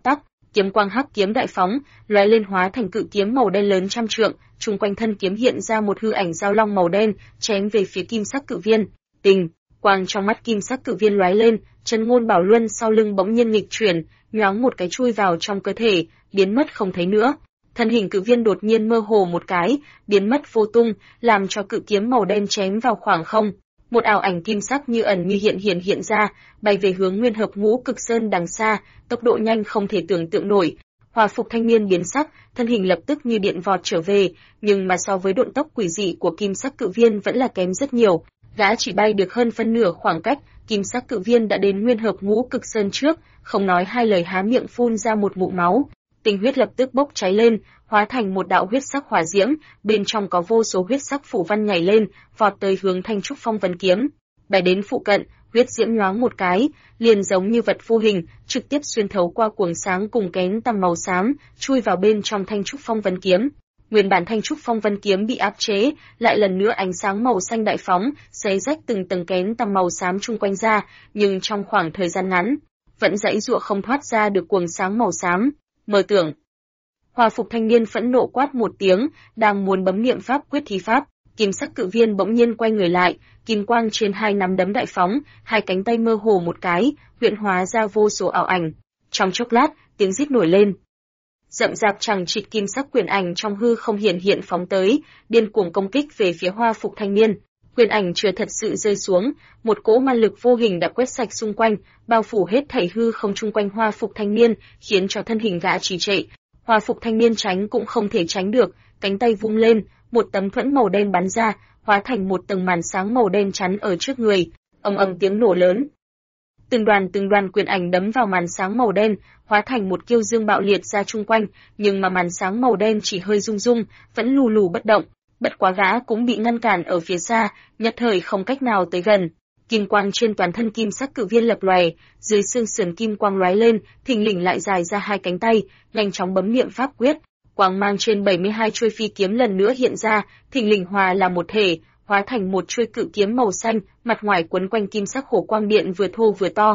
kiếm quang hắc kiếm đại phóng, lóe lên hóa thành cự kiếm màu đen lớn trăm trượng, chung quanh thân kiếm hiện ra một hư ảnh dao long màu đen, chém về phía kim sắc cự viên. Tình, quang trong mắt kim sắc cự viên lóe lên, chân ngôn bảo luân sau lưng bỗng nhiên nghịch chuyển, nhoáng một cái chui vào trong cơ thể, biến mất không thấy nữa. Thân hình cự viên đột nhiên mơ hồ một cái, biến mất vô tung, làm cho cự kiếm màu đen chém vào khoảng không. Một ảo ảnh kim sắc như ẩn như hiện ra, bay về hướng Nguyên Hợp Ngũ Cực Sơn đằng xa, tốc độ nhanh không thể tưởng tượng nổi. Hòa phục thanh niên biến sắc, thân hình lập tức như điện vọt trở về, nhưng mà so với độn tốc quỷ dị của kim sắc cự viên vẫn là kém rất nhiều. Gã chỉ bay được hơn phân nửa khoảng cách, kim sắc cự viên đã đến Nguyên Hợp Ngũ Cực Sơn trước, không nói hai lời há miệng phun ra một ngụm máu. Tinh huyết lập tức bốc cháy lên, hóa thành một đạo huyết sắc hỏa diễm, bên trong có vô số huyết sắc phủ văn nhảy lên, vọt tới hướng Thanh Trúc Phong Vân kiếm. Bay đến phụ cận, huyết diễm nhoáng một cái, liền giống như vật vô hình, trực tiếp xuyên thấu qua cuồng sáng cùng kén tằm màu xám, chui vào bên trong Thanh Trúc Phong Vân kiếm. Nguyên bản Thanh Trúc Phong Vân kiếm bị áp chế, lại lần nữa ánh sáng màu xanh đại phóng, xé rách từng tầng kén tằm màu xám chung quanh ra, nhưng trong khoảng thời gian ngắn, vẫn giãy giụa không thoát ra được cuồng sáng màu xám. Mơ tưởng. Hòa phục thanh niên phẫn nộ quát một tiếng, đang muốn bấm niệm pháp quyết thi pháp, kim sắc cự viên bỗng nhiên quay người lại, kim quang trên hai nắm đấm đại phóng, hai cánh tay mơ hồ một cái, huyễn hóa ra vô số ảo ảnh. Trong chốc lát, tiếng rít nổi lên. Rậm rạp chằng chịt kim sắc quyền ảnh trong hư không hiện phóng tới, điên cuồng công kích về phía Hoa phục thanh niên. Quyền ảnh chưa thật sự rơi xuống, một cỗ ma lực vô hình đã quét sạch xung quanh, bao phủ hết thảy hư không chung quanh Hoa phục thanh niên, khiến cho thân hình gã trì trệ. Hoa phục thanh niên tránh cũng không thể tránh được, cánh tay vung lên, một tấm thuẫn màu đen bắn ra, hóa thành một tầng màn sáng màu đen chắn ở trước người. Ầm ầm tiếng nổ lớn. Từng đoàn quyền ảnh đấm vào màn sáng màu đen, hóa thành một kiêu dương bạo liệt ra chung quanh, nhưng mà màn sáng màu đen chỉ hơi rung rung, vẫn lù lù bất động. Bất quá gã cũng bị ngăn cản ở phía xa, nhất thời không cách nào tới gần. Kim quang trên toàn thân kim sắc cự viên lập lòe, dưới xương sườn kim quang lóe lên, thình lình lại dài ra hai cánh tay, nhanh chóng bấm niệm pháp quyết. Quang mang trên 72 chuôi phi kiếm lần nữa hiện ra, thình lình hòa là một thể, hóa thành một chuôi cự kiếm màu xanh, mặt ngoài quấn quanh kim sắc hổ quang điện vừa thô vừa to,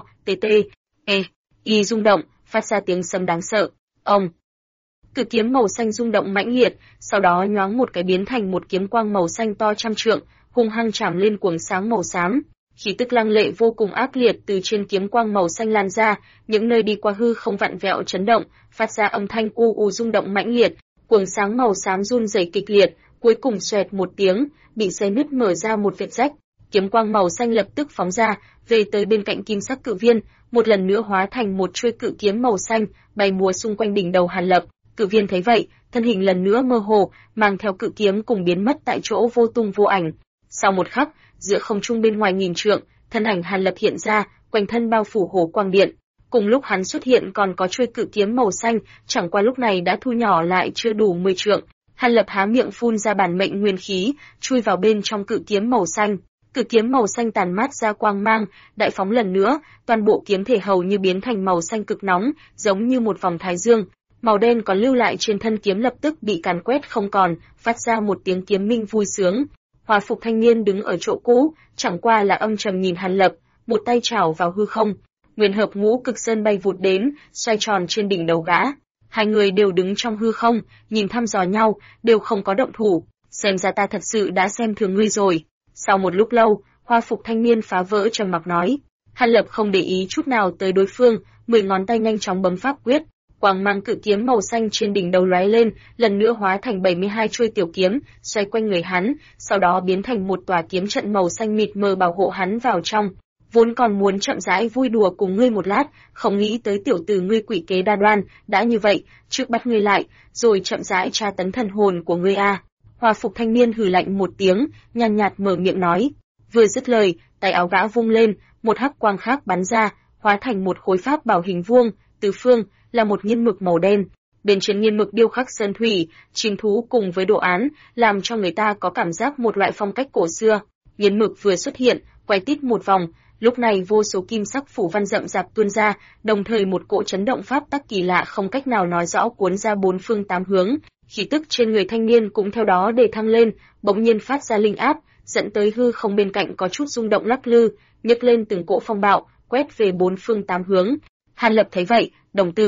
y rung động, phát ra tiếng sấm đáng sợ. Ông cự kiếm màu xanh rung động mãnh liệt, sau đó nhoáng một cái biến thành một kiếm quang màu xanh to trăm trượng, hung hăng chạm lên cuồng sáng màu xám. Khí tức lăng lệ vô cùng ác liệt từ trên kiếm quang màu xanh lan ra, những nơi đi qua hư không vặn vẹo chấn động, phát ra âm thanh u rung động mãnh liệt, cuồng sáng màu xám run rẩy kịch liệt, cuối cùng xoẹt một tiếng, bị xé nứt mở ra một vết rách. Kiếm quang màu xanh lập tức phóng ra, về tới bên cạnh kim sắc cự viên, một lần nữa hóa thành một chuôi cự kiếm màu xanh, bay múa xung quanh đỉnh đầu Hàn Lập. Cự viên thấy vậy, thân hình lần nữa mơ hồ, mang theo cự kiếm cùng biến mất tại chỗ vô tung vô ảnh. Sau một khắc, giữa không trung bên ngoài nghìn trượng, thân ảnh Hàn Lập hiện ra, quanh thân bao phủ hổ quang điện. Cùng lúc hắn xuất hiện còn có chuôi cự kiếm màu xanh, chẳng qua lúc này đã thu nhỏ lại chưa đủ 10 trượng. Hàn Lập há miệng phun ra bản mệnh nguyên khí, chui vào bên trong cự kiếm màu xanh. Cự kiếm màu xanh tàn mát ra quang mang, đại phóng lần nữa, toàn bộ kiếm thể hầu như biến thành màu xanh cực nóng, giống như một vòng thái dương. Màu đen còn lưu lại trên thân kiếm lập tức bị càn quét không còn, phát ra một tiếng kiếm minh vui sướng. Hòa phục thanh niên đứng ở chỗ cũ, chẳng qua là âm trầm nhìn Hàn Lập, một tay chảo vào hư không. Nguyên Hợp Ngũ Cực Sơn bay vụt đến, xoay tròn trên đỉnh đầu gã. Hai người đều đứng trong hư không, nhìn thăm dò nhau, đều không có động thủ. Xem ra ta thật sự đã xem thường ngươi rồi. Sau một lúc lâu, Hoa phục thanh niên phá vỡ trầm mặc nói. Hàn Lập không để ý chút nào tới đối phương, 10 ngón tay nhanh chóng bấm pháp quyết. Quang mang cự kiếm màu xanh trên đỉnh đầu lóe lên, lần nữa hóa thành 72 chuôi tiểu kiếm, xoay quanh người hắn, sau đó biến thành một tòa kiếm trận màu xanh mịt mờ bảo hộ hắn vào trong. Vốn còn muốn chậm rãi vui đùa cùng ngươi một lát, không nghĩ tới tiểu tử ngươi quỷ kế đa đoan, đã như vậy, trước bắt ngươi lại, rồi chậm rãi tra tấn thần hồn của ngươi a. Hòa phục thanh niên hừ lạnh một tiếng, nhàn nhạt mở miệng nói. Vừa dứt lời, tay áo gã vung lên, một hắc quang khác bắn ra, hóa thành một khối pháp bảo hình vuông, từ phương là một nghiên mực màu đen. Bên trên nghiên mực điêu khắc sơn thủy, chim thú cùng với đồ án, làm cho người ta có cảm giác một loại phong cách cổ xưa. Nghiên mực vừa xuất hiện, quay tít một vòng, lúc này vô số kim sắc phủ văn rậm rạp tuôn ra, đồng thời một cỗ chấn động pháp tắc kỳ lạ không cách nào nói rõ cuốn ra bốn phương tám hướng. Khí tức trên người thanh niên cũng theo đó để thăng lên, bỗng nhiên phát ra linh áp, dẫn tới hư không bên cạnh có chút rung động lắc lư, nhấc lên từng cỗ phong bạo, quét về bốn phương tám hướng. Hàn Lập thấy vậy, đồng tử,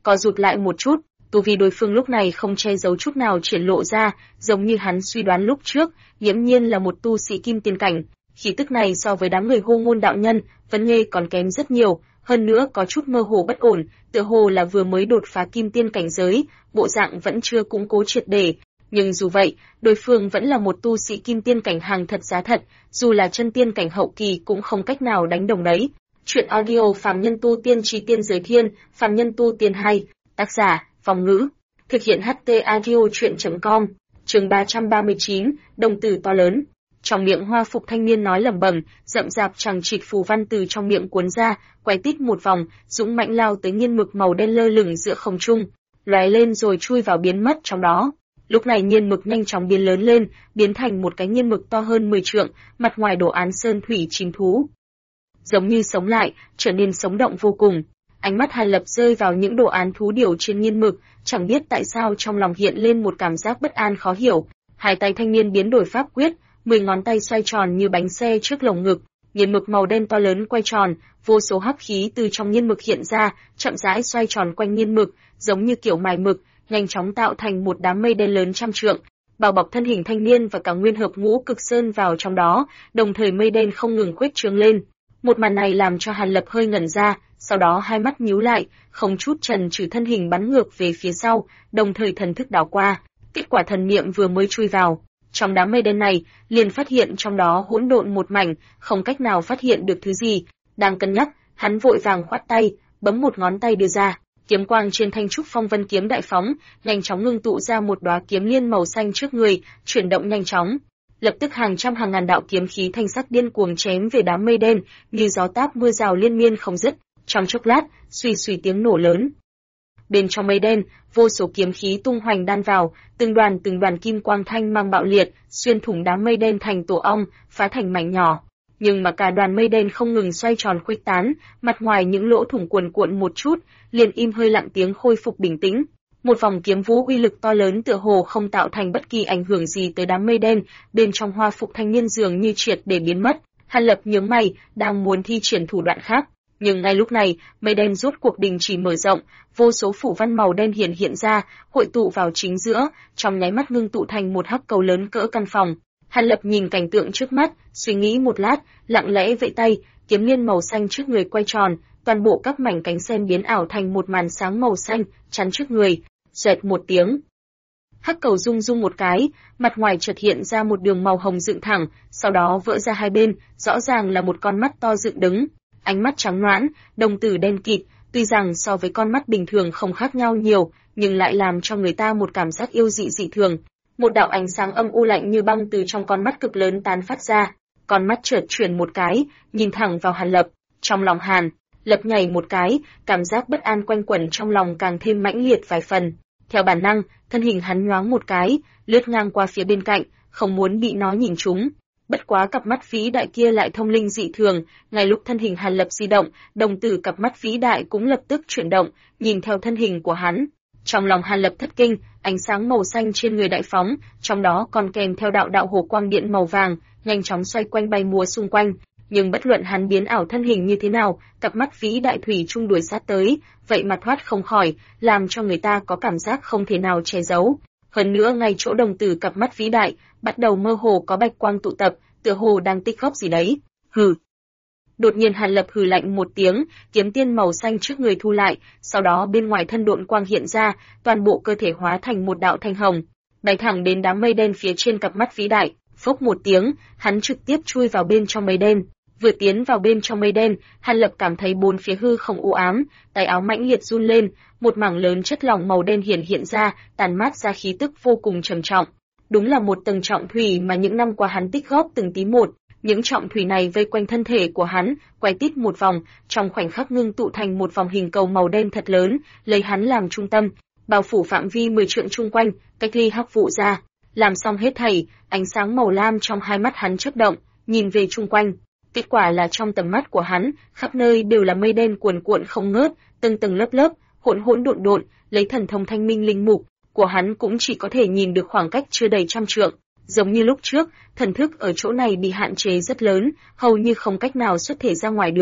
co rụt lại một chút, tu vi đối phương lúc này không che giấu chút nào triển lộ ra, giống như hắn suy đoán lúc trước, nghiễm nhiên là một tu sĩ kim tiên cảnh. Khí tức này so với đám người Hô Ngôn đạo nhân, Vấn Nghê còn kém rất nhiều, hơn nữa có chút mơ hồ bất ổn, tựa hồ là vừa mới đột phá kim tiên cảnh giới, bộ dạng vẫn chưa củng cố triệt để. Nhưng dù vậy, đối phương vẫn là một tu sĩ kim tiên cảnh hàng thật giá thật, dù là chân tiên cảnh hậu kỳ cũng không cách nào đánh đồng đấy. Chuyện audio Phàm Nhân Tu Tiên Chí Tiên Giới Thiên, Phàm Nhân Tu Tiên hay, tác giả, Phong Ngữ. Thực hiện HT Audio Chuyện.com, chương 339, đồng tử to lớn. Trong miệng Hoa phục thanh niên nói lẩm bẩm, rậm rạp chằng chịt phù văn từ trong miệng cuốn ra, quay tít một vòng, dũng mãnh lao tới nghiên mực màu đen lơ lửng giữa không trung, lóe lên rồi chui vào biến mất trong đó. Lúc này nghiên mực nhanh chóng biến lớn lên, biến thành một cái nghiên mực to hơn 10 trượng, mặt ngoài đồ án sơn thủy chim thú, giống như sống lại, trở nên sống động vô cùng. Ánh mắt Hàn Lập rơi vào những đồ án thú điểu trên nghiên mực, chẳng biết tại sao trong lòng hiện lên một cảm giác bất an khó hiểu. Hai tay thanh niên biến đổi pháp quyết, 10 ngón tay xoay tròn như bánh xe trước lồng ngực, nghiên mực màu đen to lớn quay tròn, vô số hắc khí từ trong nghiên mực hiện ra, chậm rãi xoay tròn quanh nghiên mực, giống như kiểu mài mực, nhanh chóng tạo thành một đám mây đen lớn trăm trượng, bao bọc thân hình thanh niên và cả nguyên hợp ngũ cực sơn vào trong đó, đồng thời mây đen không ngừng khuếch trương lên. Một màn này làm cho Hàn Lập hơi ngẩn ra, sau đó hai mắt nhíu lại, không chút chần chừ thân hình bắn ngược về phía sau, đồng thời thần thức đảo qua. Kết quả thần niệm vừa mới chui vào trong đám mây đen này, liền phát hiện trong đó hỗn độn một mảnh, không cách nào phát hiện được thứ gì. Đang cân nhắc, hắn vội vàng khoát tay, bấm một ngón tay đưa ra, kiếm quang trên thanh trúc phong vân kiếm đại phóng, nhanh chóng ngưng tụ ra một đóa kiếm liên màu xanh trước người, chuyển động nhanh chóng. Lập tức hàng trăm hàng ngàn đạo kiếm khí thanh sắc điên cuồng chém về đám mây đen, như gió táp mưa rào liên miên không dứt. Trong chốc lát, suy suy tiếng nổ lớn. Bên trong mây đen, vô số kiếm khí tung hoành đan vào, từng đoàn kim quang thanh mang bạo liệt, xuyên thủng đám mây đen thành tổ ong, phá thành mảnh nhỏ. Nhưng mà cả đoàn mây đen không ngừng xoay tròn khuếch tán, mặt ngoài những lỗ thủng cuồn cuộn một chút, liền im hơi lặng tiếng khôi phục bình tĩnh. Một vòng kiếm vũ uy lực to lớn tựa hồ không tạo thành bất kỳ ảnh hưởng gì tới đám mây đen, bên trong Hoa phục thanh niên dường như triệt để biến mất. Hàn Lập nhướng mày, đang muốn thi triển thủ đoạn khác, nhưng ngay lúc này, mây đen rốt cuộc đình chỉ mở rộng, vô số phủ văn màu đen hiện ra, hội tụ vào chính giữa, trong nháy mắt ngưng tụ thành một hắc cầu lớn cỡ căn phòng. Hàn Lập nhìn cảnh tượng trước mắt, suy nghĩ một lát, lặng lẽ vẫy tay, kiếm liên màu xanh trước người quay tròn, toàn bộ các mảnh cánh sen biến ảo thành một màn sáng màu xanh, chắn trước người. Xoẹt một tiếng, hắc cầu rung rung một cái, mặt ngoài chợt hiện ra một đường màu hồng dựng thẳng, sau đó vỡ ra hai bên, rõ ràng là một con mắt to dựng đứng, ánh mắt trắng nõn, đồng tử đen kịt, tuy rằng so với con mắt bình thường không khác nhau nhiều, nhưng lại làm cho người ta một cảm giác yêu dị dị thường. Một đạo ánh sáng âm u lạnh như băng từ trong con mắt cực lớn tán phát ra, con mắt chợt chuyển một cái, nhìn thẳng vào Hàn Lập, trong lòng Hàn Lập nhảy một cái, cảm giác bất an quanh quẩn trong lòng càng thêm mãnh liệt vài phần. Theo bản năng, thân hình hắn nhoáng một cái, lướt ngang qua phía bên cạnh, không muốn bị nó nhìn trúng. Bất quá cặp mắt vĩ đại kia lại thông linh dị thường, ngay lúc thân hình Hàn Lập di động, đồng tử cặp mắt vĩ đại cũng lập tức chuyển động, nhìn theo thân hình của hắn. Trong lòng Hàn Lập thất kinh, ánh sáng màu xanh trên người đại phóng, trong đó còn kèm theo đạo hồ quang điện màu vàng, nhanh chóng xoay quanh bay múa xung quanh. Nhưng bất luận hắn biến ảo thân hình như thế nào, cặp mắt vĩ đại thủy chung đuổi sát tới, vậy mà thoát không khỏi, làm cho người ta có cảm giác không thể nào che giấu. Hơn nữa ngay chỗ đồng tử cặp mắt vĩ đại, bắt đầu mơ hồ có bạch quang tụ tập, tựa hồ đang tích góp gì đấy. Hừ. Đột nhiên Hàn Lập hừ lạnh một tiếng, kiếm tiên màu xanh trước người thu lại, sau đó bên ngoài thân độn quang hiện ra, toàn bộ cơ thể hóa thành một đạo thanh hồng, bay thẳng đến đám mây đen phía trên cặp mắt vĩ đại. Phốc một tiếng, hắn trực tiếp chui vào bên trong mây đen. Vừa tiến vào bên trong mây đen, Hàn Lập cảm thấy bốn phía hư không u ám, tay áo mãnh liệt run lên, một mảng lớn chất lỏng màu đen hiện ra, tàn mát ra khí tức vô cùng trầm trọng. Đúng là một tầng trọng thủy mà những năm qua hắn tích góp từng tí một. Những trọng thủy này vây quanh thân thể của hắn, quay tít một vòng, trong khoảnh khắc ngưng tụ thành một vòng hình cầu màu đen thật lớn, lấy hắn làm trung tâm, bao phủ phạm vi 10 trượng chung quanh, cách ly hắc vụ ra. Làm xong hết thảy, ánh sáng màu lam trong hai mắt hắn chớp động, nhìn về chung quanh. Kết quả là trong tầm mắt của hắn, khắp nơi đều là mây đen cuồn cuộn không ngớt, từng tầng lớp lớp, hỗn hỗn độn độn, lấy thần thông thanh minh linh mục của hắn cũng chỉ có thể nhìn được khoảng cách chưa đầy trăm trượng. Giống như lúc trước, thần thức ở chỗ này bị hạn chế rất lớn, hầu như không cách nào xuất thể ra ngoài được.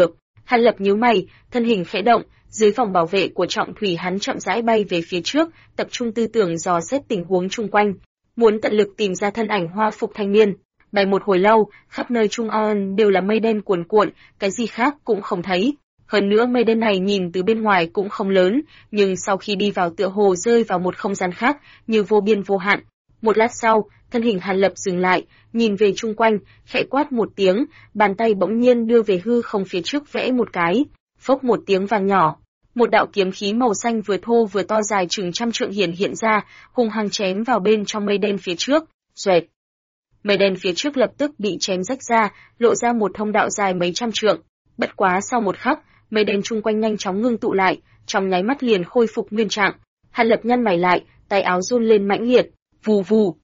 Hàn Lập nhíu mày, thân hình khẽ động, dưới vòng bảo vệ của trọng thủy hắn chậm rãi bay về phía trước, tập trung tư tưởng dò xét tình huống chung quanh, muốn tận lực tìm ra thân ảnh Hoa phục thanh niên. Bay một hồi lâu, khắp nơi Trung An đều là mây đen cuồn cuộn, cái gì khác cũng không thấy. Hơn nữa mây đen này nhìn từ bên ngoài cũng không lớn, nhưng sau khi đi vào tựa hồ rơi vào một không gian khác, như vô biên vô hạn. Một lát sau, thân hình Hàn Lập dừng lại, nhìn về chung quanh, khẽ quát một tiếng, bàn tay bỗng nhiên đưa về hư không phía trước vẽ một cái, phốc một tiếng vang nhỏ. Một đạo kiếm khí màu xanh vừa thô vừa to dài chừng trăm trượng hiện ra, hung hăng chém vào bên trong mây đen phía trước. Xoẹt. Mây đen phía trước lập tức bị chém rách ra, lộ ra một thông đạo dài mấy trăm trượng. Bất quá sau một khắc, mây đen chung quanh nhanh chóng ngưng tụ lại, trong nháy mắt liền khôi phục nguyên trạng. Hàn Lập nhăn mày lại, tay áo run lên mãnh liệt, vù vù.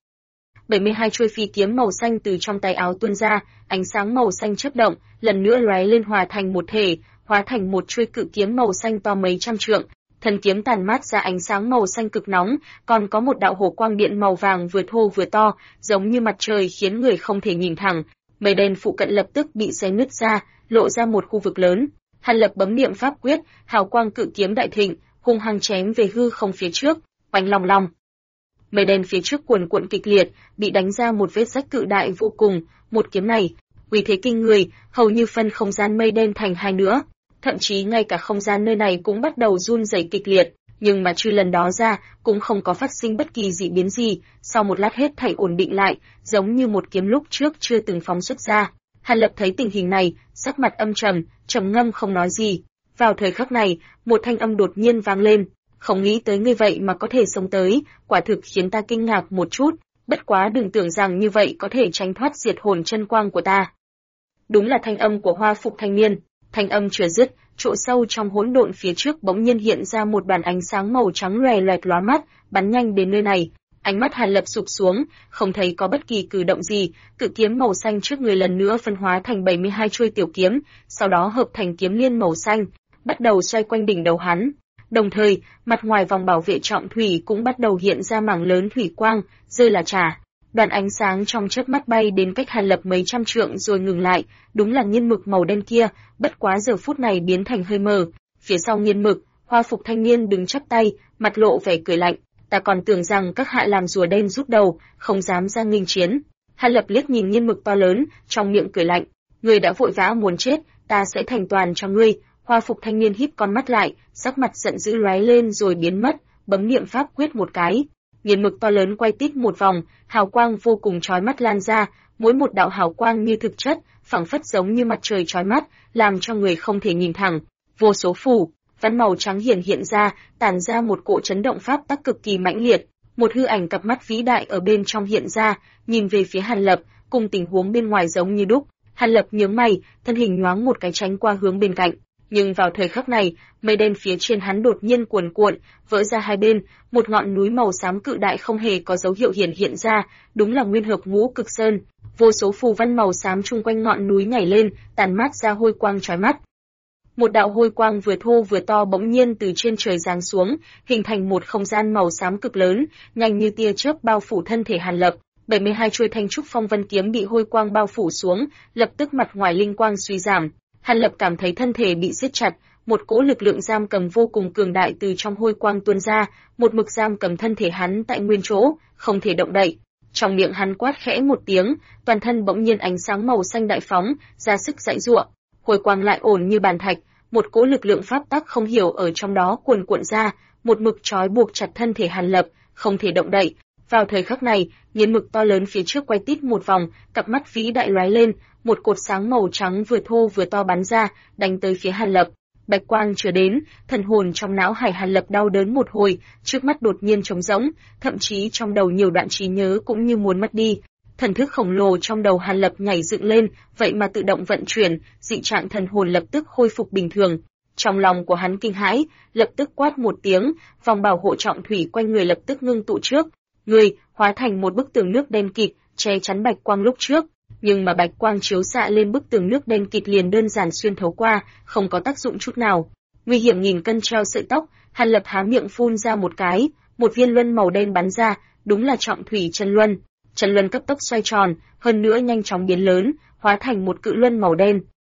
72 chuôi phi kiếm màu xanh từ trong tay áo tuôn ra, ánh sáng màu xanh chớp động, lần nữa lóe lên hòa thành một thể, hóa thành một chuôi cự kiếm màu xanh to mấy trăm trượng. Thân kiếm tàn mát ra ánh sáng màu xanh cực nóng, còn có một đạo hổ quang điện màu vàng vừa thô vừa to, giống như mặt trời khiến người không thể nhìn thẳng. Mây đen phụ cận lập tức bị xé nứt ra, lộ ra một khu vực lớn. Hàn Lập bấm niệm pháp quyết, hào quang cự kiếm đại thịnh, hung hăng chém về hư không phía trước, oanh long long. Mây đen phía trước cuồn cuộn kịch liệt, bị đánh ra một vết rách cự đại vô cùng. Một kiếm này, uy thế kinh người, hầu như phân không gian mây đen thành hai nữa. Thậm chí ngay cả không gian nơi này cũng bắt đầu run rẩy kịch liệt, nhưng mà trừ lần đó ra, cũng không có phát sinh bất kỳ dị biến gì. Sau một lát hết thảy ổn định lại, giống như một kiếm lúc trước chưa từng phóng xuất ra. Hàn Lập thấy tình hình này, sắc mặt âm trầm, trầm ngâm không nói gì. Vào thời khắc này, một thanh âm đột nhiên vang lên, không nghĩ tới ngươi vậy mà có thể sống tới, quả thực khiến ta kinh ngạc một chút, bất quá đừng tưởng rằng như vậy có thể tránh thoát diệt hồn chân quang của ta. Đúng là thanh âm của Hoa phục thanh niên. Thanh âm chưa dứt, chỗ sâu trong hỗn độn phía trước bỗng nhiên hiện ra một đoàn ánh sáng màu trắng lòe loẹt lóa mắt, bắn nhanh đến nơi này. Ánh mắt Hàn Lập sụp xuống, không thấy có bất kỳ cử động gì, cự kiếm màu xanh trước người lần nữa phân hóa thành 72 chuôi tiểu kiếm, sau đó hợp thành kiếm liên màu xanh, bắt đầu xoay quanh đỉnh đầu hắn. Đồng thời, mặt ngoài vòng bảo vệ trọng thủy cũng bắt đầu hiện ra mảng lớn thủy quang, rơi là trà. Đoàn ánh sáng trong chớp mắt bay đến cách Hàn Lập mấy trăm trượng rồi ngừng lại, đúng là nghiên mực màu đen kia, bất quá giờ phút này biến thành hơi mờ. Phía sau nghiên mực, Hoa phục thanh niên đứng chắp tay, mặt lộ vẻ cười lạnh, ta còn tưởng rằng các hạ làm rùa đen rút đầu, không dám ra nghênh chiến. Hàn Lập liếc nhìn nghiên mực to lớn, trong miệng cười lạnh, ngươi đã vội vã muốn chết, ta sẽ thành toàn cho ngươi. Hoa phục thanh niên híp con mắt lại, sắc mặt giận dữ lóe lên rồi biến mất, bấm niệm pháp quyết một cái. Nghiên mực to lớn quay tít một vòng, hào quang vô cùng chói mắt lan ra, mỗi một đạo hào quang như thực chất, phảng phất giống như mặt trời chói mắt, làm cho người không thể nhìn thẳng. Vô số phù văn màu trắng hiện ra, tản ra một cỗ chấn động pháp tắc cực kỳ mãnh liệt. Một hư ảnh cặp mắt vĩ đại ở bên trong hiện ra, nhìn về phía Hàn Lập, cùng tình huống bên ngoài giống như đúc. Hàn Lập nhướng mày, thân hình nhoáng một cái tránh qua hướng bên cạnh. Nhưng vào thời khắc này, mây đen phía trên hắn đột nhiên cuồn cuộn, vỡ ra hai bên, một ngọn núi màu xám cự đại không hề có dấu hiệu hiện ra, đúng là Nguyên Hợp Ngũ Cực Sơn. Vô số phù văn màu xám chung quanh ngọn núi nhảy lên, tàn mát ra hôi quang chói mắt. Một đạo hôi quang vừa thô vừa to bỗng nhiên từ trên trời giáng xuống, hình thành một không gian màu xám cực lớn, nhanh như tia chớp bao phủ thân thể Hàn Lập. 72 chuôi thanh trúc phong vân kiếm bị hôi quang bao phủ xuống, lập tức mặt ngoài linh quang suy giảm. Hàn Lập cảm thấy thân thể bị siết chặt, một cỗ lực lượng giam cầm vô cùng cường đại từ trong hôi quang tuôn ra, một mực giam cầm thân thể hắn tại nguyên chỗ, không thể động đậy. Trong miệng hắn quát khẽ một tiếng, toàn thân bỗng nhiên ánh sáng màu xanh đại phóng, ra sức giãy giụa. Hôi quang lại ổn như bàn thạch, một cỗ lực lượng pháp tắc không hiểu ở trong đó cuồn cuộn ra, một mực trói buộc chặt thân thể Hàn Lập, không thể động đậy. Vào thời khắc này, nghiến mực to lớn phía trước quay tít một vòng, cặp mắt vĩ đại lóe lên, một cột sáng màu trắng vừa thô vừa to bắn ra, đánh tới phía Hàn Lập. Bạch quang chưa đến, thần hồn trong não hải Hàn Lập đau đớn một hồi, trước mắt đột nhiên trống rỗng, thậm chí trong đầu nhiều đoạn trí nhớ cũng như muốn mất đi. Thần thức khổng lồ trong đầu Hàn Lập nhảy dựng lên, vậy mà tự động vận chuyển, dị trạng thần hồn lập tức khôi phục bình thường. Trong lòng của hắn kinh hãi, lập tức quát một tiếng, vòng bảo hộ trọng thủy quanh người lập tức ngưng tụ trước. Người hóa thành một bức tường nước đen kịt, che chắn bạch quang lúc trước, nhưng mà bạch quang chiếu xạ lên bức tường nước đen kịt liền đơn giản xuyên thấu qua, không có tác dụng chút nào. Nguy hiểm nghìn cân treo sợi tóc, Hàn Lập há miệng phun ra một cái, một viên luân màu đen bắn ra, đúng là trọng thủy chân luân. Chân luân cấp tốc xoay tròn, hơn nữa nhanh chóng biến lớn, hóa thành một cự luân màu đen.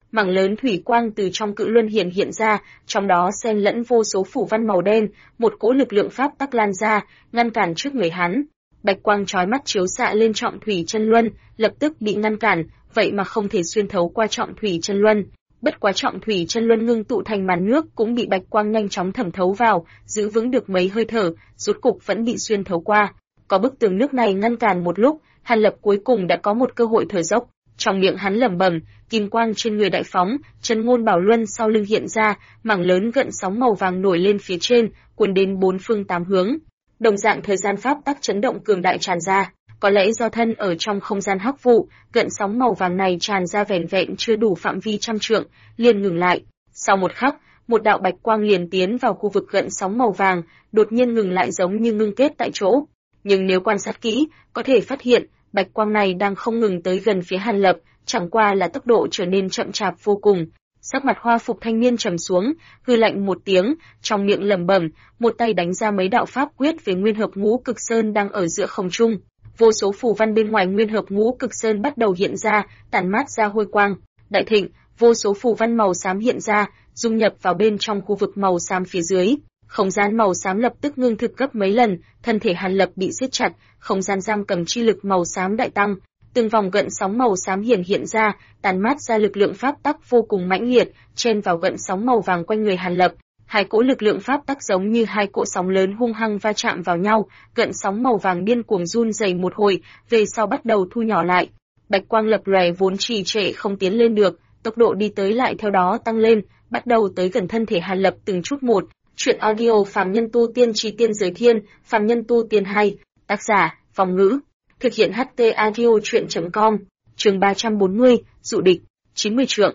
mảng lớn thủy quang từ trong cự luân hiện ra, trong đó xen lẫn vô số phủ văn màu đen, một cỗ lực lượng pháp tắc lan ra, ngăn cản trước người hắn. Bạch quang chói mắt chiếu xạ lên trọng thủy chân luân, lập tức bị ngăn cản, vậy mà không thể xuyên thấu qua trọng thủy chân luân. Bất quá trọng thủy chân luân ngưng tụ thành màn nước cũng bị bạch quang nhanh chóng thẩm thấu vào, giữ vững được mấy hơi thở, rốt cục vẫn bị xuyên thấu qua. Có bức tường nước này ngăn cản một lúc, Hàn Lập cuối cùng đã có một cơ hội thở dốc. Trong miệng hắn lẩm bẩm, kim quang trên người đại phóng, chân ngôn bảo luân sau lưng hiện ra, mảng lớn gợn sóng màu vàng nổi lên phía trên, cuốn đến bốn phương tám hướng. Đồng dạng thời gian pháp tắc chấn động cường đại tràn ra, có lẽ do thân ở trong không gian hắc vụ, gợn sóng màu vàng này tràn ra vẻn vẹn chưa đủ phạm vi trăm trượng, liền ngừng lại. Sau một khắc, một đạo bạch quang liền tiến vào khu vực gợn sóng màu vàng, đột nhiên ngừng lại giống như ngưng kết tại chỗ. Nhưng nếu quan sát kỹ, có thể phát hiện, bạch quang này đang không ngừng tới gần phía Hàn Lập, chẳng qua là tốc độ trở nên chậm chạp vô cùng. Sắc mặt hoa phục thanh niên trầm xuống, hừ lạnh một tiếng, trong miệng lẩm bẩm, một tay đánh ra mấy đạo pháp quyết về nguyên hợp ngũ cực sơn đang ở giữa không trung. Vô số phù văn bên ngoài nguyên hợp ngũ cực sơn bắt đầu hiện ra, tản mát ra hôi quang. Đại thịnh, vô số phù văn màu xám hiện ra, dung nhập vào bên trong khu vực màu xám phía dưới. Không gian màu xám lập tức ngưng thực gấp mấy lần, thân thể Hàn Lập bị siết chặt, không gian giam cầm chi lực màu xám đại tăng. Từng vòng gợn sóng màu xám hiện ra, tàn mát ra lực lượng pháp tắc vô cùng mãnh liệt, chen vào gợn sóng màu vàng quanh người Hàn Lập. Hai cỗ lực lượng pháp tắc giống như hai cỗ sóng lớn hung hăng va chạm vào nhau, gợn sóng màu vàng điên cuồng run rẩy một hồi, về sau bắt đầu thu nhỏ lại. Bạch quang lập lòe vốn trì trệ không tiến lên được, tốc độ đi tới lại theo đó tăng lên, bắt đầu tới gần thân thể Hàn Lập từng chút một. Truyện audio Phàm Nhân Tu Tiên Chí Tiên Giới Thiên, Phàm Nhân Tu Tiên 2, tác giả, Phong Ngữ. Thực hiện HT Audio Truyện.com, chương 340, dụ địch, 90 trượng,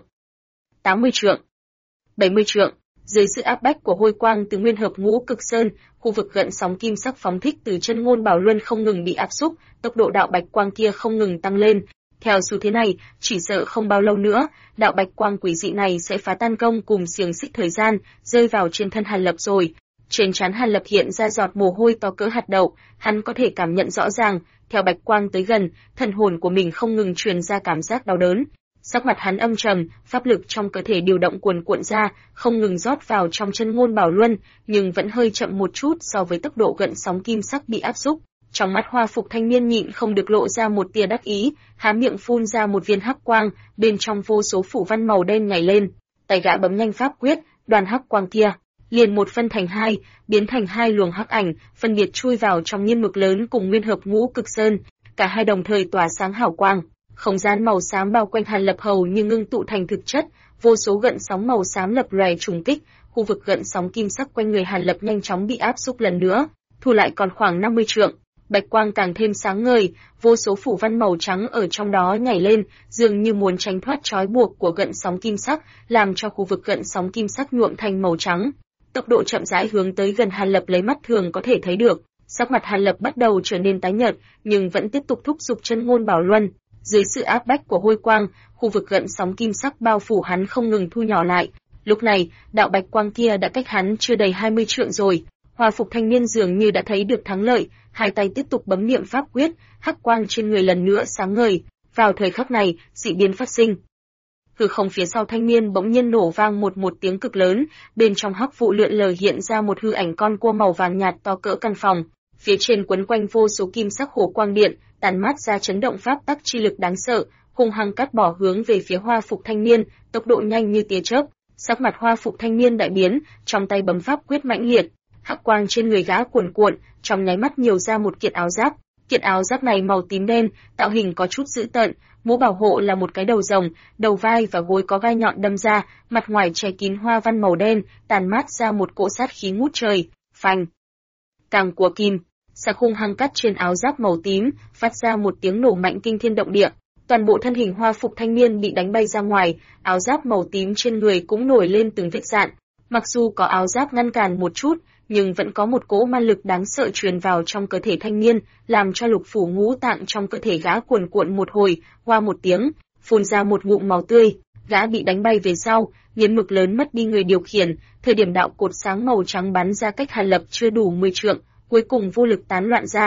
80 trượng, 70 trượng. Dưới sự áp bách của hôi quang từ nguyên hợp ngũ cực sơn, khu vực gợn sóng kim sắc phóng thích từ chân ngôn bảo luân không ngừng bị áp xúc, tốc độ đạo bạch quang kia không ngừng tăng lên. Theo xu thế này, chỉ sợ không bao lâu nữa, đạo bạch quang quỷ dị này sẽ phá tan công cùng xiềng xích thời gian, rơi vào trên thân Hàn Lập rồi. Trên trán Hàn Lập hiện ra giọt mồ hôi to cỡ hạt đậu, hắn có thể cảm nhận rõ ràng, theo bạch quang tới gần, thần hồn của mình không ngừng truyền ra cảm giác đau đớn. Sắc mặt hắn âm trầm, pháp lực trong cơ thể điều động cuồn cuộn ra, không ngừng rót vào trong chân ngôn bảo luân, nhưng vẫn hơi chậm một chút so với tốc độ gợn sóng kim sắc bị áp xúc. Trong mắt hoa phục thanh niên nhịn không được lộ ra một tia đắc ý, há miệng phun ra một viên hắc quang, bên trong vô số phủ văn màu đen nhảy lên. Tay gã bấm nhanh pháp quyết, đoàn hắc quang kia liền một phân thành hai, biến thành hai luồng hắc ảnh, phân biệt chui vào trong nhiên mực lớn cùng nguyên hợp ngũ cực sơn, cả hai đồng thời tỏa sáng hào quang. Không gian màu xám bao quanh Hàn Lập hầu như ngưng tụ thành thực chất, vô số gợn sóng màu xám lập lòe trùng kích, khu vực gợn sóng kim sắc quanh người Hàn Lập nhanh chóng bị áp xúc lần nữa, thu lại còn khoảng 50 trượng. Bạch quang càng thêm sáng ngời, vô số phủ văn màu trắng ở trong đó nhảy lên, dường như muốn tránh thoát trói buộc của gợn sóng kim sắc, làm cho khu vực gợn sóng kim sắc nhuộm thành màu trắng. Tốc độ chậm rãi hướng tới gần Hàn Lập lấy mắt thường có thể thấy được, sắc mặt Hàn Lập bắt đầu trở nên tái nhợt, nhưng vẫn tiếp tục thúc giục chân ngôn bảo luân. Dưới sự áp bách của hôi quang, khu vực gợn sóng kim sắc bao phủ hắn không ngừng thu nhỏ lại. Lúc này, đạo bạch quang kia đã cách hắn chưa đầy 20 trượng rồi. Hoa phục thanh niên dường như đã thấy được thắng lợi, hai tay tiếp tục bấm niệm pháp quyết, hắc quang trên người lần nữa sáng ngời. Vào thời khắc này, dị biến phát sinh. Hư không phía sau thanh niên bỗng nhiên nổ vang một tiếng cực lớn, bên trong hắc vụ lượn lờ hiện ra một hư ảnh con cua màu vàng nhạt to cỡ căn phòng. Phía trên quấn quanh vô số kim sắc hồ quang điện, tàn mát ra chấn động pháp tắc chi lực đáng sợ, hung hăng cắt bỏ hướng về phía hoa phục thanh niên, tốc độ nhanh như tia chớp. Sắc mặt hoa phục thanh niên đại biến, trong tay bấm pháp quyết mãnh liệt, hắc quang trên người gã cuồn cuộn, trong nháy mắt nhiều ra một kiện áo giáp. Kiện áo giáp này màu tím đen, tạo hình có chút dữ tợn, mũ bảo hộ là một cái đầu rồng, đầu vai và gối có gai nhọn đâm ra, mặt ngoài che kín hoa văn màu đen, tàn mát ra một cỗ sát khí ngút trời. Phanh! Càng của kim, sắc hung hăng cắt trên áo giáp màu tím, phát ra một tiếng nổ mạnh kinh thiên động địa. Toàn bộ thân hình hoa phục thanh niên bị đánh bay ra ngoài, áo giáp màu tím trên người cũng nổi lên từng vết rạn. Mặc dù có áo giáp ngăn cản một chút, nhưng vẫn có một cỗ ma lực đáng sợ truyền vào trong cơ thể thanh niên, làm cho lục phủ ngũ tạng trong cơ thể gã cuồn cuộn một hồi, hoa một tiếng, phun ra một ngụm máu tươi. Gã bị đánh bay về sau, nghiến mực lớn mất đi người điều khiển, thời điểm đạo cột sáng màu trắng bắn ra cách Hàn Lập chưa đủ 10 trượng, cuối cùng vô lực tán loạn ra.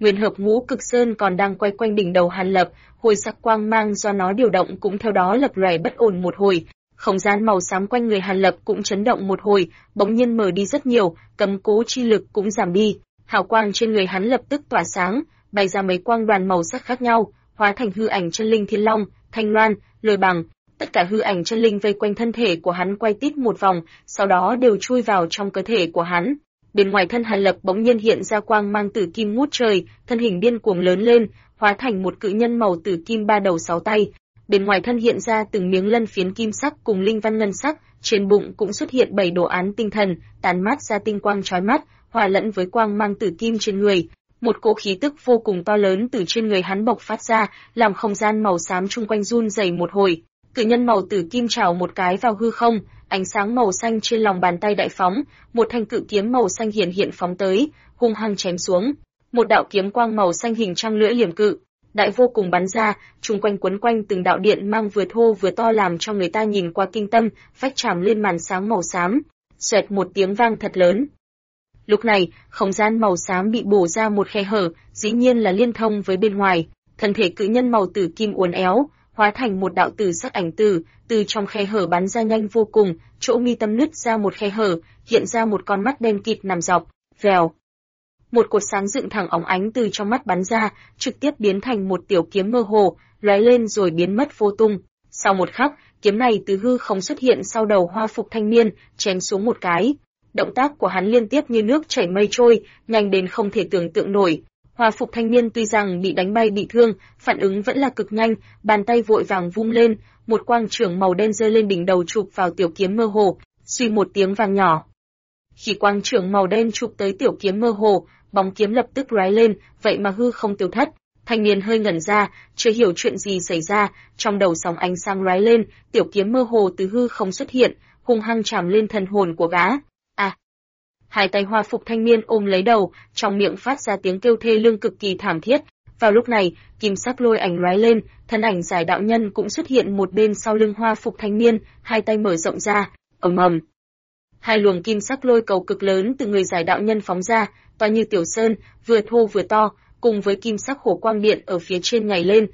Nguyên hợp ngũ cực sơn còn đang quay quanh đỉnh đầu Hàn Lập, hồi sắc quang mang do nó điều động cũng theo đó lập lòe bất ổn một hồi. Không gian màu xám quanh người Hàn Lập cũng chấn động một hồi, bỗng nhiên mở đi rất nhiều, cấm cố chi lực cũng giảm đi. Hào quang trên người hắn lập tức tỏa sáng, bay ra mấy quang đoàn màu sắc khác nhau, hóa thành hư ảnh chân linh Thiên Long, Thanh Loan, Lôi Bằng. Tất cả hư ảnh chân linh vây quanh thân thể của hắn quay tít một vòng, sau đó đều chui vào trong cơ thể của hắn. Bên ngoài thân Hàn Lập bỗng nhiên hiện ra quang mang tử kim ngút trời, thân hình điên cuồng lớn lên, hóa thành một cự nhân màu tử kim ba đầu sáu tay. Bên ngoài thân hiện ra từng miếng lân phiến kim sắc cùng linh văn ngân sắc, trên bụng cũng xuất hiện 7 đồ án tinh thần, tán mát ra tinh quang chói mắt, hòa lẫn với quang mang tử kim trên người. Một cỗ khí tức vô cùng to lớn từ trên người hắn bộc phát ra, làm không gian màu xám chung quanh run rẩy một hồi. Cự nhân màu tử kim chảo một cái vào hư không, ánh sáng màu xanh trên lòng bàn tay đại phóng, một thanh cự kiếm màu xanh hiện phóng tới, hung hăng chém xuống. Một đạo kiếm quang màu xanh hình trăng lưỡi liềm cự đại vô cùng bắn ra, chung quanh quấn quanh từng đạo điện mang vừa thô vừa to làm cho người ta nhìn qua kinh tâm, phách chạm lên màn sáng màu xám. Xoẹt một tiếng vang thật lớn. Lúc này, không gian màu xám bị bổ ra một khe hở, dĩ nhiên là liên thông với bên ngoài. Thân thể cự nhân màu tử kim uốn éo, hóa thành một đạo tử sắc ảnh tử, từ trong khe hở bắn ra nhanh vô cùng, chỗ mi tâm nứt ra một khe hở, hiện ra một con mắt đen kịt nằm dọc. Vèo. Một cột sáng dựng thẳng óng ánh từ trong mắt bắn ra, trực tiếp biến thành một tiểu kiếm mơ hồ, lóe lên rồi biến mất vô tung. Sau một khắc, kiếm này từ hư không xuất hiện sau đầu Hoa Phục thanh niên, chém xuống một cái. Động tác của hắn liên tiếp như nước chảy mây trôi, nhanh đến không thể tưởng tượng nổi. Hoa Phục thanh niên tuy rằng bị đánh bay bị thương, phản ứng vẫn là cực nhanh, bàn tay vội vàng vung lên, một quang chưởng màu đen rơi lên đỉnh đầu chụp vào tiểu kiếm mơ hồ, suy một tiếng vang nhỏ. Khi quang chưởng màu đen chụp tới tiểu kiếm mơ hồ, bóng kiếm lập tức lóe lên, vậy mà hư không tiêu thất. Thanh niên hơi ngẩn ra, chưa hiểu chuyện gì xảy ra, trong đầu sóng ánh sáng lóe lên, tiểu kiếm mơ hồ từ hư không xuất hiện, hung hăng chạm lên thần hồn của gã. À! Hai tay Hoa Phục thanh niên ôm lấy đầu, trong miệng phát ra tiếng kêu thê lương cực kỳ thảm thiết. Vào lúc này, kim sắc lôi ảnh lóe lên, thân ảnh giải đạo nhân cũng xuất hiện một bên sau lưng Hoa Phục thanh niên, hai tay mở rộng ra, ầm ầm. Hai luồng kim sắc lôi cầu cực lớn từ người giải đạo nhân phóng ra, to như tiểu sơn, vừa thô vừa to, cùng với kim sắc hổ quang điện ở phía trên nhảy lên,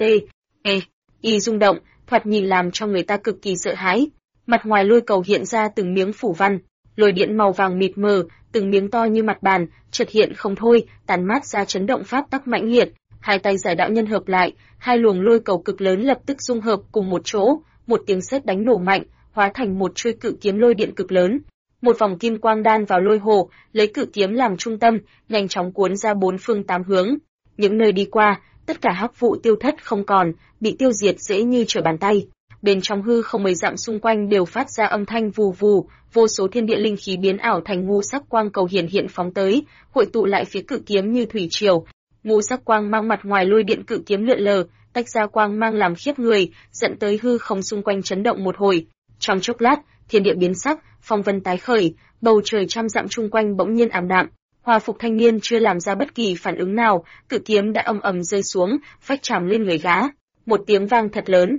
y rung động, thoạt nhìn làm cho người ta cực kỳ sợ hãi. Mặt ngoài lôi cầu hiện ra từng miếng phủ văn, lôi điện màu vàng mịt mờ, từng miếng to như mặt bàn, chợt hiện không thôi, tàn mát ra chấn động pháp tắc mãnh liệt. Hai tay giải đạo nhân hợp lại, hai luồng lôi cầu cực lớn lập tức dung hợp cùng một chỗ, một tiếng sét đánh nổ mạnh, hóa thành một chuôi cự kiếm lôi điện cực lớn. Một vòng kim quang đan vào lôi hồ, lấy cự kiếm làm trung tâm, nhanh chóng cuốn ra bốn phương tám hướng. Những nơi đi qua, tất cả hắc vụ tiêu thất không còn, bị tiêu diệt dễ như trở bàn tay. Bên trong hư không mấy dặm xung quanh đều phát ra âm thanh vù vù, vô số thiên địa linh khí biến ảo thành ngũ sắc quang cầu hiện phóng tới, hội tụ lại phía cự kiếm như thủy triều. Ngũ sắc quang mang mặt ngoài lôi điện cự kiếm lượn lờ, tách ra quang mang làm khiếp người, dẫn tới hư không xung quanh chấn động một hồi. Trong chốc lát, thiên địa biến sắc, phong vân tái khởi, bầu trời trăm dặm chung quanh bỗng nhiên ảm đạm. Hoa Phục thanh niên chưa làm ra bất kỳ phản ứng nào, cự kiếm đã ầm ầm rơi xuống, phách chạm lên người gã. Một tiếng vang thật lớn.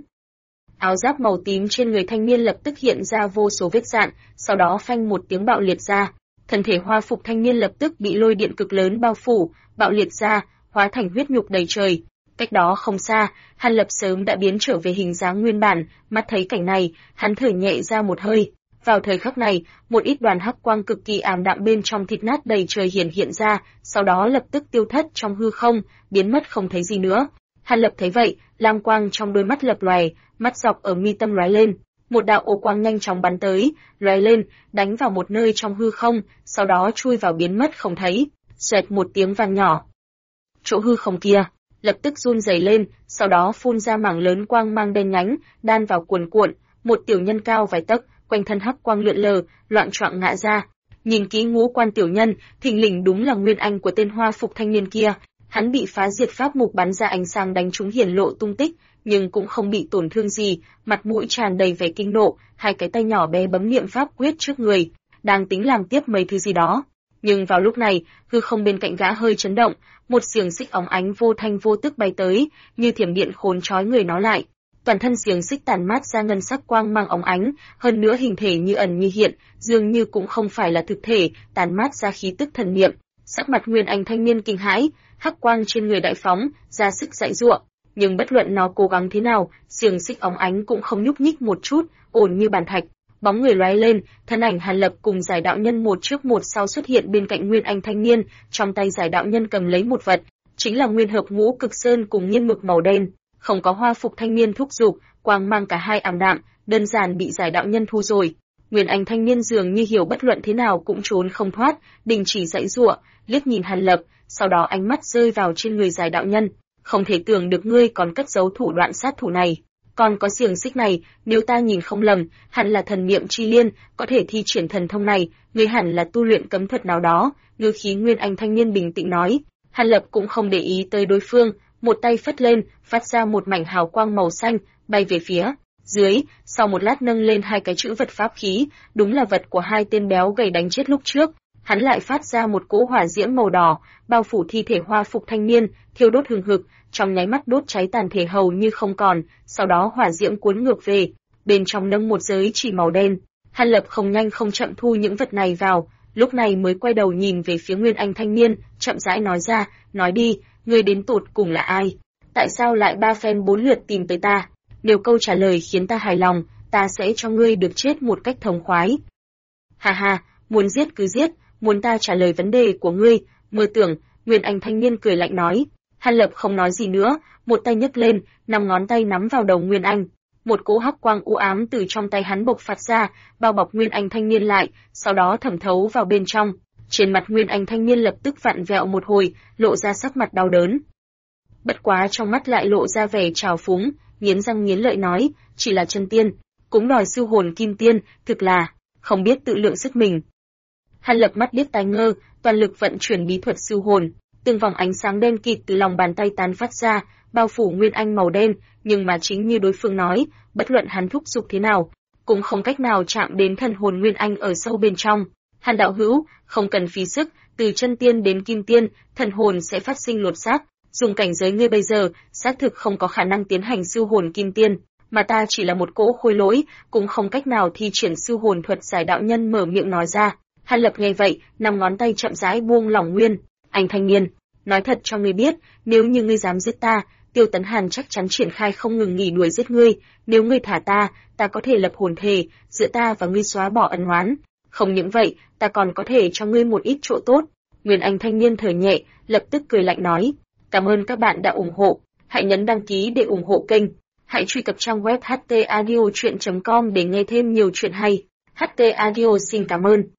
Áo giáp màu tím trên người thanh niên lập tức hiện ra vô số vết rạn, sau đó phanh một tiếng bạo liệt ra. Thân thể Hoa Phục thanh niên lập tức bị lôi điện cực lớn bao phủ, bạo liệt ra, hóa thành huyết nhục đầy trời. Cách đó không xa, Hàn Lập sớm đã biến trở về hình dáng nguyên bản, mắt thấy cảnh này, hắn thở nhẹ ra một hơi. Vào thời khắc này, một ít đoàn hắc quang cực kỳ ảm đạm bên trong thịt nát đầy trời hiện ra, sau đó lập tức tiêu thất trong hư không, biến mất không thấy gì nữa. Hàn Lập thấy vậy, lam quang trong đôi mắt lập lòe, mắt dọc ở mi tâm lóe lên, một đạo ô quang nhanh chóng bắn tới, lóe lên, đánh vào một nơi trong hư không, sau đó chui vào biến mất không thấy. Xoẹt một tiếng vang nhỏ. Chỗ hư không kia lập tức run rẩy lên, sau đó phun ra mảng lớn quang mang đen nhánh, đan vào cuồn cuộn, một tiểu nhân cao vài tấc, quanh thân hắc quang lượn lờ, loạn choạng ngã ra. Nhìn kỹ ngũ quan tiểu nhân, thình lình đúng là nguyên anh của tên Hoa Phục thanh niên kia. Hắn bị phá diệt pháp mục bắn ra ánh sáng đánh trúng hiển lộ tung tích, nhưng cũng không bị tổn thương gì, mặt mũi tràn đầy vẻ kinh nộ, hai cái tay nhỏ bé bấm niệm pháp quyết trước người, đang tính làm tiếp mấy thứ gì đó. Nhưng vào lúc này, hư không bên cạnh gã hơi chấn động, một xiềng xích óng ánh vô thanh vô tức bay tới, như thiểm điện khốn trói người nó lại. Toàn thân xiềng xích tàn mát ra ngân sắc quang mang óng ánh, hơn nữa hình thể như ẩn như hiện, dường như cũng không phải là thực thể, tàn mát ra khí tức thần niệm. Sắc mặt Nguyên Anh thanh niên kinh hãi, hắc quang trên người đại phóng, ra sức giãy giụa, nhưng bất luận nó cố gắng thế nào, xiềng xích óng ánh cũng không nhúc nhích một chút, ổn như bàn thạch. Bóng người lóe lên, thân ảnh Hàn Lập cùng Giải đạo nhân một trước một sau xuất hiện bên cạnh Nguyên Anh thanh niên, trong tay Giải đạo nhân cầm lấy một vật, chính là nguyên hợp ngũ cực sơn cùng nhiên mực màu đen. Không có hoa phục thanh niên thúc giục, quang mang cả hai ảm đạm, đơn giản bị Giải đạo nhân thu rồi. Nguyên Anh thanh niên dường như hiểu bất luận thế nào cũng trốn không thoát, đình chỉ giãy giụa, liếc nhìn Hàn Lập, sau đó ánh mắt rơi vào trên người Giải đạo nhân. Không thể tưởng được ngươi còn cất giấu thủ đoạn sát thủ này. Còn có xiềng xích này, nếu ta nhìn không lầm, hẳn là thần niệm chi liên, có thể thi triển thần thông này, ngươi hẳn là tu luyện cấm thuật nào đó, ngữ khí Nguyên Anh thanh niên bình tĩnh nói. Hàn Lập cũng không để ý tới đối phương, một tay phất lên, phát ra một mảnh hào quang màu xanh, bay về phía dưới, sau một lát nâng lên hai cái chữ vật pháp khí, đúng là vật của hai tên béo gầy đánh chết lúc trước. Hắn lại phát ra một cỗ hỏa diễm màu đỏ, bao phủ thi thể hoa phục thanh niên, thiêu đốt hừng hực, trong nháy mắt đốt cháy tàn thể hầu như không còn, sau đó hỏa diễm cuốn ngược về, bên trong nâng một giới chỉ màu đen. Hàn Lập không nhanh không chậm thu những vật này vào, lúc này mới quay đầu nhìn về phía Nguyên Anh thanh niên, chậm rãi nói ra, nói đi, ngươi đến tột cùng là ai? Tại sao lại ba phen bốn lượt tìm tới ta? Nếu câu trả lời khiến ta hài lòng, ta sẽ cho ngươi được chết một cách thống khoái. Ha ha, muốn giết cứ giết, muốn ta trả lời vấn đề của ngươi, mơ tưởng, Nguyên Anh thanh niên cười lạnh nói. Hàn Lập không nói gì nữa, một tay nhấc lên, 5 ngón tay nắm vào đầu Nguyên Anh. Một cỗ hắc quang u ám từ trong tay hắn bộc phát ra, bao bọc Nguyên Anh thanh niên lại, sau đó thẩm thấu vào bên trong. Trên mặt Nguyên Anh thanh niên lập tức vặn vẹo một hồi, lộ ra sắc mặt đau đớn. Bất quá trong mắt lại lộ ra vẻ trào phúng, nghiến răng nghiến lợi nói, chỉ là chân tiên, cũng đòi siêu hồn kim tiên, thực là không biết tự lượng sức mình. Hàn Lập mắt điếc tai ngơ, toàn lực vận chuyển bí thuật siêu hồn, từng vòng ánh sáng đen kịt từ lòng bàn tay tán phát ra, bao phủ Nguyên Anh màu đen, nhưng mà chính như đối phương nói, bất luận hắn thúc giục thế nào, cũng không cách nào chạm đến thần hồn Nguyên Anh ở sâu bên trong. Hàn đạo hữu, không cần phí sức, từ chân tiên đến kim tiên, thần hồn sẽ phát sinh lột xác, dùng cảnh giới ngươi bây giờ, xác thực không có khả năng tiến hành siêu hồn kim tiên, mà ta chỉ là một cỗ khôi lỗi, cũng không cách nào thi triển siêu hồn thuật. Giải đạo nhân mở miệng nói ra. Hàn Lập nghe vậy, 5 ngón tay chậm rãi buông lỏng Nguyên Anh thanh niên, nói thật cho ngươi biết, nếu như ngươi dám giết ta, Tiêu Tấn Hàn chắc chắn triển khai không ngừng nghỉ đuổi giết ngươi, nếu ngươi thả ta, ta có thể lập hồn thề, giữa ta và ngươi xóa bỏ ân oán. Không những vậy, ta còn có thể cho ngươi một ít chỗ tốt. Nguyên Anh thanh niên thở nhẹ, lập tức cười lạnh nói, cảm ơn các bạn đã ủng hộ, hãy nhấn đăng ký để ủng hộ kênh, hãy truy cập trang web htaudio.com để nghe thêm nhiều chuyện hay. HT Audio xin cảm ơn.